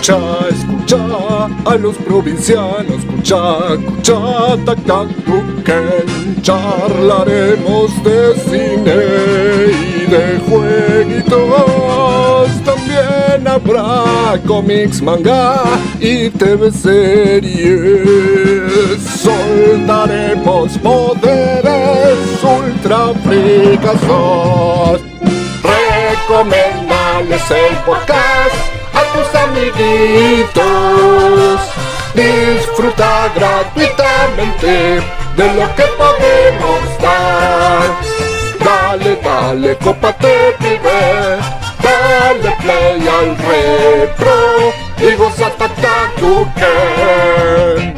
Escucha a los provincianos, escucha, tac, tac, tuquen. Charlaremos de cine y de jueguitos. También habrá cómics, manga y TV series. Soltaremos poderes ultra fricazos. Recomendales el podcast a tus amiguitos. Disfruta gratuitamente de lo que podemos dar. Dale, cópate, pibe. Dale play al retro y goza Tuquen.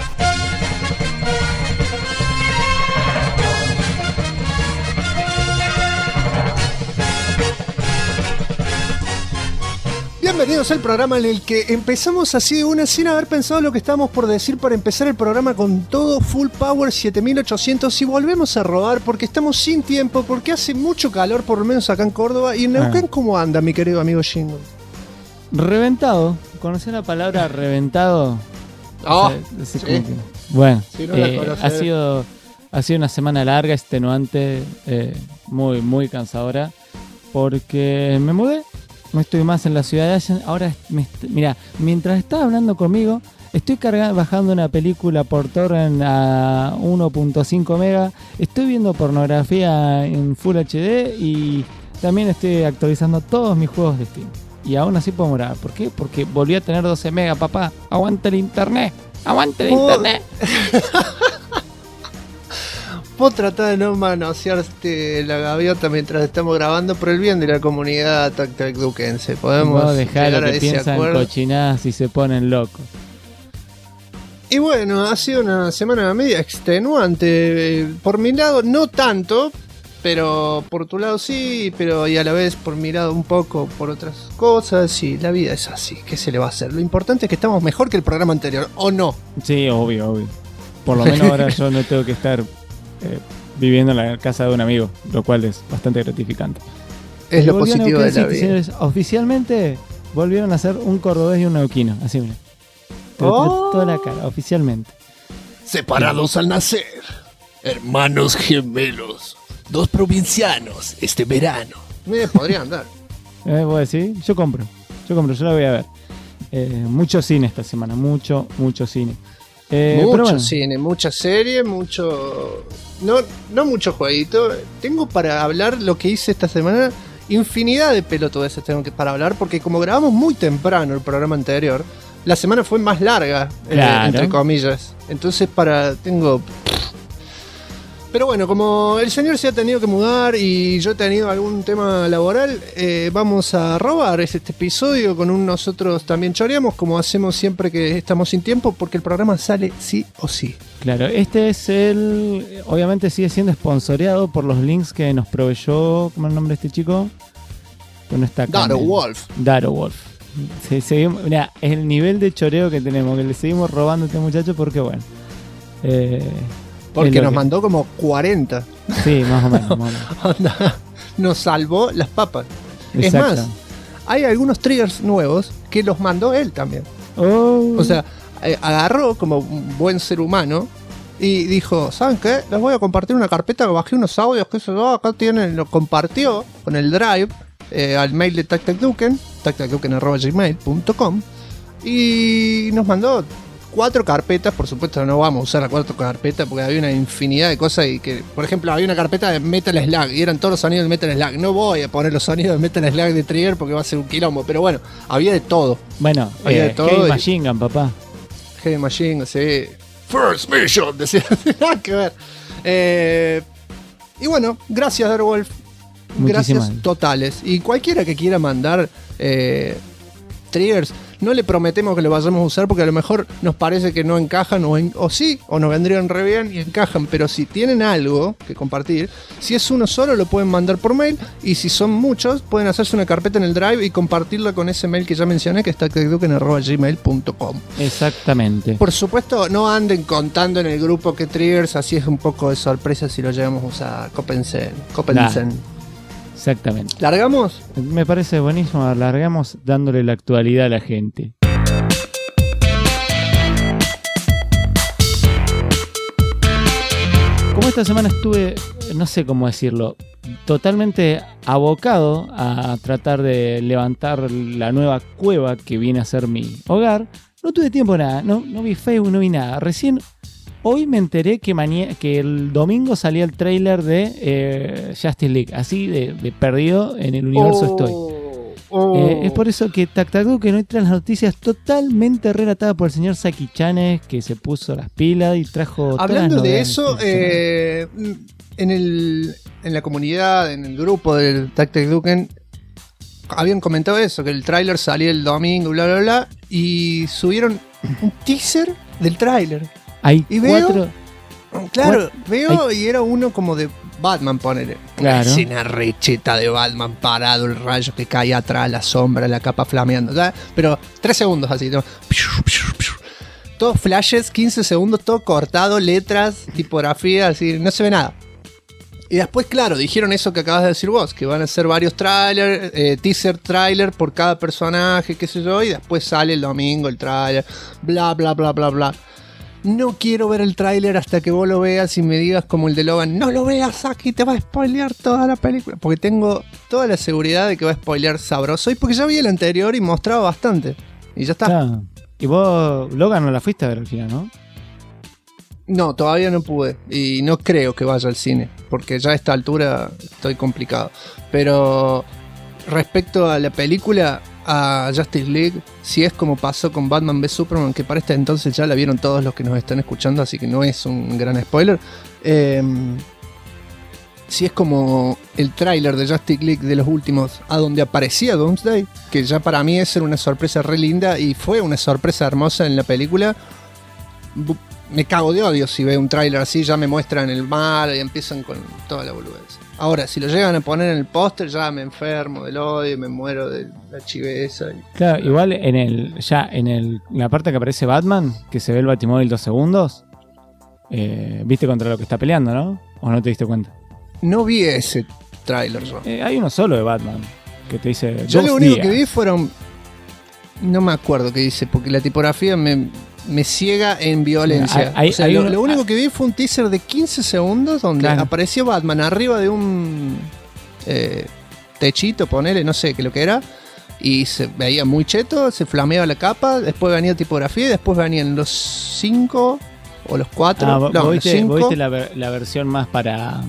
Bienvenidos al programa en el que empezamos así de una sin haber pensado lo que estábamos por decir para empezar el programa con todo full power 7800 y volvemos a rodar porque estamos sin tiempo, porque hace mucho calor por lo menos acá en Córdoba. Y en Neuquén, ¿cómo anda mi querido amigo Jingle? Reventado, ¿conocés la palabra reventado? Sí. Bueno, sí, no ha sido una semana larga, extenuante, muy cansadora, porque me mudé. No estoy más en la ciudad de Allen. Ahora, mira, mientras estás hablando conmigo, estoy bajando una película por torrent a 1.5 mega. Estoy viendo pornografía en Full HD y también estoy actualizando todos mis juegos de Steam. Y aún así puedo morar. ¿Por qué? Porque volví a tener 12 mega, papá. ¡Aguante el internet! ¡Aguante el internet! Vos tratá de no manosearte la gaviota mientras estamos grabando por el bien de la comunidad tactacuquense. Podemos dejar lo que piensan cochinadas y se ponen locos. Y bueno, ha sido una semana media extenuante. Por mi lado, no tanto, pero por tu lado sí, pero y a la vez por mi lado un poco por otras cosas. Y la vida es así, ¿qué se le va a hacer? Lo importante es que estamos mejor que el programa anterior, ¿o no? Sí, obvio. Por lo menos ahora yo no tengo que estar viviendo en la casa de un amigo, lo cual es bastante gratificante. Es lo positivo de la vida. Señores, oficialmente volvieron a ser un cordobés y un neuquino, así mira. Toda la cara, oficialmente. Separados al nacer, hermanos gemelos, dos provincianos este verano. Podría andar. ¿Vos decís? Yo compro, yo la voy a ver. Mucho cine esta semana, mucho cine. Mucho cine, mucha serie, mucho... No mucho jueguito. Tengo para hablar lo que hice esta semana. Infinidad de pelotudeces tengo para hablar. Porque como grabamos muy temprano el programa anterior, la semana fue más larga, claro. Entre comillas. Entonces tengo... Pero bueno, como el señor se ha tenido que mudar y yo he tenido algún tema laboral, vamos a robar este episodio con nosotros también choreamos, como hacemos siempre que estamos sin tiempo, porque el programa sale sí o sí. Claro, este es obviamente sigue siendo sponsoreado por los links que nos proveyó, ¿cómo es el nombre de este chico? Que no está acá. Daro Wolf. Mirá, es el nivel de choreo que tenemos, que le seguimos robando a este muchacho porque bueno... Porque nos mandó como 40. Sí, más o menos. Nos salvó las papas. Exacto. Es más, hay algunos triggers nuevos que los mandó él también. O sea, agarró como un buen ser humano y dijo, ¿saben qué? Les voy a compartir una carpeta que bajé unos audios que acá tienen, lo compartió con el Drive al mail de tactacuquen@gmail.com y nos mandó 4 carpetas. Por supuesto no vamos a usar las 4 carpetas porque había una infinidad de cosas y que, por ejemplo, había una carpeta de Metal Slug y eran todos los sonidos de Metal Slug. No voy a poner los sonidos de Metal Slug de Trigger porque va a ser un quilombo, pero bueno, había de todo. Bueno, había de todo. Heavy Machine Gun, papá. Heavy Machine Gun, sí. First Mission, decía. Nada que ver. Y bueno, gracias Darwolf. Gracias totales. Y cualquiera que quiera mandar triggers, no le prometemos que lo vayamos a usar porque a lo mejor nos parece que no encajan o sí, o nos vendrían re bien y encajan, pero si tienen algo que compartir, si es uno solo lo pueden mandar por mail y si son muchos pueden hacerse una carpeta en el Drive y compartirla con ese mail que ya mencioné que está tactacuquen@gmail.com. Exactamente. Por supuesto no anden contando en el grupo que triggers, así es un poco de sorpresa si lo llegamos a usar. Cópense. Exactamente. ¿Largamos? Me parece buenísimo, largamos dándole la actualidad a la gente. como esta semana estuve, no sé cómo decirlo, totalmente abocado a tratar de levantar la nueva cueva que viene a ser mi hogar, no tuve tiempo nada, no vi Facebook, no vi nada. Recién hoy me enteré que el domingo salía el tráiler de Justice League, así de perdido en el universo estoy. Es por eso que Tactaduque no trae las noticias totalmente relatadas por el señor Saki Chanes, que se puso las pilas y trajo. Hablando de eso, en la comunidad, en el grupo del Tactaduque, habían comentado eso, que el tráiler salía el domingo, bla bla bla, y subieron un teaser del tráiler. Hay y cuatro. Veo y era uno como de Batman, ponele. Claro. Una escena recheta de Batman parado, el rayo que cae atrás, la sombra, la capa flameando. ¿Sabes? Pero 3 segundos así, ¿no? Todos flashes, 15 segundos, todo cortado, letras, tipografía, así, no se ve nada. Y después, claro, dijeron eso que acabas de decir vos, que van a hacer varios trailers, teaser trailer por cada personaje, qué sé yo, y después sale el domingo el trailer, bla, bla, bla, bla, bla. No quiero ver el tráiler hasta que vos lo veas y me digas como el de Logan, no lo veas, aquí te va a spoilear toda la película. Porque tengo toda la seguridad de que va a spoilear sabroso y porque ya vi el anterior y mostraba bastante. Y ya está. Claro. Y vos, Logan, no la fuiste a ver al final, ¿no? No, todavía no pude. Y no creo que vaya al cine. Porque ya a esta altura estoy complicado. Pero respecto a la película, a Justice League, si es como pasó con Batman v Superman, que para este entonces ya la vieron todos los que nos están escuchando, así que no es un gran spoiler. Si es como el tráiler de Justice League de los últimos, a donde aparecía Doomsday, que ya para mí es una sorpresa re linda y fue una sorpresa hermosa en la película. Me cago de odio si veo un tráiler así, ya me muestran el mar y empiezan con toda la boludez. Ahora, si lo llegan a poner en el póster, ya me enfermo del odio, me muero de la chiveza. Claro, igual en la parte que aparece Batman, que se ve el Batimóvil 2 segundos, viste contra lo que está peleando, ¿no? ¿O no te diste cuenta? No vi ese tráiler yo. Hay uno solo de Batman, que te dice yo lo único días. que vi fueron... No me acuerdo qué dice, porque la tipografía me ciega en violencia. Lo único que vi fue un teaser de 15 segundos donde apareció Batman arriba de un techito, ponele, no sé qué lo que era, y se veía muy cheto, se flameaba la capa, después venía tipografía y después venían los 5 o los 4. ¿Vos viste la versión más para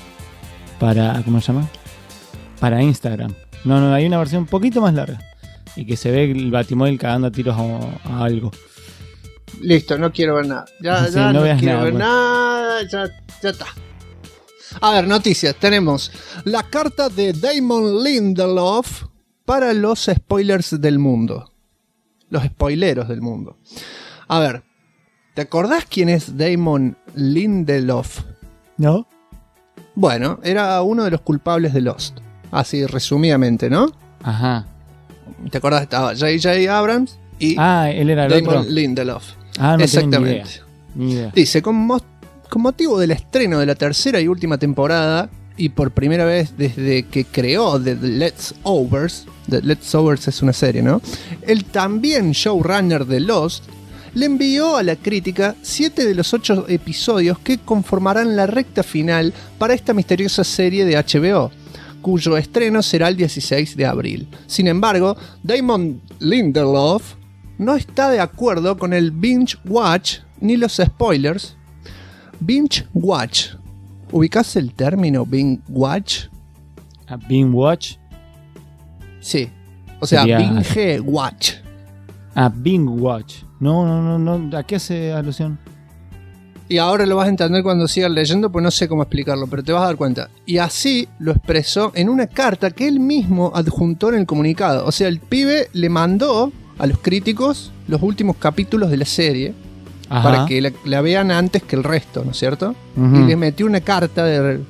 ¿cómo se llama? Para Instagram. No, hay una versión un poquito más larga y que se ve el Batimóvil cagando a tiros a algo. Listo, no quiero ver nada. Ya no quiero ver nada. Ya está. A ver, noticias. Tenemos la carta de Damon Lindelof para los spoilers del mundo. Los spoileros del mundo. A ver, ¿te acordás quién es Damon Lindelof? ¿No? Bueno, era uno de los culpables de Lost. Así resumidamente, ¿no? Ajá. ¿Te acordás? Estaba J.J. Abrams y él era el Damon otro. Lindelof. No exactamente. Ni idea. Dice, con motivo del estreno de la tercera y última temporada, y por primera vez desde que creó The Leftovers es una serie, ¿no? El también showrunner de Lost le envió a la crítica 7 de los 8 episodios que conformarán la recta final para esta misteriosa serie de HBO, cuyo estreno será el 16 de abril. Sin embargo, Damon Lindelof no está de acuerdo con el binge watch ni los spoilers. Binge watch. ¿Ubicás el término binge watch? ¿Binge watch? Sí. O sea, binge watch. Binge watch. No. ¿A qué hace alusión? Y ahora lo vas a entender cuando sigas leyendo, pues no sé cómo explicarlo, pero te vas a dar cuenta. Y así lo expresó en una carta que él mismo adjuntó en el comunicado. O sea, el pibe le mandó a los críticos los últimos capítulos de la serie. Ajá. Para que la vean antes que el resto, ¿no es cierto? Uh-huh. Y les metió una carta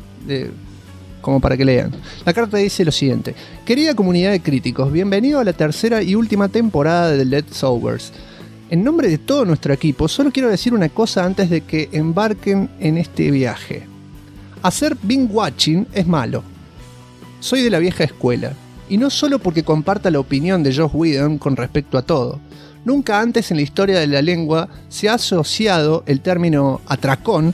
como para que lean. La carta dice lo siguiente: querida comunidad de críticos, bienvenido a la tercera y última temporada de The Leftovers. En nombre de todo nuestro equipo, solo quiero decir una cosa antes de que embarquen en este viaje. Hacer binge watching es malo. Soy de la vieja escuela, y no solo porque comparta la opinión de Joss Whedon con respecto a todo. Nunca antes en la historia de la lengua se ha asociado el término atracón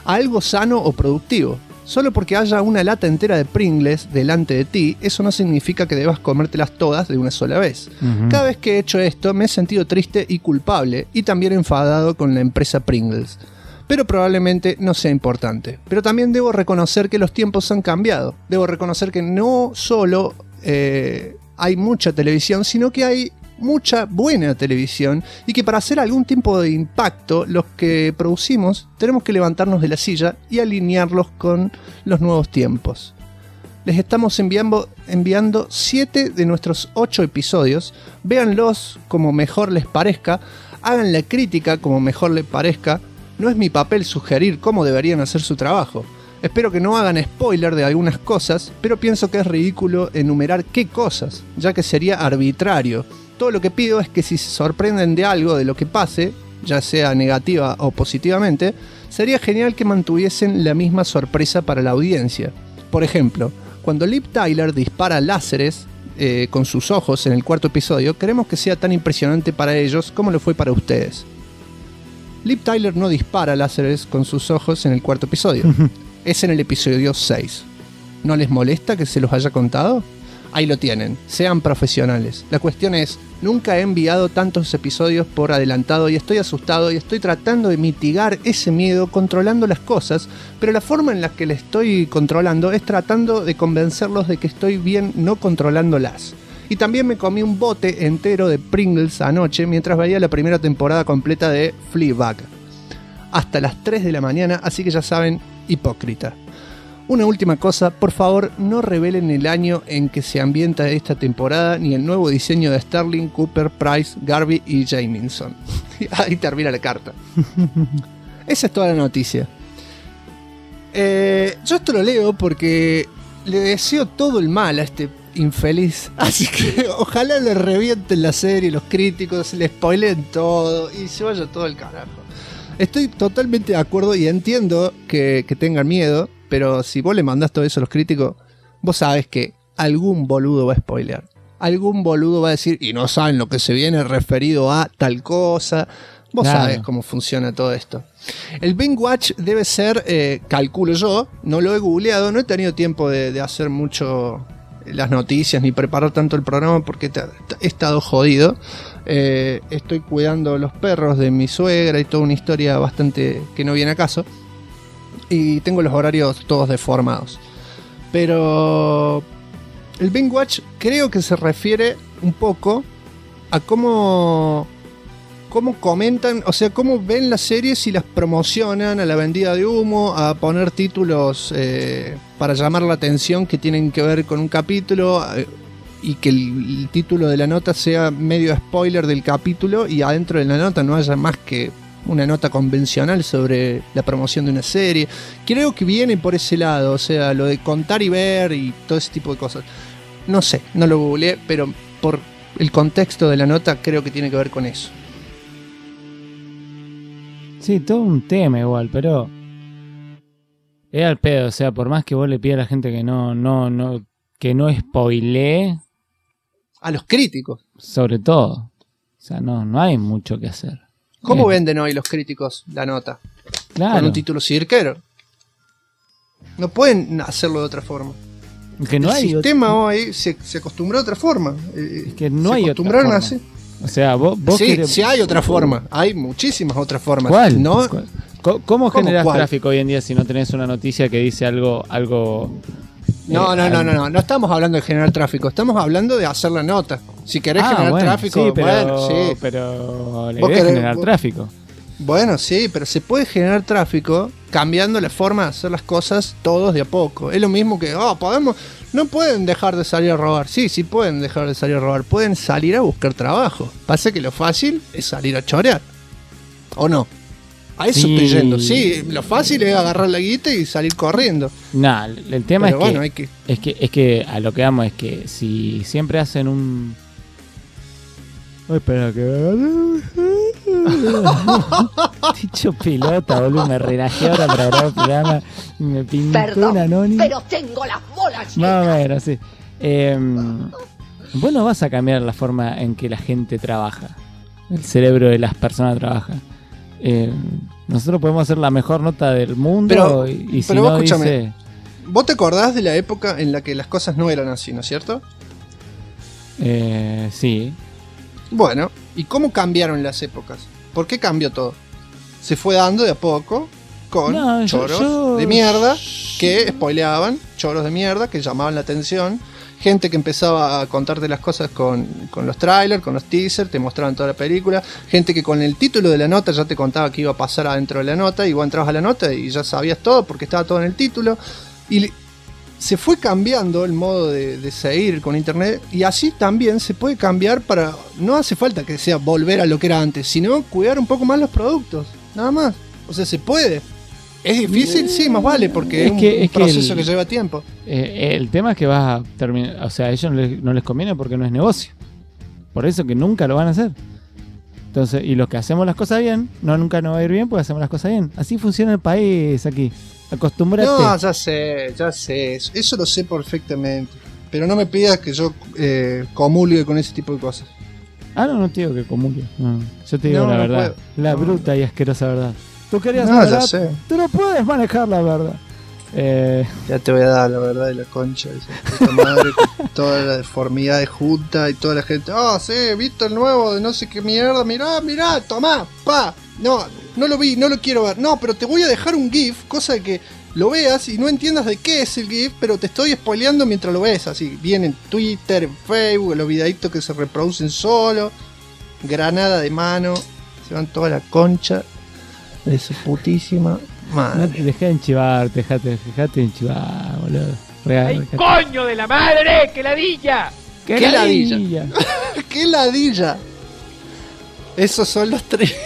a algo sano o productivo. Solo porque haya una lata entera de Pringles delante de ti, eso no significa que debas comértelas todas de una sola vez. Cada vez que he hecho esto me he sentido triste y culpable, y también enfadado con la empresa Pringles. Pero probablemente no sea importante. Pero también debo reconocer que los tiempos han cambiado. Debo reconocer que no solo hay mucha televisión, sino que hay mucha buena televisión, y que para hacer algún tipo de impacto, los que producimos tenemos que levantarnos de la silla y alinearlos con los nuevos tiempos. Les estamos enviando 7 de nuestros 8 episodios. Véanlos como mejor les parezca, hagan la crítica como mejor les parezca. No es mi papel sugerir cómo deberían hacer su trabajo. Espero que no hagan spoiler de algunas cosas, pero pienso que es ridículo enumerar qué cosas, ya que sería arbitrario. Todo lo que pido es que si se sorprenden de algo de lo que pase, ya sea negativa o positivamente, sería genial que mantuviesen la misma sorpresa para la audiencia. Por ejemplo, cuando Liv Tyler dispara láseres con sus ojos en el 4º episodio, queremos que sea tan impresionante para ellos como lo fue para ustedes. Liv Tyler no dispara láseres con sus ojos en el 4º episodio. Es en el episodio 6. ¿No les molesta que se los haya contado? Ahí lo tienen, sean profesionales. La cuestión es, nunca he enviado tantos episodios por adelantado y estoy asustado y estoy tratando de mitigar ese miedo controlando las cosas, pero la forma en la que le estoy controlando es tratando de convencerlos de que estoy bien no controlándolas. Y también me comí un bote entero de Pringles anoche mientras veía la primera temporada completa de Fleabag. Hasta las 3 de la mañana, así que ya saben, hipócrita. Una última cosa, por favor no revelen el año en que se ambienta esta temporada ni el nuevo diseño de Sterling, Cooper, Price, Garvey y Jamieson. Ahí termina la carta. Esa es toda la noticia. Yo esto lo leo porque le deseo todo el mal a este infeliz, así que ojalá le revienten la serie, los críticos, le spoilen todo y se vaya todo al carajo. Estoy totalmente de acuerdo y entiendo que tengan miedo, pero si vos le mandás todo eso a los críticos, vos sabés que algún boludo va a spoilear. Algún boludo va a decir, y no saben lo que se viene referido a tal cosa. Vos sabés cómo funciona todo esto. El Binge Watch debe ser, calculo yo, no lo he googleado, no he tenido tiempo de hacer mucho las noticias ni preparar tanto el programa porque he estado jodido. Estoy cuidando los perros de mi suegra y toda una historia bastante que no viene a caso. Y tengo los horarios todos deformados. Pero el Binge Watch creo que se refiere un poco a cómo comentan, o sea, cómo ven las series y las promocionan, a la vendida de humo, a poner títulos para llamar la atención que tienen que ver con un capítulo, y que el título de la nota sea medio spoiler del capítulo y adentro de la nota no haya más que una nota convencional sobre la promoción de una serie. Creo que viene por ese lado, o sea, lo de contar y ver y todo ese tipo de cosas. No sé, no lo googleé, pero por el contexto de la nota creo que tiene que ver con eso. Sí, todo un tema igual, pero es al pedo, o sea, por más que vos le pidas a la gente que no spoilee a los críticos, sobre todo, o sea, no hay mucho que hacer. ¿Cómo venden hoy los críticos la nota? Claro. Con un título cirquero. No pueden hacerlo de otra forma. Que no el sistema hoy se acostumbró a otra forma. Es que no se hay acostumbraron otra así. O sea, vos sí hay otra forma. Hay muchísimas otras formas. ¿Cuál? ¿No? ¿Cómo generás tráfico hoy en día si no tenés una noticia que dice algo? No estamos hablando de generar tráfico, estamos hablando de hacer la nota. Si querés generar tráfico, sí, bueno, sí. Pero le debes generar tráfico. Bueno, sí, pero se puede generar tráfico cambiando la forma de hacer las cosas todos de a poco. Es lo mismo que, no pueden dejar de salir a robar. Sí pueden dejar de salir a robar. Pueden salir a buscar trabajo. Pasa que lo fácil es salir a chorear. ¿O no? A eso estoy yendo. Sí, lo fácil es agarrar la guita y salir corriendo. No, el tema pero es bueno, que, es que a lo que vamos es que si siempre hacen un... Ay, espera que... Dicho pelota, boludo, me relajé ahora para grabar el programa y me pintó una noni. Pero tengo las bolas. Más o menos, sí. Vos no vas a cambiar la forma en que la gente trabaja. El cerebro de las personas trabaja. nosotros podemos hacer la mejor nota del mundo Pero- y si pero no vos escuchame. dice... ¿Vos te acordás de la época en la que las cosas no eran así, ¿no es cierto? Sí. Bueno, ¿y cómo cambiaron las épocas? ¿Por qué cambió todo? Se fue dando de a poco con No, choros de mierda que spoileaban, choros de mierda que llamaban la atención, gente que empezaba a contarte las cosas con los trailers, con los teasers, te mostraban toda la película, gente que con el título de la nota ya te contaba qué iba a pasar adentro de la nota, y vos entrabas a la nota y ya sabías todo porque estaba todo en el título, y se fue cambiando el modo de seguir con internet, y así también se puede cambiar para, no hace falta que sea volver a lo que era antes, sino cuidar un poco más los productos, nada más. O sea, se puede. ¿Es difícil? Sí, más vale, porque es un proceso que lleva tiempo. El tema es que vas a terminar, o sea, a ellos no les conviene porque no es negocio. Por eso que nunca lo van a hacer. Entonces, y los que hacemos las cosas bien, nunca nos va a ir bien porque hacemos las cosas bien. Así funciona el país aquí. Acostúmbrate. No, ya sé. Eso lo sé perfectamente. Pero no me pidas que yo comulgue con ese tipo de cosas. No te digo que comulgue. No. Yo te digo No, la no verdad. puedo. La bruta y asquerosa verdad. Tú querías No, la ya verdad. sé. Tú no puedes manejar la verdad. Ya te voy a dar la verdad de la concha de esa puta madre, con toda la deformidad de junta y toda la gente. Sí, ¿viste el nuevo de no sé qué mierda? Mirá, tomá, pa. No lo vi, no lo quiero ver. No, pero te voy a dejar un GIF, cosa de que lo veas y no entiendas de qué es el GIF, pero te estoy spoileando mientras lo ves. Así, viene en Twitter, en Facebook, los videitos que se reproducen solo, granada de mano, se van toda la concha de su putísima madre. No, dejá de enchivar, dejate de enchivar, boludo. ¡Ay, coño de la madre! ¡Qué ladilla! ¡Qué ladilla! ¡Qué ladilla! Esos son los tres.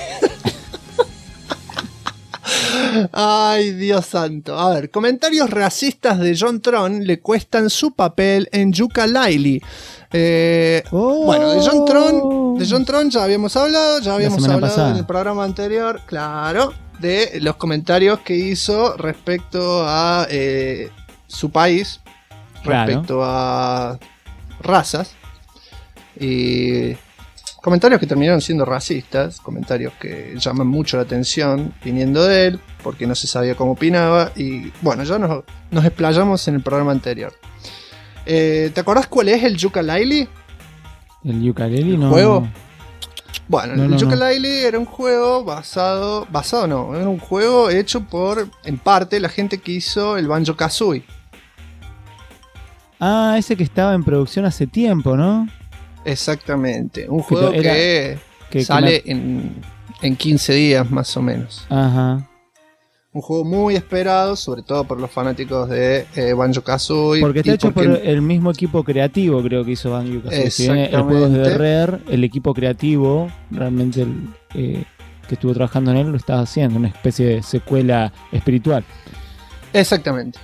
Ay, Dios santo. A ver, comentarios racistas de John Tron le cuestan su papel en Yooka-Laylee. Bueno, de John Tron ya habíamos hablado pasada. en el programa anterior, claro, de los comentarios que hizo respecto a su país, respecto a razas, y comentarios que terminaron siendo racistas, comentarios que llaman mucho la atención viniendo de él, porque no se sabía cómo opinaba, y bueno, ya nos explayamos en el programa anterior. ¿Te acordás cuál es el Yooka-Laylee? ¿El Yooka-Laylee? No. ¿Juego? Bueno, No, el no, Yooka-Laylee era un juego era un juego hecho por, en parte, la gente que hizo el Banjo-Kazooie. Ese que estaba en producción hace tiempo, ¿no? Exactamente, un juego que que sale en 15 días más o menos. Ajá. Un juego muy esperado, sobre todo por los fanáticos de Banjo-Kazooie. Porque está hecho por el mismo equipo creativo, creo que hizo Banjo-Kazooie. Si bien el juego es de Rare, el equipo creativo, realmente que estuvo trabajando en él, lo estaba haciendo, una especie de secuela espiritual. Exactamente.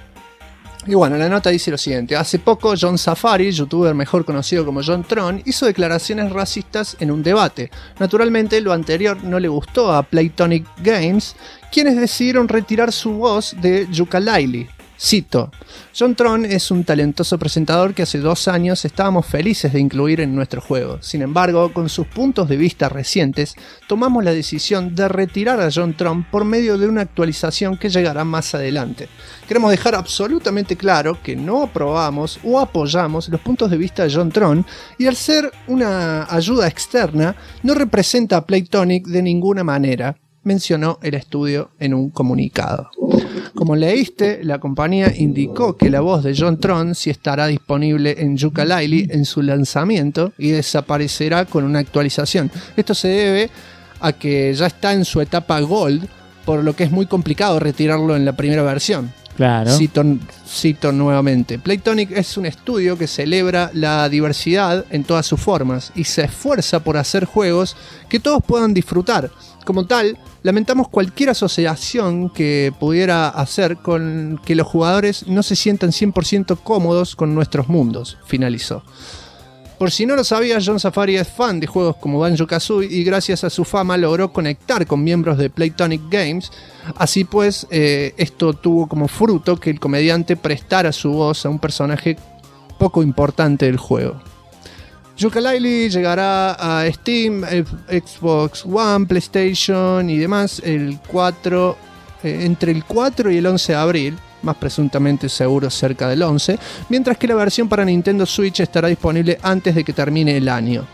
Y bueno, la nota dice lo siguiente. Hace poco, John Safari, youtuber mejor conocido como John Tron, hizo declaraciones racistas en un debate. Naturalmente, lo anterior no le gustó a Playtonic Games, quienes decidieron retirar su voz de Yooka-Laylee. Cito: John Tron es un talentoso presentador que hace 2 años estábamos felices de incluir en nuestro juego. Sin embargo, con sus puntos de vista recientes, tomamos la decisión de retirar a John Tron por medio de una actualización que llegará más adelante. Queremos dejar absolutamente claro que no aprobamos o apoyamos los puntos de vista de John Tron, y al ser una ayuda externa, no representa a Playtonic de ninguna manera, mencionó el estudio en un comunicado. Como leíste, la compañía indicó que la voz de John Tron sí estará disponible en Yooka-Laylee en su lanzamiento y desaparecerá con una actualización. Esto se debe a que ya está en su etapa Gold, por lo que es muy complicado retirarlo en la primera versión. Claro. Cito nuevamente. Playtonic es un estudio que celebra la diversidad en todas sus formas y se esfuerza por hacer juegos que todos puedan disfrutar. Como tal, lamentamos cualquier asociación que pudiera hacer con que los jugadores no se sientan 100% cómodos con nuestros mundos, finalizó. Por si no lo sabías, John Safari es fan de juegos como Banjo-Kazooie y gracias a su fama logró conectar con miembros de Playtonic Games. Así pues, esto tuvo como fruto que el comediante prestara su voz a un personaje poco importante del juego. Yooka-Laylee llegará a Steam, Xbox One, PlayStation y demás entre el 4 y el 11 de abril, más presuntamente seguro cerca del 11, mientras que la versión para Nintendo Switch estará disponible antes de que termine el año.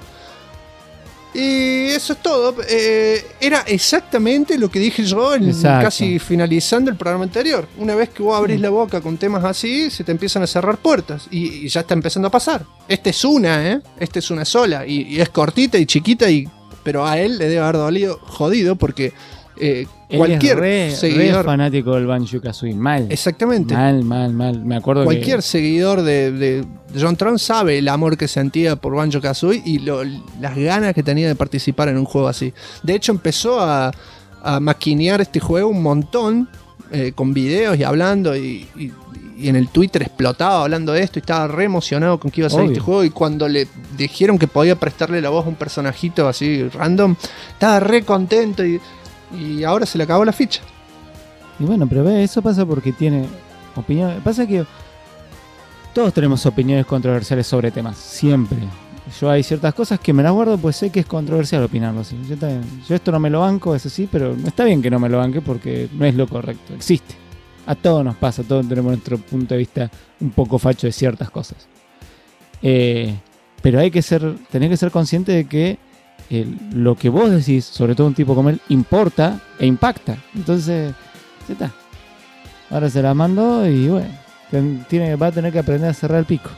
Y eso es todo. Era exactamente lo que dije yo casi finalizando el programa anterior. Una vez que vos abrís la boca con temas así, se te empiezan a cerrar puertas. Y ya está empezando a pasar. Esta es una sola. Y es cortita y chiquita, pero a él le debe haber dolido jodido porque cualquier seguidor re fanático del Banjo-Kazooie, mal. Exactamente. Mal. Me acuerdo cualquier seguidor de John Tron sabe el amor que sentía por Banjo-Kazooie y las ganas que tenía de participar en un juego así. De hecho, empezó a maquinear este juego un montón, con videos y hablando, y en el Twitter explotaba hablando de esto y estaba re emocionado con que iba a salir este juego. Y cuando le dijeron que podía prestarle la voz a un personajito así random, estaba re contento y ahora se le acabó la ficha. Y bueno, pero eso pasa porque tiene opinión. Pasa que todos tenemos opiniones controversiales sobre temas, siempre. Yo hay ciertas cosas que me las guardo, pues sé que es controversial opinarlo así. Yo esto no me lo banco, eso sí, pero no está bien que no me lo banque porque no es lo correcto. Existe. A todos nos pasa, todos tenemos nuestro punto de vista un poco facho de ciertas cosas. Pero tenés que ser consciente de que lo que vos decís, sobre todo un tipo como él, importa e impacta. Entonces, ya está. Ahora se la mandó y bueno, va a tener que aprender a cerrar el pico.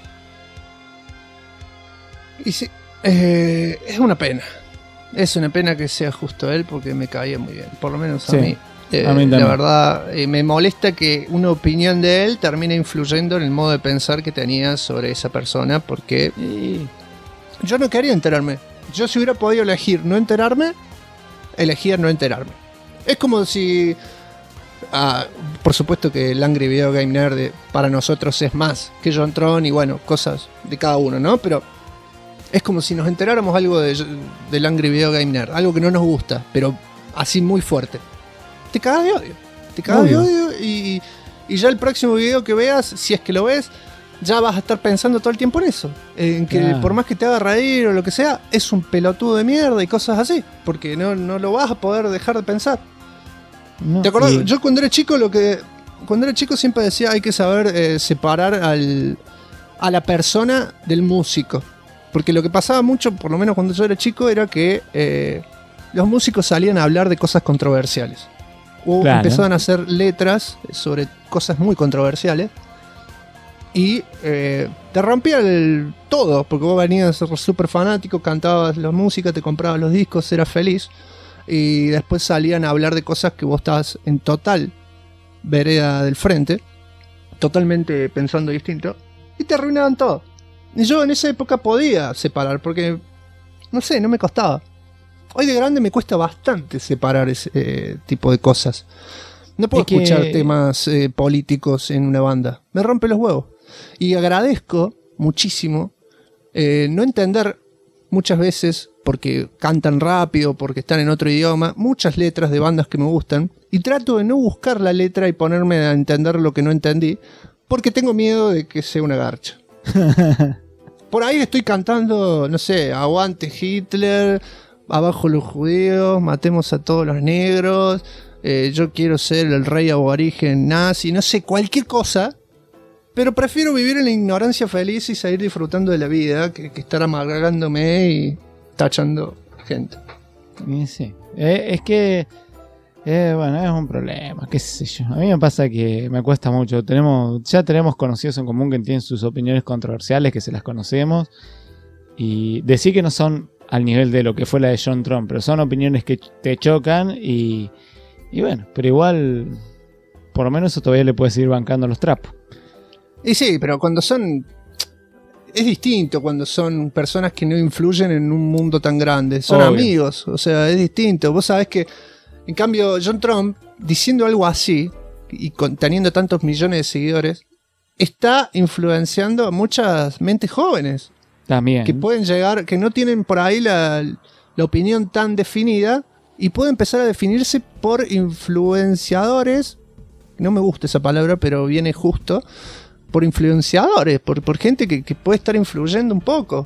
Y sí, es una pena. Es una pena que sea justo él porque me caía muy bien. Por lo menos a mí. A mí la verdad, me molesta que una opinión de él termine influyendo en el modo de pensar que tenía sobre esa persona porque yo no quería enterarme. Yo si hubiera podido elegir no enterarme, elegía no enterarme. Es como si... por supuesto que el Angry Video Game Nerd para nosotros es más que John Tron y bueno, cosas de cada uno, ¿no? Pero es como si nos enteráramos algo del Angry Video Game Nerd, algo que no nos gusta, pero así muy fuerte. Te cagas de odio. Te cagas de odio y ya el próximo video que veas, si es que lo ves, ya vas a estar pensando todo el tiempo en eso. En que por más que te haga reír o lo que sea, es un pelotudo de mierda y cosas así. Porque no lo vas a poder dejar de pensar. No, ¿te acordás? Yo cuando era chico siempre decía hay que saber separar a la persona del músico. Porque lo que pasaba mucho, por lo menos cuando yo era chico, era que los músicos salían a hablar de cosas controversiales. O empezaban a hacer letras sobre cosas muy controversiales. Y te rompía todo, porque vos venías a ser súper fanático, cantabas la música, te comprabas los discos, eras feliz. Y después salían a hablar de cosas que vos estabas en total vereda del frente, totalmente pensando distinto, y te arruinaban todo. Y yo en esa época podía separar, porque, no sé, no me costaba. Hoy de grande me cuesta bastante separar ese tipo de cosas. No puedo escuchar temas políticos en una banda. Me rompe los huevos. Y agradezco muchísimo no entender muchas veces, porque cantan rápido, porque están en otro idioma, muchas letras de bandas que me gustan. Y trato de no buscar la letra y ponerme a entender lo que no entendí, porque tengo miedo de que sea una garcha. Por ahí estoy cantando, no sé, aguante Hitler, abajo los judíos, matemos a todos los negros, yo quiero ser el rey aborigen nazi, no sé, cualquier cosa, pero prefiero vivir en la ignorancia feliz y seguir disfrutando de la vida que estar amargándome y tachando gente. Sí, es que bueno, es un problema, qué sé yo. A mí me pasa que me cuesta mucho. Ya tenemos conocidos en común que tienen sus opiniones controversiales, que se las conocemos, y decir que no son al nivel de lo que fue la de John Tron, pero son opiniones que te chocan y bueno, pero igual por lo menos eso todavía le puedes ir bancando los trapos. Y sí, pero cuando son... Es distinto cuando son personas que no influyen en un mundo tan grande. Son amigos, o sea, es distinto. Vos sabés que, en cambio, John Trump, diciendo algo así, y teniendo tantos millones de seguidores, está influenciando a muchas mentes jóvenes. También. Que pueden llegar, que no tienen por ahí la opinión tan definida, y puede empezar a definirse por influenciadores. No me gusta esa palabra, pero viene justo. Por influenciadores, por gente que puede estar influyendo un poco.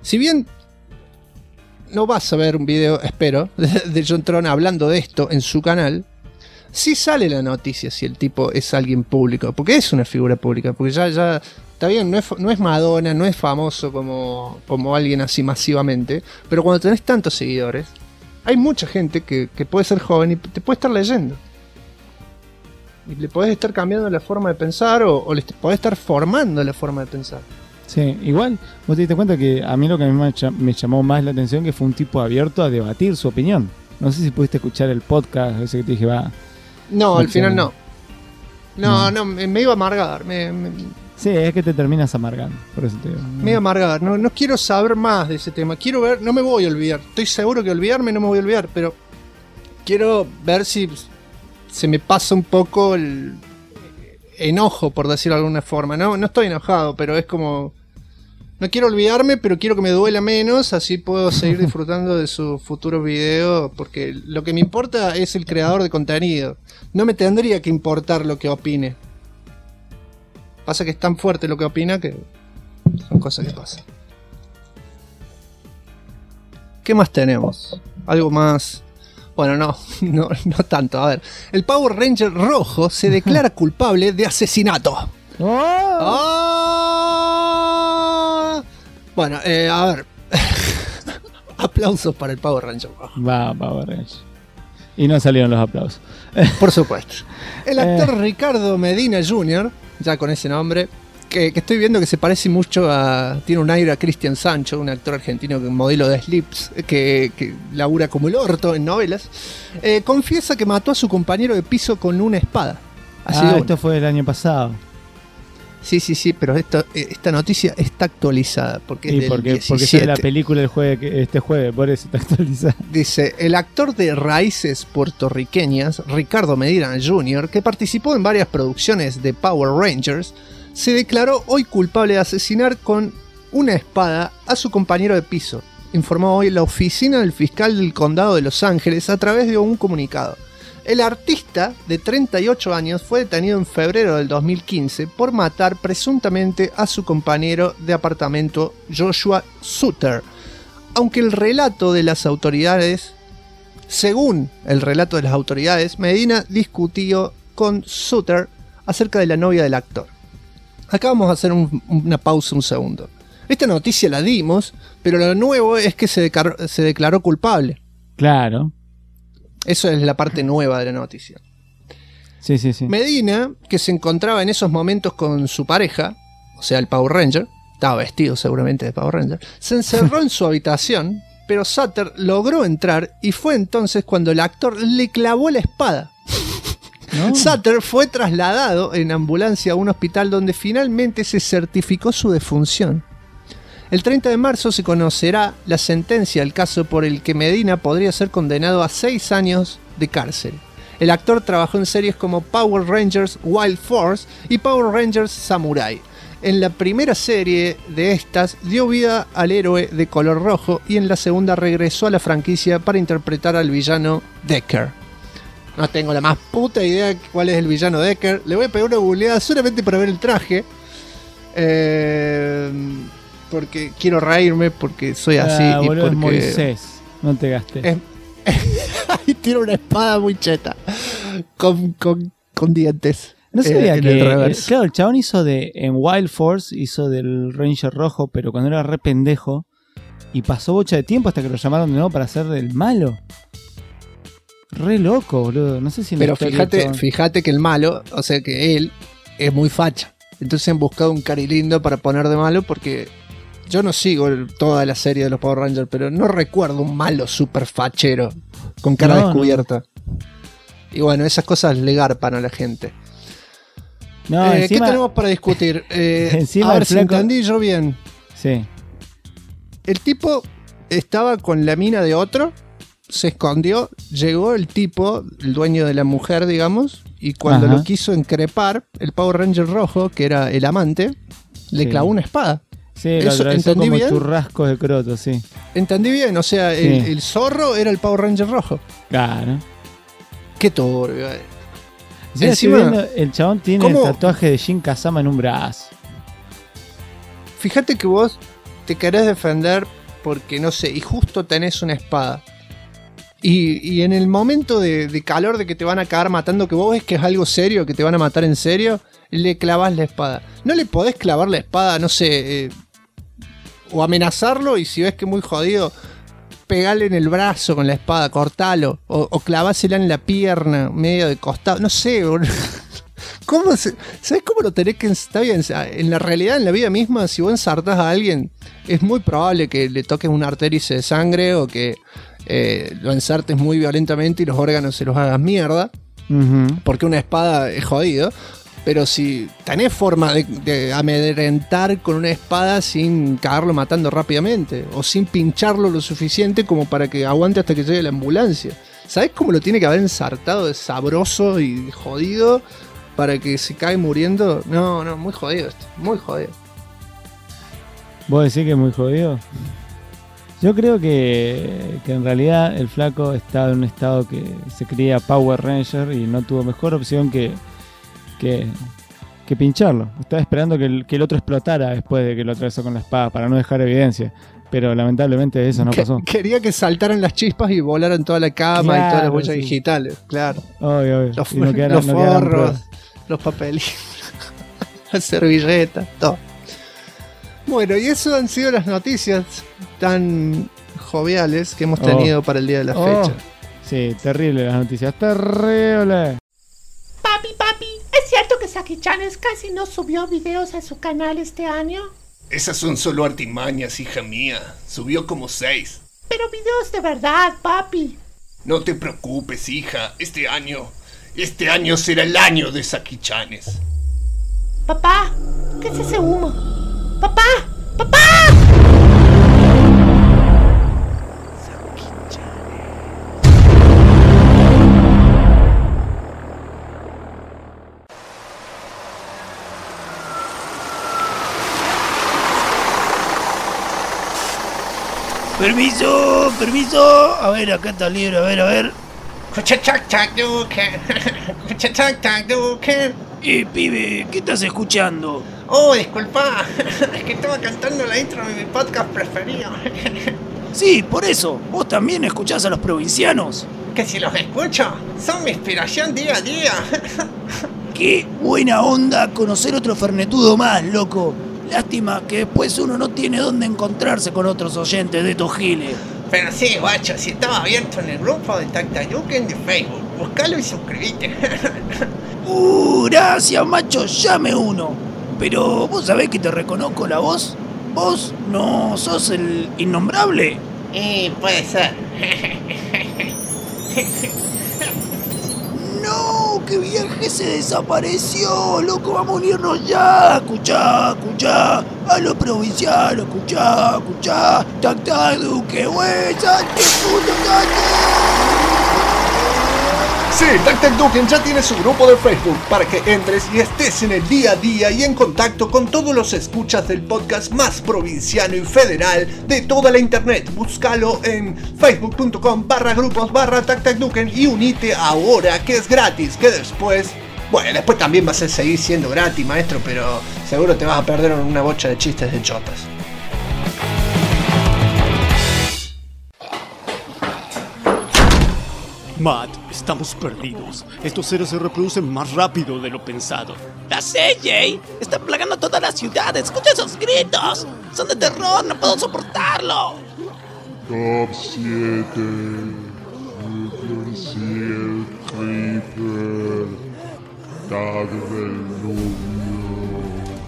si bien no vas a ver un video, espero, de John Tron hablando de esto en su canal, sí sale la noticia si el tipo es alguien público, porque es una figura pública, porque ya está bien, no es Madonna, no es famoso como alguien así masivamente, pero cuando tenés tantos seguidores, hay mucha gente que puede ser joven y te puede estar leyendo. Y le podés estar cambiando la forma de pensar o le podés estar formando la forma de pensar. Sí, igual vos te diste cuenta que a mí lo que me llamó más la atención que fue un tipo abierto a debatir su opinión. No sé si pudiste escuchar el podcast ese que te dije, va. No, al final no. No, me iba a amargar. Sí, es que te terminas amargando. Por eso te digo. Me iba a amargar. No quiero saber más de ese tema. Quiero ver, no me voy a olvidar. Estoy seguro que olvidarme no me voy a olvidar, pero quiero ver si se me pasa un poco el enojo, por decirlo de alguna forma. No estoy enojado, pero es como... No quiero olvidarme, pero quiero que me duela menos, así puedo seguir disfrutando de sus futuros videos, porque lo que me importa es el creador de contenido. No me tendría que importar lo que opine. Pasa que es tan fuerte lo que opina que son cosas que pasan. ¿Qué más tenemos? Algo más... Bueno, no tanto. A ver, el Power Ranger rojo se declara culpable de asesinato. ¡Oh! Bueno, a ver. Aplausos para el Power Ranger rojo. Va, Power Ranger. Y no salieron los aplausos. Por supuesto. El actor Ricardo Medina Jr., ya con ese nombre, que estoy viendo que se parece mucho a... Tiene un aire a Cristian Sancho, un actor argentino, un modelo de Slips, que labura como el orto en novelas, confiesa que mató a su compañero de piso con una espada. Esto fue el año pasado. Sí, pero esta noticia está actualizada. Porque sale la película este jueves, por eso está actualizada. Dice, el actor de raíces puertorriqueñas, Ricardo Medina Jr., que participó en varias producciones de Power Rangers, se declaró hoy culpable de asesinar con una espada a su compañero de piso, informó hoy la oficina del fiscal del condado de Los Ángeles a través de un comunicado. El artista, de 38 años, fue detenido en febrero del 2015 por matar presuntamente a su compañero de apartamento Joshua Sutter, aunque según el relato de las autoridades, Medina discutió con Sutter acerca de la novia del actor. Acá vamos a hacer una pausa un segundo. Esta noticia la dimos, pero lo nuevo es que se declaró culpable. Claro. Eso es la parte nueva de la noticia. Sí. Medina, que se encontraba en esos momentos con su pareja, o sea, el Power Ranger, estaba vestido seguramente de Power Ranger, se encerró en su habitación, pero Sutter logró entrar y fue entonces cuando el actor le clavó la espada. No. Sutter fue trasladado en ambulancia a un hospital donde finalmente se certificó su defunción. El 30 de marzo se conocerá la sentencia del caso por el que Medina podría ser condenado a 6 años de cárcel. El actor trabajó en series como Power Rangers Wild Force y Power Rangers Samurai. En la primera serie de estas dio vida al héroe de color rojo y en la segunda regresó a la franquicia para interpretar al villano Decker. No tengo la más puta idea de cuál es el villano Decker. Le voy a pegar una googleada solamente para ver el traje. Porque quiero reírme, porque soy así. Y boludo, porque... Moisés, no te gastes. Y tiene una espada muy cheta. Con dientes. No sabía que... Claro, el chabón en Wild Force hizo del Ranger rojo, pero cuando era re pendejo. Y pasó bocha de tiempo hasta que lo llamaron de nuevo para hacer del malo. Re loco, boludo. No sé si... Pero fíjate que el malo, o sea que él, es muy facha. Entonces han buscado un cari lindo para poner de malo porque... Yo no sigo toda la serie de los Power Rangers, pero no recuerdo un malo super fachero con cara descubierta. No. Y bueno, esas cosas le garpan a la gente. No, encima, ¿qué tenemos para discutir? Encima a ver si entendí yo bien. Sí. El tipo estaba con la mina de otro, se escondió, llegó el tipo, el dueño de la mujer, digamos, y cuando lo quiso increpar, el Power Ranger rojo, que era el amante, le clavó una espada. Sí, lo atravesó como bien? Churrascos de croto, sí. Entendí bien, o sea, sí. el zorro era el Power Ranger rojo. Claro. Qué turbio. Sí, encima, viendo, el chabón tiene el tatuaje de Jin Kazama en un brazo. Fíjate que vos te querés defender porque, no sé, y justo tenés una espada. Y en el momento de calor de que te van a cagar matando, que vos ves que es algo serio, que te van a matar en serio, le clavás la espada. No le podés clavar la espada, no sé, o amenazarlo, y si ves que es muy jodido, pegale en el brazo con la espada, cortalo, o clavásela en la pierna, medio de costado, no sé, ¿sabés cómo lo tenés que... Está bien, en la realidad, en la vida misma, si vos ensartás a alguien, es muy probable que le toques una arteria y se desangre, o que lo ensartes muy violentamente y los órganos se los hagas mierda, porque una espada es jodido. Pero si tenés forma de amedrentar con una espada sin cagarlo matando rápidamente, o sin pincharlo lo suficiente como para que aguante hasta que llegue la ambulancia, ¿sabés cómo lo tiene que haber ensartado de sabroso y jodido para que se cae muriendo? No, muy jodido esto, muy jodido. ¿Vos decís que es muy jodido? Yo creo que en realidad el flaco estaba en un estado que se creía Power Ranger y no tuvo mejor opción que pincharlo. Estaba esperando que el otro explotara después de que lo atravesó con la espada para no dejar evidencia. Pero lamentablemente eso no pasó. Quería que saltaran las chispas y volaran toda la cama, claro, y todas las huellas digitales. Claro. Obvio. Los forros, los papelitos, las servilletas, todo. Bueno, y eso han sido las noticias tan joviales que hemos tenido para el día de la fecha. Sí, terrible las noticias, terrible. Papi, ¿es cierto que Saki-chan casi no subió videos a su canal este año? Esas son solo artimañas, hija mía. Subió como 6. Pero videos de verdad, papi. No te preocupes, hija. Este año será el año de Saki-chanes. Papá, ¿qué es ese humo? ¡Papá! Permiso. A ver, acá está el libro, a ver. Pibe, ¿qué estás escuchando? Oh, disculpa, es que estaba cantando la intro de mi podcast preferido. Sí, por eso, ¿vos también escuchás a los provincianos? Que si los escucho, son mi inspiración día a día. Qué buena onda conocer otro fernetudo más, loco. Lástima que después uno no tiene dónde encontrarse con otros oyentes de estos giles. Pero sí, guacho, si estaba abierto en el grupo de Taktayuken de Facebook, buscalo y suscribite. Gracias, macho, llame uno. Pero vos sabés que te reconozco la voz. ¿Vos no sos el innombrable? Puede ser. No, que viaje se desapareció, loco, vamos a unirnos ya. Escuchá, a los provincianos, escuchá. Taktayuken, güey, salte, puto, Sí, Taktayuken ya tiene su grupo de Facebook para que entres y estés en el día a día y en contacto con todos los escuchas del podcast más provinciano y federal de toda la internet. Búscalo en facebook.com/grupos/Taktayuken y unite ahora, que es gratis, que después también vas a seguir siendo gratis, maestro, pero seguro te vas a perder una bocha de chistes de chotas. Matt, estamos perdidos. Estos seres se reproducen más rápido de lo pensado. ¡La sé, Jay! ¡Están plagando toda la ciudad! ¡Escucha esos gritos! ¡Son de terror! ¡No puedo soportarlo! Top 7. Seal Creeper. Tag del novio.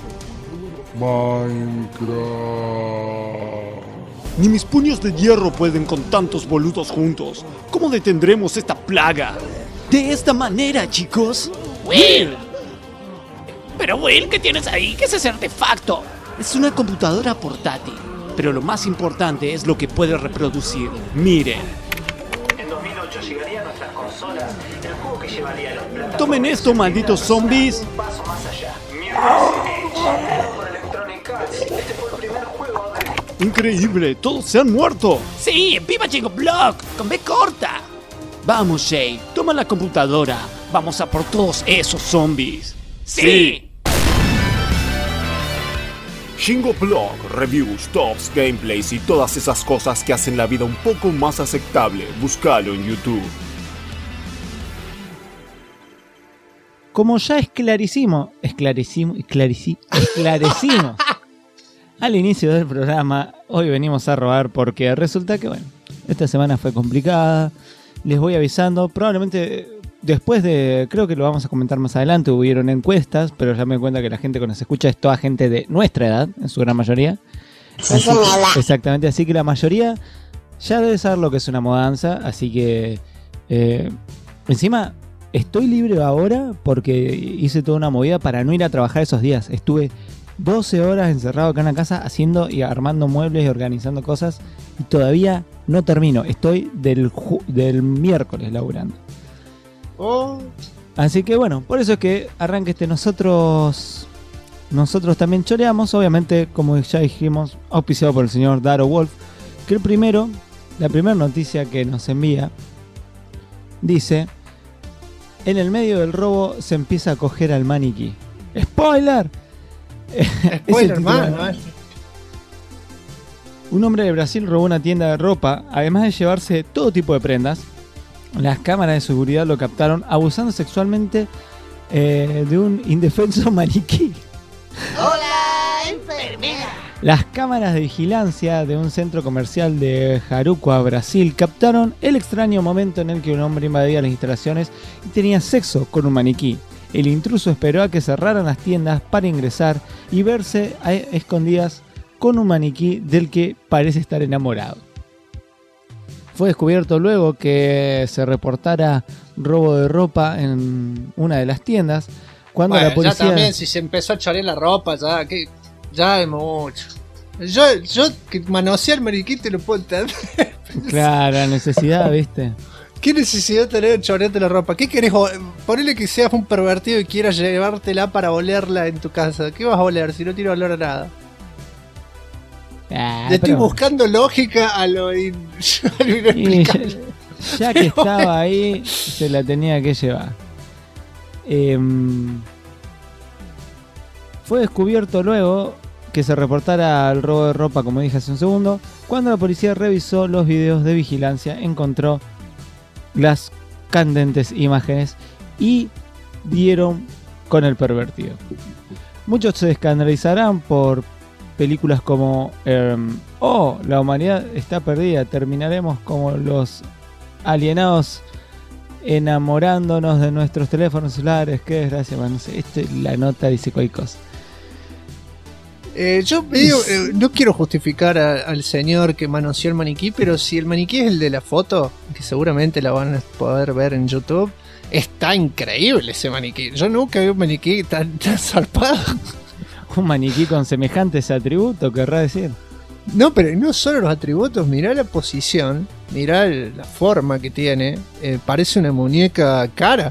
Minecraft. Ni mis puños de hierro pueden con tantos boludos juntos. ¿Cómo detendremos esta plaga? De esta manera, chicos. ¡Will! Pero Will, ¿qué tienes ahí? ¿Qué es ese artefacto? Es una computadora portátil, pero lo más importante es lo que puede reproducir. Miren. En 2008 llegaría a nuestras consolas el juego que llevaría a los plataformas. Tomen esto, malditos zombies. Un paso más allá. Por Electronic Arts. Este fue el primer juego a ver. Increíble, todos se han muerto. Sí, ¡viva Chico Block! Con B corta. Vamos, Jay, toma la computadora. Vamos a por todos esos zombies. Sí. Shingo Blog, reviews, tops, gameplays y todas esas cosas que hacen la vida un poco más aceptable. Búscalo en YouTube. Como ya esclarecimos al inicio del programa, hoy venimos a robar porque resulta que, bueno, esta semana fue complicada. Les voy avisando, probablemente después de, creo que lo vamos a comentar más adelante, hubieron encuestas, pero ya me doy cuenta que la gente que nos escucha es toda gente de nuestra edad, en su gran mayoría. Exactamente, así que la mayoría ya debe saber lo que es una mudanza, así que encima estoy libre ahora porque hice toda una movida para no ir a trabajar esos días. Estuve 12 horas encerrado acá en la casa haciendo y armando muebles y organizando cosas y todavía no termino. Estoy del miércoles laburando. Oh. Así que bueno, por eso es que arranque nosotros también choreamos, obviamente, como ya dijimos, auspiciado por el señor Daro Wolf, que la primera noticia que nos envía dice: en el medio del robo se empieza a coger al maniquí. ¡Spoiler! Spoiler, hermano. Un hombre de Brasil robó una tienda de ropa, además de llevarse todo tipo de prendas. Las cámaras de seguridad lo captaron abusando sexualmente de un indefenso maniquí. ¡Hola, enfermera! Las cámaras de vigilancia de un centro comercial de Jarucoa, Brasil, captaron el extraño momento en el que un hombre invadía las instalaciones y tenía sexo con un maniquí. El intruso esperó a que cerraran las tiendas para ingresar y verse a escondidas con un maniquí del que parece estar enamorado. Fue descubierto luego que se reportara robo de ropa en una de las tiendas. Cuando la policía... Ya también, si se empezó a chorear la ropa, ya es mucho. Yo que manoseé el maniquí te lo puedo entender. Claro, la necesidad, ¿viste? ¿Qué necesidad de tener chorearte la ropa? ¿Qué querés? Ponele que seas un pervertido y quieras llevártela para olerla en tu casa. ¿Qué vas a oler si no tiene olor a nada? Estoy buscando lógica a lo inexplicable. Ya que estaba ahí, se la tenía que llevar. Fue descubierto luego que se reportara el robo de ropa, como dije hace un segundo. Cuando la policía revisó los videos de vigilancia, encontró las candentes imágenes y dieron con el pervertido. Muchos se escandalizarán por películas como la humanidad está perdida, terminaremos como los alienados enamorándonos de nuestros teléfonos celulares. Qué desgracia, no sé, la nota dice cualquier cosa. Yo no quiero justificar al señor que manoseó el maniquí, pero si el maniquí es el de la foto, que seguramente la van a poder ver en YouTube, está increíble ese maniquí. Yo nunca vi un maniquí tan zarpado. Un maniquí con semejantes atributos, querrá decir. No, pero no solo los atributos, mirá la posición, mirá la forma que tiene, parece una muñeca cara.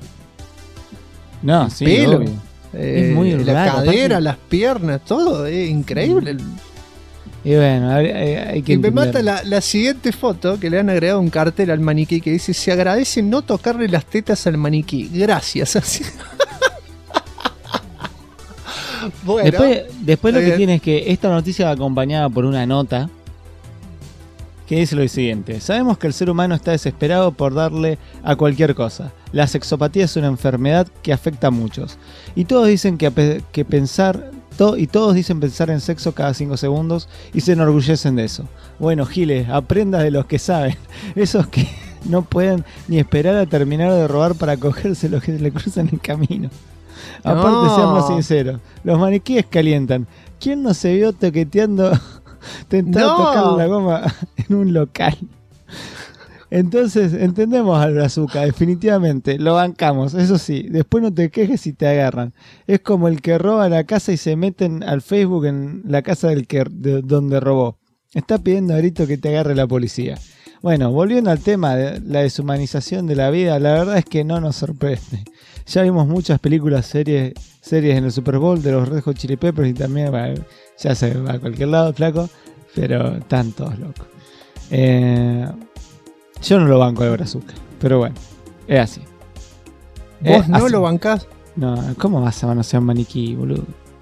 No, sí, pelo, obvio. Es muy la raro, cadera, aparte, las piernas, todo, es increíble. Y bueno, hay que y me entender. mata la siguiente foto, que le han agregado un cartel al maniquí que dice: se agradece no tocarle las tetas al maniquí, gracias. Así. Bueno, después lo que tiene es que esta noticia va acompañada por una nota que dice lo siguiente: sabemos que el ser humano está desesperado por darle a cualquier cosa. La sexopatía es una enfermedad que afecta a muchos. Y todos dicen todos dicen pensar en sexo cada 5 segundos y se enorgullecen de eso. Bueno, Giles, aprenda de los que saben. Esos que no pueden ni esperar a terminar de robar para cogerse los que le cruzan el camino. Aparte, seamos sinceros, los maniquíes calientan. ¿Quién no se vio toqueteando, tentando tocar la goma en un local? Entonces, entendemos al Brazuca, definitivamente, lo bancamos, eso sí, después no te quejes si te agarran. Es como el que roba la casa y se meten al Facebook en la casa donde robó. Está pidiendo a grito que te agarre la policía. Bueno, volviendo al tema de la deshumanización de la vida, la verdad es que no nos sorprende. Ya vimos muchas películas, series en el Super Bowl de los Red Hot Chili Peppers y también, bueno, ya se va a cualquier lado, flaco, pero están todos locos. Yo no lo banco de Brazuca, pero bueno, es así. ¿Vos no lo bancás? No, ¿cómo vas a manosear un maniquí, boludo?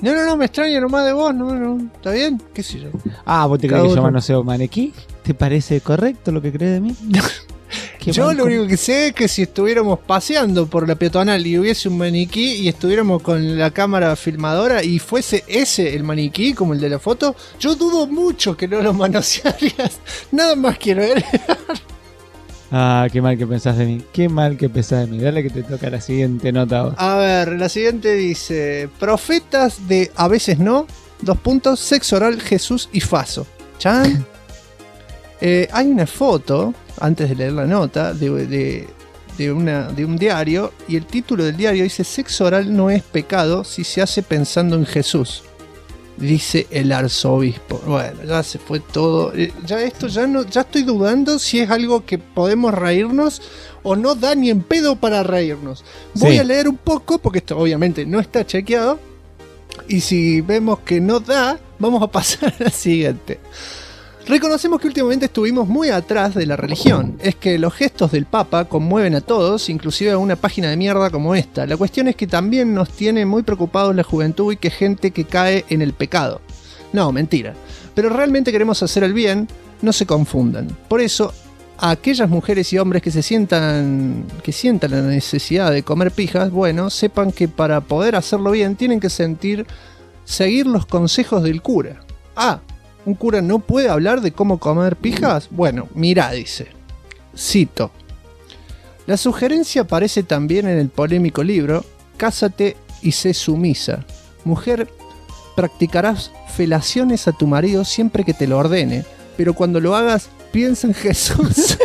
No, me extraña nomás de vos, no, ¿está bien? ¿Qué sé yo? ¿Vos te crees que yo no sé un maniquí? ¿Te parece correcto lo que crees de mí? Yo lo único que sé es que si estuviéramos paseando por la peatonal y hubiese un maniquí y estuviéramos con la cámara filmadora y fuese ese el maniquí como el de la foto, yo dudo mucho que no lo manosearías. Nada más quiero ver. Qué mal que pensás de mí. Qué mal que pensás de mí. Dale que te toca la siguiente nota. A ver, la siguiente dice: profetas de a veces no, : sexo oral, Jesús y Faso. ¿Chan? Hay una foto, antes de leer la nota, de un diario, y el título del diario dice: sexo oral no es pecado si se hace pensando en Jesús. Dice el arzobispo. Bueno, ya se fue todo. Ya estoy dudando si es algo que podemos reírnos o no da ni en pedo para reírnos. Voy a leer un poco, porque esto obviamente no está chequeado. Y si vemos que no da, vamos a pasar a la siguiente. Reconocemos que últimamente estuvimos muy atrás de la religión. Es que los gestos del Papa conmueven a todos, inclusive a una página de mierda como esta. La cuestión es que también nos tiene muy preocupados la juventud y que gente que cae en el pecado. No, mentira. Pero realmente queremos hacer el bien, no se confundan. Por eso, a aquellas mujeres y hombres que sientan la necesidad de comer pijas, bueno, sepan que para poder hacerlo bien tienen que seguir los consejos del cura. ¿Un cura no puede hablar de cómo comer pijas? Bueno, mirá, dice. Cito. La sugerencia aparece también en el polémico libro Cásate y sé sumisa. Mujer, practicarás felaciones a tu marido siempre que te lo ordene, pero cuando lo hagas, piensa en Jesús.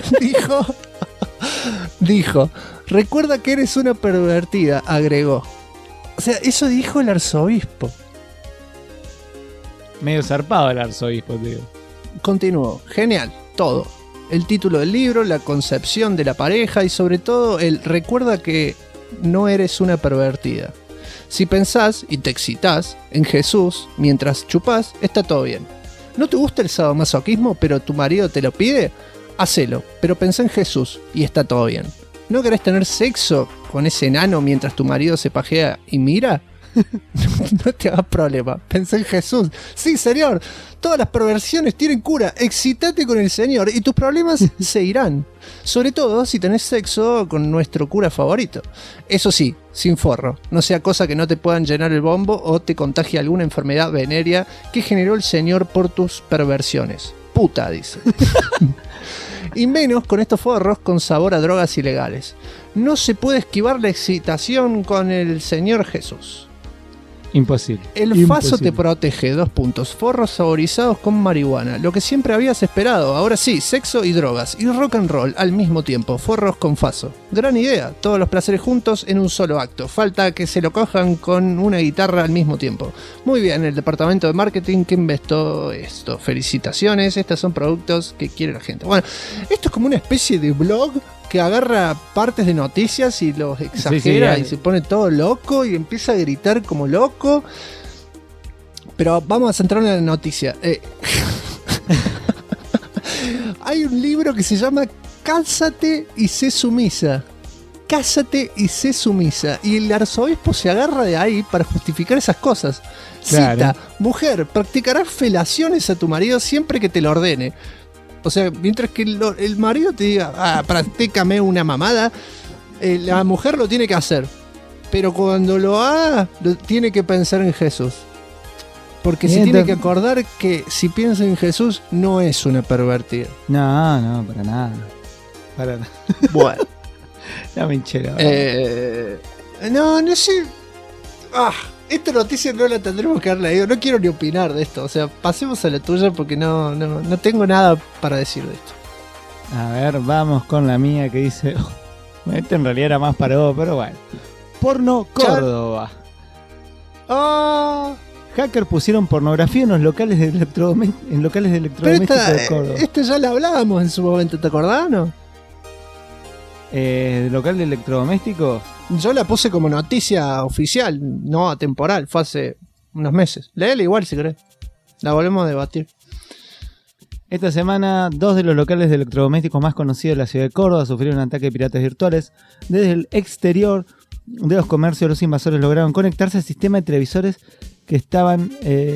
Dijo. Recuerda que eres una pervertida, agregó. O sea, eso dijo el arzobispo. Medio zarpado el arzobispo, tío. Continuó. Genial, todo. El título del libro, la concepción de la pareja y sobre todo el recuerda que no eres una pervertida. Si pensás y te excitás en Jesús mientras chupás, está todo bien. ¿No te gusta el sadomasoquismo pero tu marido te lo pide? Hacelo, pero pensá en Jesús y está todo bien. ¿No querés tener sexo con ese enano mientras tu marido se pajea y mira? No te hagas problema, pensé en Jesús. Sí, señor, todas las perversiones tienen cura. Excitate con el Señor y tus problemas se irán. Sobre todo si tenés sexo con nuestro cura favorito. Eso sí, sin forro. No sea cosa que no te puedan llenar el bombo o te contagie alguna enfermedad venérea que generó el Señor por tus perversiones. Puta, dice. Y menos con estos forros con sabor a drogas ilegales. No se puede esquivar la excitación con el Señor Jesús. Imposible. El Faso te protege. Forros saborizados con marihuana. Lo que siempre habías esperado. Ahora sí, sexo y drogas. Y rock and roll al mismo tiempo. Forros con Faso. Gran idea. Todos los placeres juntos en un solo acto. Falta que se lo cojan con una guitarra al mismo tiempo. Muy bien, el departamento de marketing que inventó esto. Felicitaciones. Estos son productos que quiere la gente. Bueno, esto es como una especie de blog que agarra partes de noticias y los exagera y se pone todo loco y empieza a gritar como loco. Pero vamos a centrarnos en la noticia. Hay un libro que se llama Cásate y sé sumisa. Cásate y sé sumisa. Y el arzobispo se agarra de ahí para justificar esas cosas. Cita: claro. Mujer, practicarás felaciones a tu marido siempre que te lo ordene. O sea, mientras que el marido te diga, practícame una mamada, la mujer lo tiene que hacer. Pero cuando lo haga, tiene que pensar en Jesús. Porque se tiene que acordar que si piensa en Jesús, no es una pervertida. No, para nada. Bueno. La minchera. No sé. Esta noticia no la tendremos que haber leído. No quiero ni opinar de esto. O sea, pasemos a la tuya porque no tengo nada para decir de esto. A ver, vamos con la mía que dice... Este en realidad era más para vos, pero bueno. Porno Córdoba. Hacker pusieron pornografía en los locales de electrodomésticos de Córdoba. Esta ya la hablábamos en su momento, ¿te acordás, no? ¿Local de electrodomésticos? Yo la puse como noticia oficial, no atemporal, fue hace unos meses. Léela igual si querés. La volvemos a debatir. Esta semana, 2 de los locales de electrodomésticos más conocidos de la ciudad de Córdoba sufrieron un ataque de piratas virtuales. Desde el exterior de los comercios, los invasores lograron conectarse al sistema de televisores que estaban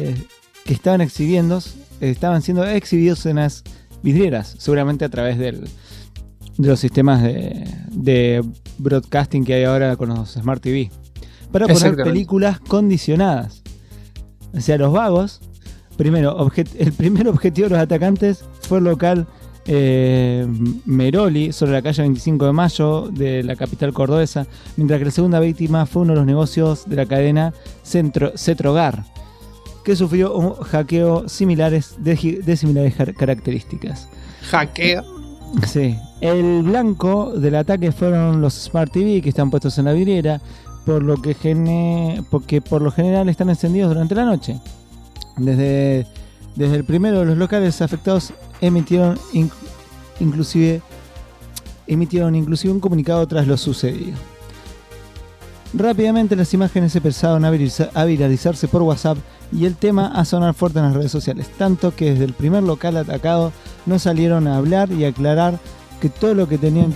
siendo exhibidos en las vidrieras, seguramente a través de los sistemas de broadcasting que hay ahora con los Smart TV, para poner películas condicionadas. O sea, los vagos, el primer objetivo de los atacantes fue el local Meroli, sobre la calle 25 de Mayo de la capital cordobesa, mientras que la segunda víctima fue uno de los negocios de la cadena Cetrogar, que sufrió un hackeo de similares características. ¿Hackeo? Sí. El blanco del ataque fueron los Smart TV que están puestos en la vidriera, porque por lo general están encendidos durante la noche. Desde el primero de los locales afectados emitieron inclusive un comunicado tras lo sucedido. Rápidamente las imágenes se empezaron a viralizarse por WhatsApp y el tema a sonar fuerte en las redes sociales, tanto que desde el primer local atacado no salieron a hablar y aclarar que todo lo que tenían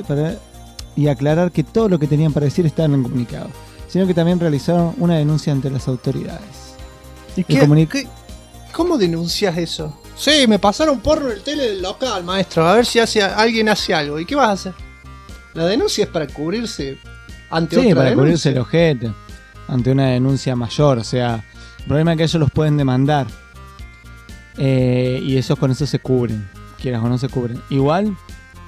para decir estaba en el comunicado, sino que también realizaron una denuncia ante las autoridades. ¿Y cómo denuncias eso? Sí, me pasaron porno en el tele del local, maestro, a ver si alguien hace algo. ¿Y qué vas a hacer? La denuncia es para cubrirse ante otra para denuncia. Cubrirse el ojete ante una denuncia mayor. O sea, el problema es que ellos los pueden demandar y esos con eso se cubren, quieras o no se cubren. Igual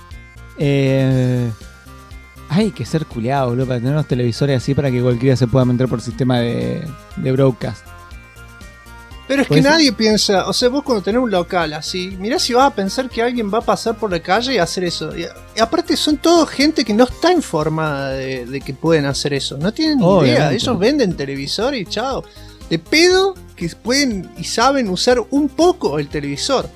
hay que ser culiado, boludo, para tener los televisores así para que cualquiera se pueda meter por sistema de broadcast. Pero es que nadie piensa, o sea, vos cuando tenés un local así, mirá si vas a pensar que alguien va a pasar por la calle y hacer eso. Y aparte son todo gente que no está informada de que pueden hacer eso. No tienen ni idea. Ellos venden televisor y chao. De pedo que pueden y saben usar un poco el televisor.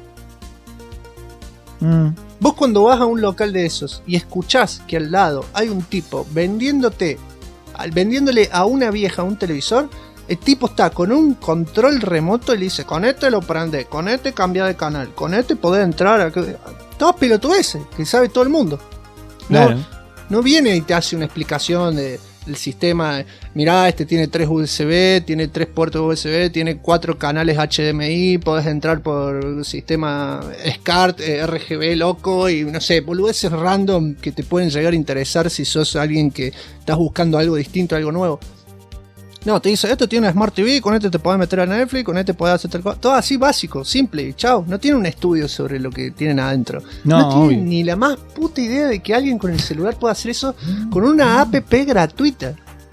Vos cuando vas a un local de esos y escuchás que al lado hay un tipo vendiéndole a una vieja un televisor, el tipo está con un control remoto y le dice, con este lo prende, con este cambia de canal, con este podés entrar. Todo pelotudeces que sabe todo el mundo. Claro. No viene y te hace una explicación del sistema. Mirá, este tiene 3 USB, tiene 3 puertos USB, tiene 4 canales HDMI, podés entrar por sistema SCART, RGB loco y no sé, boludeces random que te pueden llegar a interesar si sos alguien que estás buscando algo distinto, algo nuevo. No, te dice, esto tiene una Smart TV, con este te podés meter a Netflix, con este podés hacer tal cosa. Todo así básico, simple, chao. No tiene un estudio sobre lo que tienen adentro. No tiene ni la más puta idea de que alguien con el celular pueda hacer eso con una app gratuita.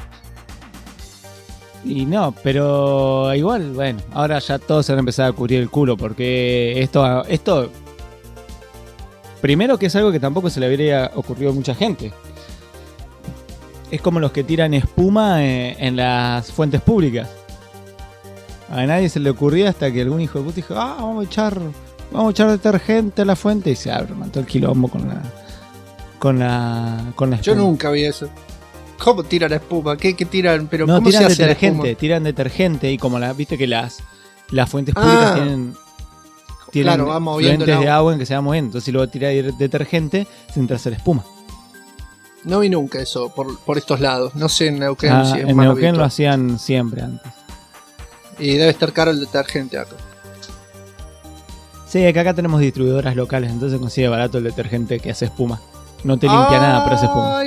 Y no, pero igual, bueno, ahora ya todos se van a empezar a cubrir el culo porque esto primero que es algo que tampoco se le habría ocurrido a mucha gente. Es como los que tiran espuma en las fuentes públicas. A nadie se le ocurría hasta que algún hijo de puta dijo, vamos a echar detergente a la fuente y se abre, todo el quilombo con la espuma. Yo nunca vi eso. ¿Cómo tiran espuma? ¿Qué tiran? Pero no, ¿cómo tiran se hace detergente, tiran detergente y como viste que las fuentes públicas tienen fluentes de agua en que se va moviendo. Entonces si luego tira detergente, se entra a hacer espuma. No vi nunca eso por estos lados. No sé en Neuquén si es en más Neuquén habitual. lo hacían siempre antes. Y debe estar caro el detergente acá. Sí, que acá tenemos distribuidoras locales, entonces consigue barato el detergente que hace espuma. No te limpia nada, pero hace espuma.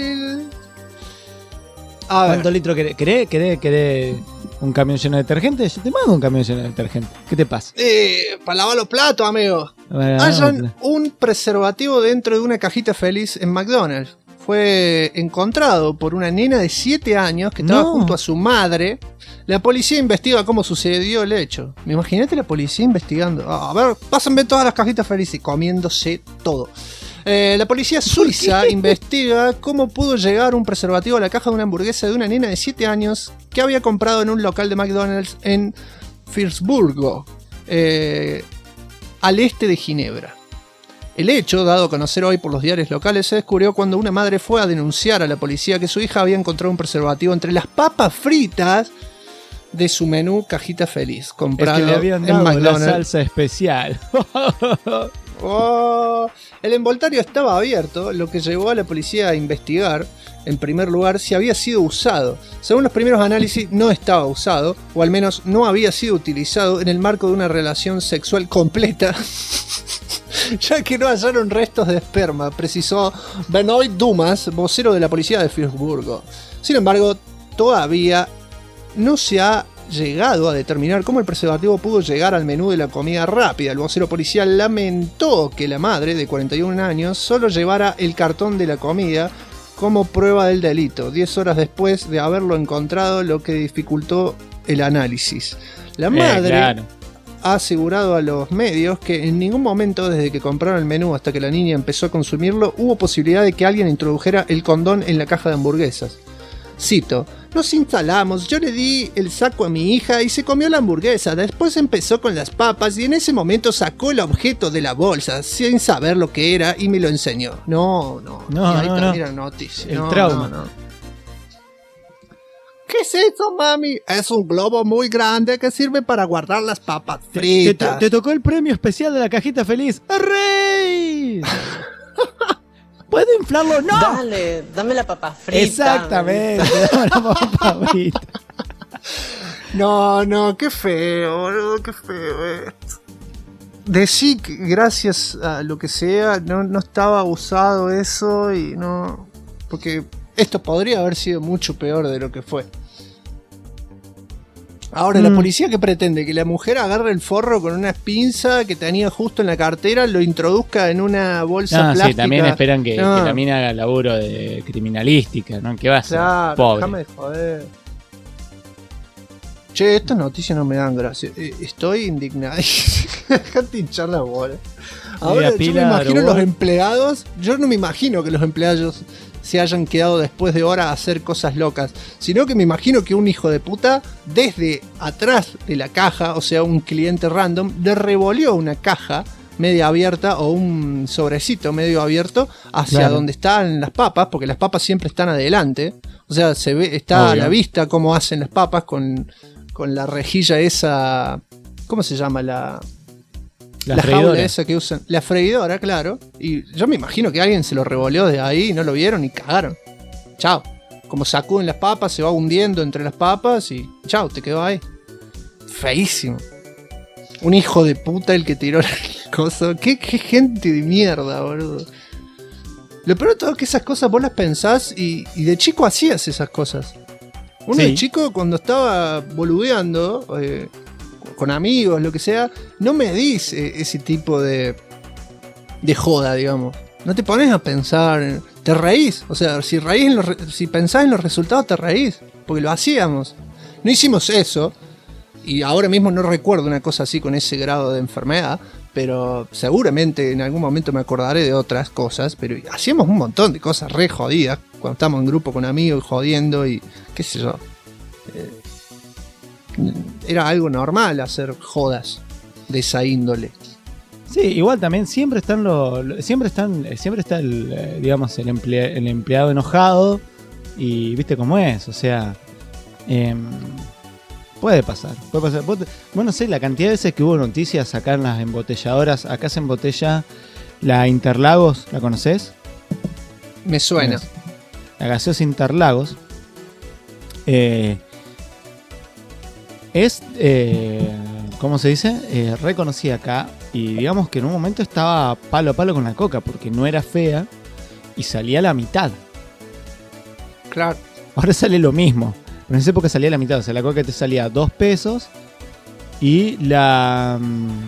¿Cuántos litros querés un camión lleno de detergente? Yo te mando un camión lleno de detergente. ¿Qué te pasa? Para lavar los platos, amigo. Hayan un preservativo dentro de una cajita feliz en McDonald's. Fue encontrado por una nena de 7 años que estaba junto a su madre. La policía investiga cómo sucedió el hecho. Me imagínate la policía investigando. A ver, pásenme todas las cajitas felices y comiéndose todo. La policía suiza investiga cómo pudo llegar un preservativo a la caja de una hamburguesa de una nena de 7 años que había comprado en un local de McDonald's en Würzburgo, al este de Ginebra. El hecho, dado a conocer hoy por los diarios locales, se descubrió cuando una madre fue a denunciar a la policía que su hija había encontrado un preservativo entre las papas fritas de su menú cajita feliz, comprado le habían en dado McDonald's. La salsa especial. Oh, el envoltorio estaba abierto, lo que llevó a la policía a investigar, en primer lugar, si había sido usado. Según los primeros análisis, no estaba usado, o al menos no había sido utilizado en el marco de una relación sexual completa, ya que no hallaron restos de esperma, precisó Benoit Dumas, vocero de la policía de Friburgo. Sin embargo, todavía no se ha llegado a determinar cómo el preservativo pudo llegar al menú de la comida rápida. El vocero policial lamentó que la madre, de 41 años, solo llevara el cartón de la comida como prueba del delito, 10 horas después de haberlo encontrado, lo que dificultó el análisis. La madre ha asegurado a los medios que en ningún momento desde que compraron el menú hasta que la niña empezó a consumirlo hubo posibilidad de que alguien introdujera el condón en la caja de hamburguesas. Cito: nos instalamos, yo le di el saco a mi hija y se comió la hamburguesa, después empezó con las papas y en ese momento sacó el objeto de la bolsa sin saber lo que era y me lo enseñó. No, y ahí termina la noticia. El trauma. No. ¿Qué es eso, mami? Es un globo muy grande que sirve para guardar las papas fritas. Te tocó el premio especial de la cajita feliz. ¡Rey! ¿Puedo inflarlo? ¡No! Dale, dame la papa frita. Exactamente, dame la papa frita. No, qué feo, boludo, qué feo esto. Decí que gracias a lo que sea, no estaba usado eso y no... Porque esto podría haber sido mucho peor de lo que fue. Ahora, la policía, ¿qué pretende? Que la mujer agarre el forro con una pinza que tenía justo en la cartera, lo introduzca en una bolsa plástica. Sí, también esperan que la mina haga laburo de criminalística, ¿no? ¿Qué va a hacer? Claro, pobre. Déjame de joder. Che, estas noticias no me dan gracia. Estoy indignado. Dejate hinchar la bola. Ahora, yo me imagino los empleados. Yo no me imagino que los empleados se hayan quedado después de horas a hacer cosas locas, sino que me imagino que un hijo de puta desde atrás de la caja, o sea, un cliente random, le revolvió una caja media abierta o un sobrecito medio abierto hacia donde están las papas, porque las papas siempre están adelante, o sea, se ve, está a la vista cómo hacen las papas con la rejilla esa, ¿cómo se llama? La jaula esa que usan. La freidora, claro. Y yo me imagino que alguien se lo revoleó de ahí y no lo vieron y cagaron. Chao. Como sacuden las papas, se va hundiendo entre las papas y chao, te quedó ahí. Feísimo. Un hijo de puta el que tiró la cosa. ¿Qué gente de mierda, boludo? Lo peor de todo es que esas cosas vos las pensás y de chico hacías esas cosas. Uno de chico, cuando estaba boludeando... con amigos, lo que sea, no medís ese tipo de joda, digamos. No te pones a pensar, te reís. O sea, si pensás en los resultados, te reís. Porque lo hacíamos. No hicimos eso. Y ahora mismo no recuerdo una cosa así con ese grado de enfermedad. Pero seguramente en algún momento me acordaré de otras cosas. Pero hacíamos un montón de cosas re jodidas. Cuando estábamos en grupo con amigos, jodiendo y qué sé yo. Era algo normal hacer jodas de esa índole. Sí, igual también siempre está el digamos el empleado enojado y viste cómo es, o sea, puede pasar. Bueno, sé la cantidad de veces que hubo noticias acá en las embotelladoras. Acá se embotella la Interlagos, ¿la conocés? Me suena. La gaseosa Interlagos. Es, ¿cómo se dice? Reconocida acá. Y digamos que en un momento estaba palo a palo con la coca, porque no era fea y salía a la mitad. Claro. Ahora sale lo mismo. Pero en esa época salía a la mitad. O sea, la coca te salía 2 pesos y la...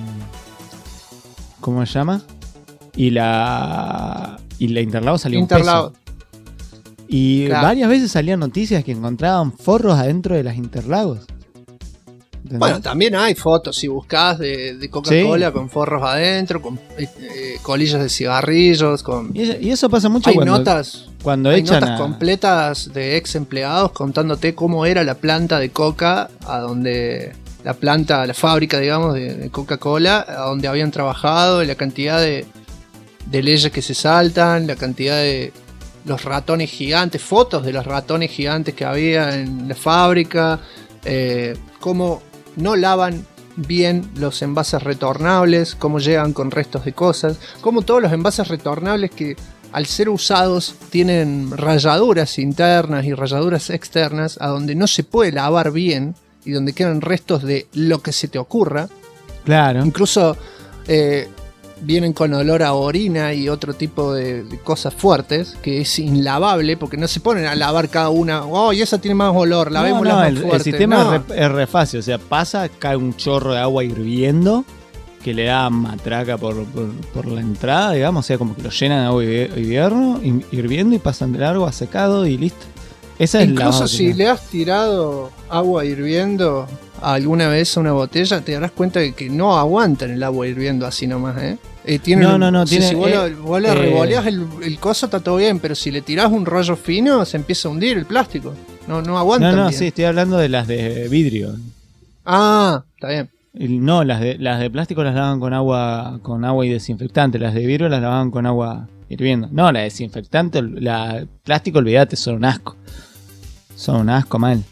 ¿cómo se llama? Y la Interlagos salía Interlagos. 1 peso. Y varias veces salían noticias que encontraban forros adentro de las Interlagos. ¿Entendés? Bueno, también hay fotos, si buscás, de Coca-Cola con forros adentro, con colillas de cigarrillos, con... Y eso pasa mucho hay cuando hay echan notas completas de ex empleados contándote cómo era la planta de Coca, a donde... la fábrica, digamos, de Coca-Cola, a donde habían trabajado, la cantidad de leyes que se saltan, la cantidad de los ratones gigantes, fotos de los ratones gigantes que había en la fábrica, cómo no lavan bien los envases retornables, cómo llegan con restos de cosas, cómo todos los envases retornables que al ser usados tienen rayaduras internas y rayaduras externas a donde no se puede lavar bien y donde quedan restos de lo que se te ocurra. Claro. Incluso vienen con olor a orina y otro tipo de cosas fuertes, que es inlavable, porque no se ponen a lavar cada una. Oh, y esa tiene más olor, lavémosla más fuerte. El sistema es re fácil, o sea, cae un chorro de agua hirviendo, que le da matraca por la entrada, digamos, o sea, como que lo llenan de agua hirviendo y pasan de largo a secado y listo. Esa es la incluso si le has tirado agua hirviendo alguna vez a una botella, te darás cuenta de que no aguantan el agua hirviendo así nomás, ¿eh? No. Si vos le revoleás el coso, está todo bien, pero si le tirás un rollo fino, se empieza a hundir el plástico. No aguantan bien. Sí, estoy hablando de las de vidrio. Ah, está bien. No, las de plástico las lavan con agua y desinfectante. Las de vidrio las lavaban con agua hirviendo. No, la desinfectante, la plástico, olvídate, son un asco. Son un asco mal.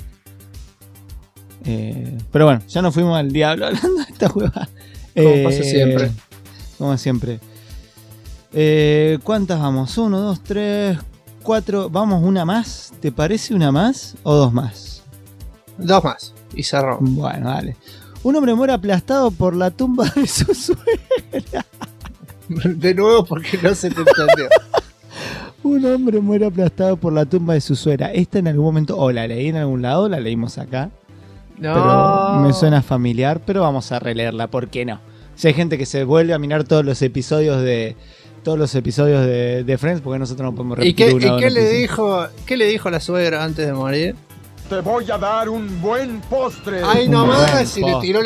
Pero bueno, ya nos fuimos al diablo hablando de esta hueva. Como pasa siempre. Como siempre. ¿Cuántas vamos? 1, 2, 3, 4. ¿Vamos una más? ¿Te parece una más o dos más? Dos más. Y cerró. Bueno, dale. Un hombre muere aplastado por la tumba de su suegra. De nuevo, porque no se te entendió. Un hombre muere aplastado por la tumba de su suegra. Esta en algún momento, o la leí en algún lado, la leímos acá. No. Pero me suena familiar, pero vamos a releerla, ¿por qué no? Si hay gente que se vuelve a mirar todos los episodios de Friends, porque nosotros no podemos repetir ¿Y qué le dijo la suegra antes de morir? Te voy a dar un buen postre. Ay, nomás, y le tiró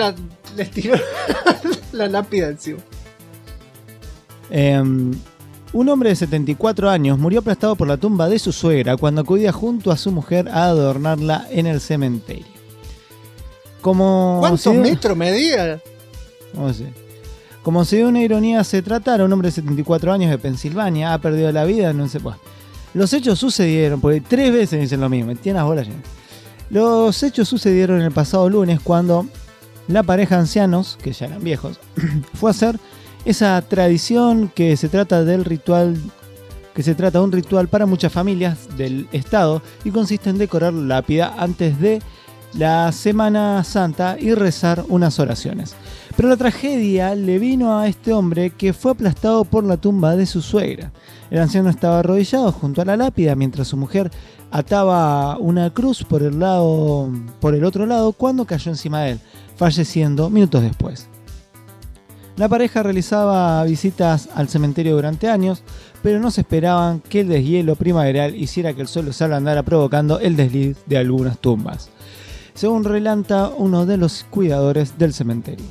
la lápida encima. Un hombre de 74 años murió aplastado por la tumba de su suegra cuando acudía junto a su mujer a adornarla en el cementerio. ¿Cuántos metros medía? No sé. Como si de una ironía se tratara, un hombre de 74 años de Pensilvania ha perdido la vida, no sé. Los hechos sucedieron, porque 3 veces dicen lo mismo, tienen las bolas llenas. Los hechos sucedieron el pasado lunes cuando la pareja de ancianos, que ya eran viejos, fue a hacer esa tradición que se trata de un ritual para muchas familias del estado y consiste en decorar la lápida antes de la Semana Santa y rezar unas oraciones. Pero la tragedia le vino a este hombre que fue aplastado por la tumba de su suegra. El anciano estaba arrodillado junto a la lápida mientras su mujer ataba una cruz por el otro lado cuando cayó encima de él, falleciendo minutos después. La pareja realizaba visitas al cementerio durante años, pero no se esperaban que el deshielo primaveral hiciera que el suelo se ablandara, provocando el desliz de algunas tumbas, según relata uno de los cuidadores del cementerio.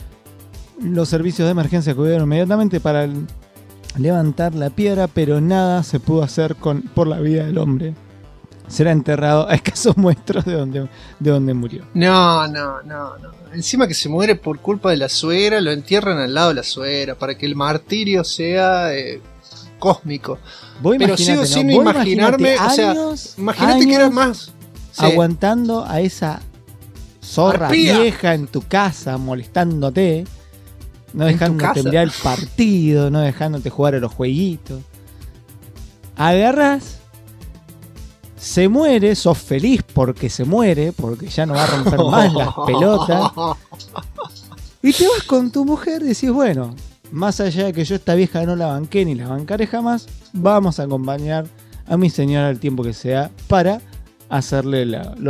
Los servicios de emergencia acudieron inmediatamente para levantar la piedra, pero nada se pudo hacer por la vida del hombre. Será enterrado a escasos metros de donde murió. No. Encima que se muere por culpa de la suegra, lo entierran al lado de la suegra para que el martirio sea cósmico. Pero sigo sin imaginarme, o sea, imagínate que era más... Sí. Aguantando a esa zorra vieja en tu casa, molestándote, no dejándote mirar el partido, no dejándote jugar a los jueguitos. Agarras, se muere, sos feliz porque se muere, porque ya no va a romper más las pelotas. Y te vas con tu mujer y decís, bueno, más allá de que yo esta vieja no la banqué ni la bancaré jamás, vamos a acompañar a mi señora el tiempo que sea para hacerle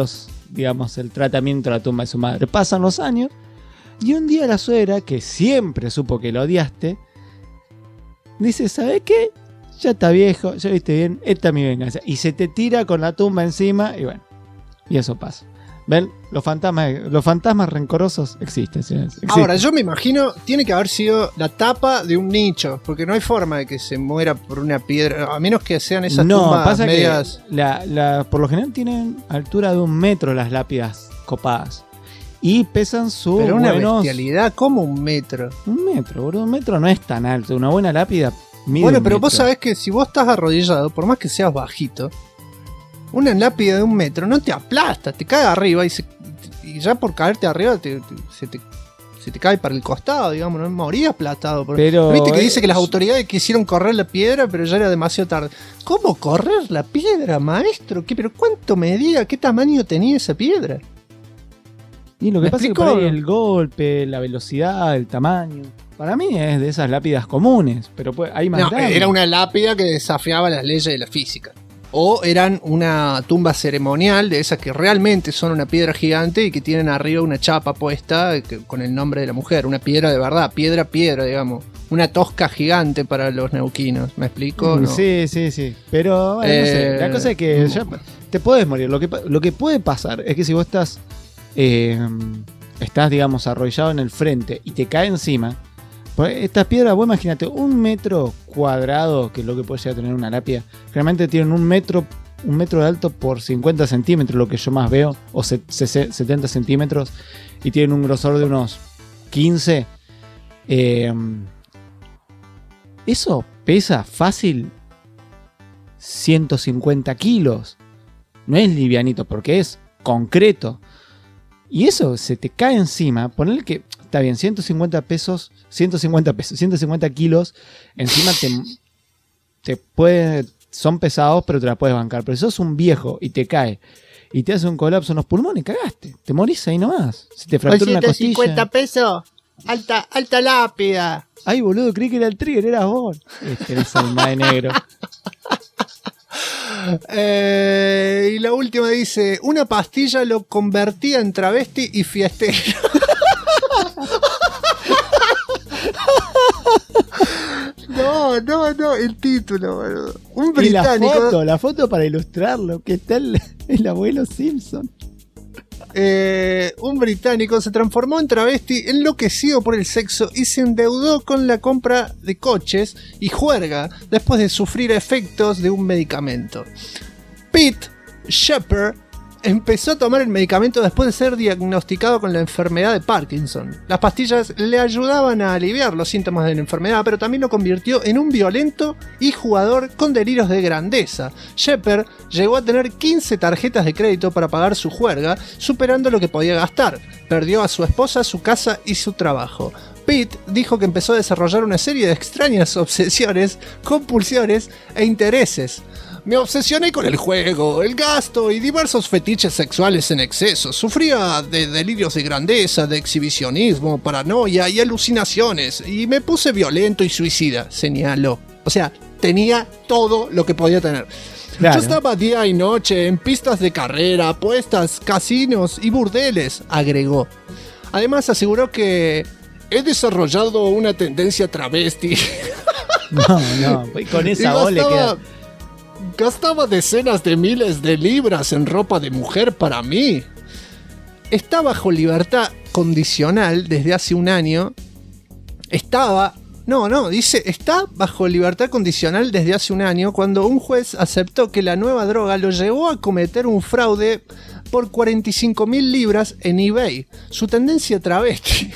el tratamiento a la tumba de su madre. Pasan los años y un día la suegra, que siempre supo que lo odiaste, dice, ¿sabes qué? Ya está viejo, ya viste bien, esta es mi venganza. Y se te tira con la tumba encima y bueno, y eso pasa. ¿Ven? Los fantasmas rencorosos existen. Ahora, yo me imagino, tiene que haber sido la tapa de un nicho, porque no hay forma de que se muera por una piedra, a menos que sean esas tumbas pasa medias... que por lo general tienen altura de 1 metro las lápidas copadas. Y pesan su... Pero una bestialidad, ¿cómo 1 metro? 1 metro, boludo, 1 metro no es tan alto. Una buena lápida mide Bueno, 1 pero metro. vos sabés que si vos estás arrodillado, por más que seas bajito, una lápida de 1 metro no te aplasta, te cae arriba y y ya por caerte arriba se te cae para el costado, digamos, no moría aplastado. Pero viste que dice que las autoridades quisieron correr la piedra, pero ya era demasiado tarde. ¿Cómo correr la piedra, maestro? ¿Pero cuánto medía? ¿Qué tamaño tenía esa piedra? Y lo que pasa es que por ahí el golpe, la velocidad, el tamaño. Para mí es de esas lápidas comunes, pero hay más grandes. Era una lápida que desafiaba las leyes de la física. O eran una tumba ceremonial de esas que realmente son una piedra gigante y que tienen arriba una chapa puesta con el nombre de la mujer. Una piedra de verdad, piedra, digamos. Una tosca gigante para los neuquinos. ¿Me explico? ¿No? Sí. Pero bueno, no sé. La cosa es que ya te puedes morir. Lo que puede pasar es que si vos estás, digamos, arrollado en el frente y te cae encima, pues estas piedras, vos imagínate, 1 metro cuadrado, que es lo que puede llegar a tener una lápida, realmente tienen 1 metro de alto por 50 centímetros, lo que yo más veo, o 70 centímetros, y tienen un grosor de unos 15. Eso pesa fácil 150 kilos. No es livianito, porque es concreto. Y eso se te cae encima, ponele que, está bien, 150 kilos, encima son pesados, pero te la puedes bancar. Pero si sos un viejo y te cae y te hace un colapso en los pulmones, cagaste, te morís ahí nomás. Si te fractura una costilla. 150 pesos, alta lápida. Ay, boludo, creí que era el trigger, eras vos. Eres alma de negro. Y la última dice: una pastilla lo convertía en travesti y fiestero. No, el título, boludo. Un británico. Y la foto para ilustrarlo, que está el abuelo Simpson. Un británico se transformó en travesti enloquecido por el sexo y se endeudó con la compra de coches y juerga después de sufrir efectos de un medicamento. Pete Shepard empezó a tomar el medicamento después de ser diagnosticado con la enfermedad de Parkinson. Las pastillas le ayudaban a aliviar los síntomas de la enfermedad, pero también lo convirtió en un violento y jugador con delirios de grandeza. Shepard llegó a tener 15 tarjetas de crédito para pagar su juerga, superando lo que podía gastar. Perdió a su esposa, su casa y su trabajo. Pete dijo que empezó a desarrollar una serie de extrañas obsesiones, compulsiones e intereses. Me obsesioné con el juego, el gasto y diversos fetiches sexuales en exceso. Sufría de delirios de grandeza, de exhibicionismo, paranoia y alucinaciones. Y me puse violento y suicida, señaló. O sea, tenía todo lo que podía tener. Claro. Yo estaba día y noche en pistas de carrera, apuestas, casinos y burdeles, agregó. Además aseguró que he desarrollado una tendencia travesti. No, con esa voz le queda... Gastaba decenas de miles de libras en ropa de mujer para mí. Está bajo libertad condicional desde hace un año. Está bajo libertad condicional desde hace un año cuando un juez aceptó que la nueva droga lo llevó a cometer un fraude por 45.000 libras en eBay. Su tendencia travesti...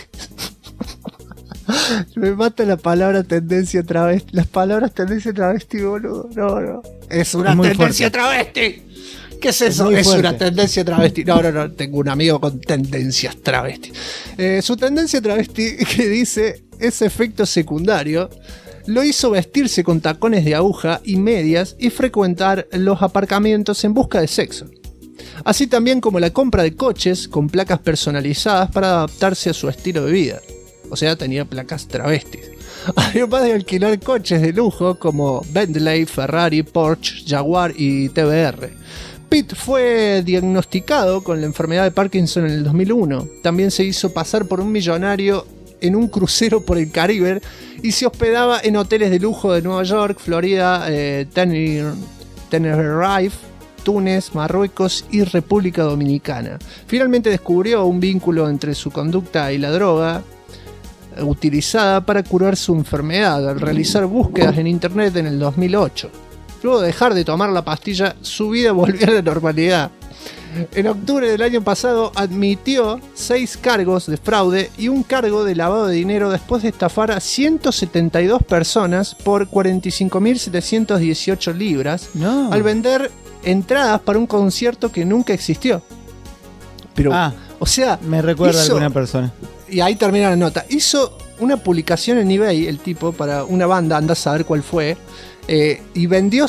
Me mata la palabra tendencia travesti. Las palabras tendencia travesti, boludo. No. Es una tendencia travesti. ¿Qué es eso? Es una tendencia travesti. No. Tengo un amigo con tendencias travesti. Su tendencia travesti, que dice ese efecto secundario, lo hizo vestirse con tacones de aguja y medias y frecuentar los aparcamientos en busca de sexo. Así también como la compra de coches con placas personalizadas para adaptarse a su estilo de vida. O sea, tenía placas travestis. Además de alquilar coches de lujo como Bentley, Ferrari, Porsche, Jaguar y TBR. Pete fue diagnosticado con la enfermedad de Parkinson en el 2001. También se hizo pasar por un millonario en un crucero por el Caribe y se hospedaba en hoteles de lujo de Nueva York, Florida, Tenerife, Túnez, Marruecos y República Dominicana. Finalmente descubrió un vínculo entre su conducta y la droga utilizada para curar su enfermedad al realizar búsquedas en internet en el 2008. Luego de dejar de tomar la pastilla, su vida volvió a la normalidad. En octubre del año pasado admitió 6 cargos de fraude y un cargo de lavado de dinero después de estafar a 172 personas por 45.718 libras al vender entradas para un concierto que nunca existió. Pero, O sea, me recuerda a alguna persona. Y ahí termina la nota. Hizo una publicación en eBay, el tipo, para una banda, anda a saber cuál fue, y vendió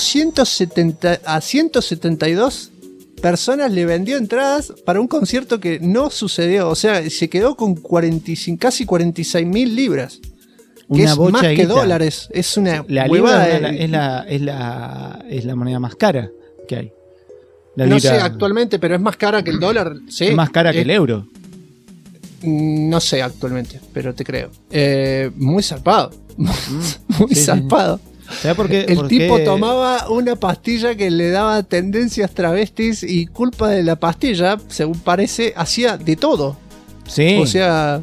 172 personas, le vendió entradas para un concierto que no sucedió. O sea, se quedó con casi 46.000 libras. Que es más que dólares. Es una huevada. Es la moneda más cara que hay. No sé actualmente, pero es más cara que el dólar. ¿Sí? Es más cara que el euro. No sé actualmente, pero te creo. Muy zarpado. Muy zarpado. ¿Sabes por qué? El tipo tomaba una pastilla que le daba tendencias travestis y culpa de la pastilla, según parece, hacía de todo. Sí. O sea...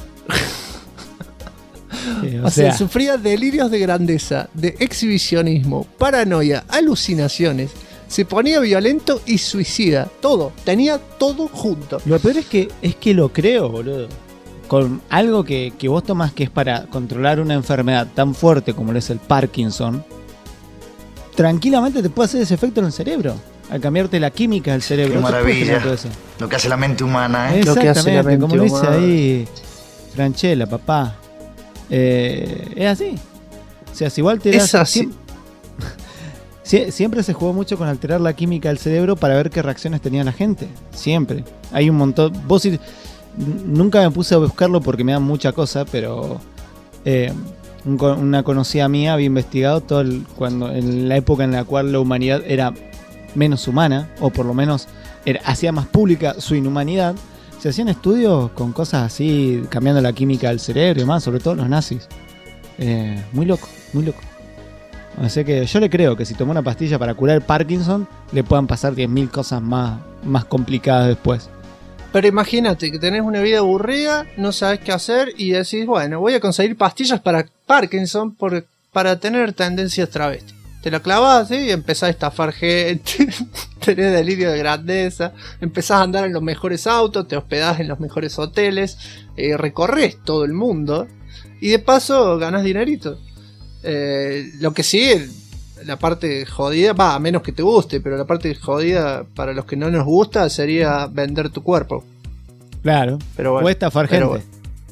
O sea, sufría delirios de grandeza, de exhibicionismo, paranoia, alucinaciones. Se ponía violento y suicida. Todo. Tenía todo junto. Lo peor es que lo creo, boludo. Con algo que vos tomás que es para controlar una enfermedad tan fuerte como lo es el Parkinson, tranquilamente te puede hacer ese efecto en el cerebro. Al cambiarte la química del cerebro. Qué maravilla. Lo que hace la mente humana, ¿eh? Exactamente, lo que hace la mente como lo dice ahí Franchella, papá. Es así. O sea, si igual es así. Siempre se jugó mucho con alterar la química del cerebro para ver qué reacciones tenía la gente. Siempre. Hay un montón. Nunca me puse a buscarlo porque me da mucha cosa, pero una conocida mía había investigado cuando en la época en la cual la humanidad era menos humana, o por lo menos hacía más pública su inhumanidad. Se hacían estudios con cosas así, cambiando la química del cerebro y demás, sobre todo los nazis. Muy loco, muy loco. O sea que yo le creo que si tomó una pastilla para curar el Parkinson, le puedan pasar 10.000 cosas más complicadas después. Pero imagínate que tenés una vida aburrida, no sabes qué hacer y decís, bueno, voy a conseguir pastillas para Parkinson para tener tendencias travestis. Te la clavás y empezás a estafar gente, tenés delirio de grandeza, empezás a andar en los mejores autos, te hospedás en los mejores hoteles, recorres todo el mundo y de paso ganás dinerito. Lo que sí, la parte jodida, a menos que te guste, pero la parte jodida para los que no nos gusta sería vender tu cuerpo. Claro, pero bueno, o estafar gente. Bueno.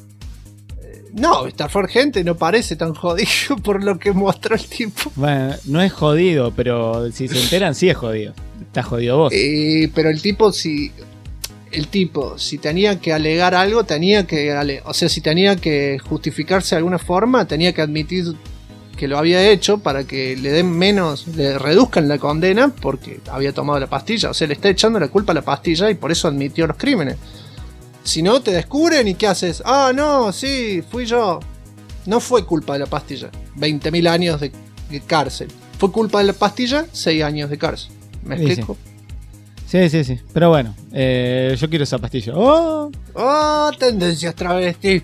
No, estafar gente no parece tan jodido por lo que mostró el tipo. Bueno, no es jodido, pero si se enteran sí es jodido. Estás jodido vos. Pero el tipo si tenía que alegar algo, si tenía que justificarse de alguna forma, tenía que admitir que lo había hecho para que le reduzcan la condena porque había tomado la pastilla. O sea, le está echando la culpa a la pastilla y por eso admitió los crímenes. Si no, te descubren y ¿qué haces? Ah, no, sí, fui yo. No fue culpa de la pastilla. 20.000 años de cárcel. Fue culpa de la pastilla, 6 años de cárcel. ¿Me explico? Sí. Pero bueno, yo quiero esa pastilla. ¡Oh! Tendencias travestis.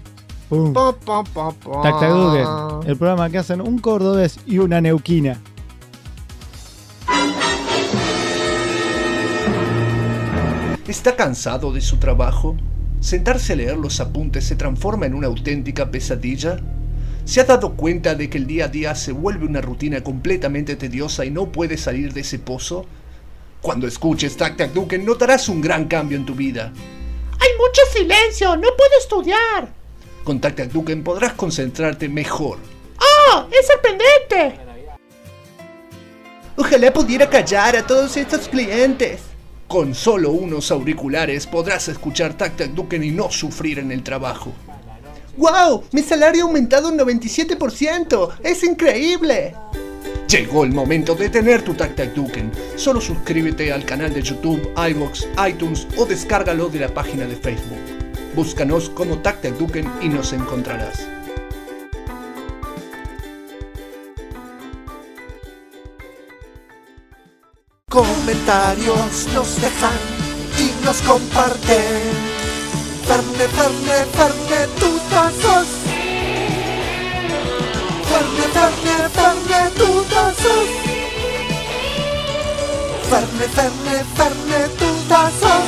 Tac Tac Duken, el programa que hacen un cordobés y una neuquina. ¿Está cansado de su trabajo? ¿Sentarse a leer los apuntes se transforma en una auténtica pesadilla? ¿Se ha dado cuenta de que el día a día se vuelve una rutina completamente tediosa y no puede salir de ese pozo? Cuando escuches Tac Tac Duken notarás un gran cambio en tu vida. ¡Hay mucho silencio! ¡No puedo estudiar! Con Tac Tac Duken podrás concentrarte mejor. ¡Oh! ¡Es sorprendente! Ojalá pudiera callar a todos estos clientes. Con solo unos auriculares podrás escuchar Tac Tac Duken y no sufrir en el trabajo. ¡Wow! ¡Mi salario ha aumentado un 97%! ¡Es increíble! Llegó el momento de tener tu Tac Tac Duken. Solo suscríbete al canal de YouTube, iVoox, iTunes o descárgalo de la página de Facebook. Búscanos como Tac Tac Duken y nos encontrarás. Comentarios nos dejan y nos comparten. Ferne, tutazos. Ferne, tutazos. Ferne, tutazos.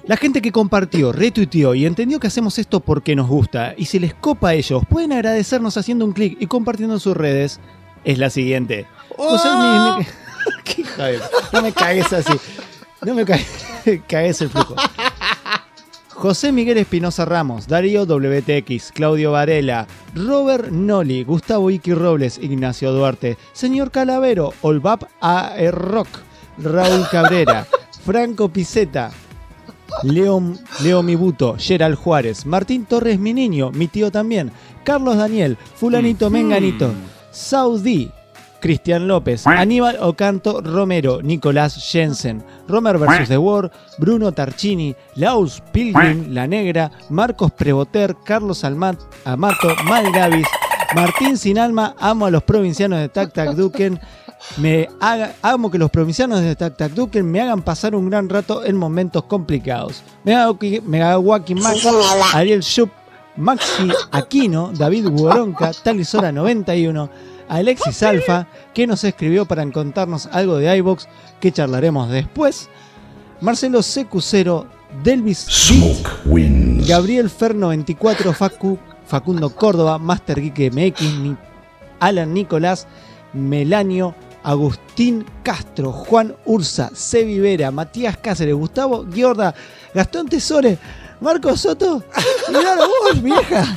La gente que compartió, retuiteó y entendió que hacemos esto porque nos gusta y si les copa a ellos, pueden agradecernos haciendo un clic y compartiendo en sus redes, es la siguiente. ¡Oh! ¿Qué hija de... No me cagues así. No me cagues el flujo. José Miguel Espinosa Ramos, Darío WTX, Claudio Varela, Robert Noli, Gustavo Iki Robles, Ignacio Duarte, Señor Calavero, Olbap AR Rock, Raúl Cabrera, Franco Piceta, Leo Mibuto, Gerald Juárez, Martín Torres, mi niño, mi tío también, Carlos Daniel, Fulanito Menganito, Saudí, Cristian López, Aníbal Ocanto Romero, Nicolás Jensen, Romer vs. The War, Bruno Tarchini, Laus Pilgrim, La Negra, Marcos Preboter, Carlos Amato, Mal Gavis, Martín Sin Alma, amo a los provincianos de Tac Tac Duken, amo que los provincianos de Tac Tac Duken me hagan pasar un gran rato en momentos complicados. Megawaki Max, Ariel Schupp, Maxi Aquino, David Guoronca, Talisora 91, Alexis Alfa, que nos escribió para contarnos algo de iVox que charlaremos después, Marcelo CQ0, Delvis Beat, Gabriel Fer 94, Facundo Córdoba, Master Geek MX, Alan Nicolás, Melanio, Agustín Castro, Juan Ursa, Sebi Vera, Matías Cáceres, Gustavo Giorda, Gastón Tesore, Marcos Soto, miralo vos, vieja.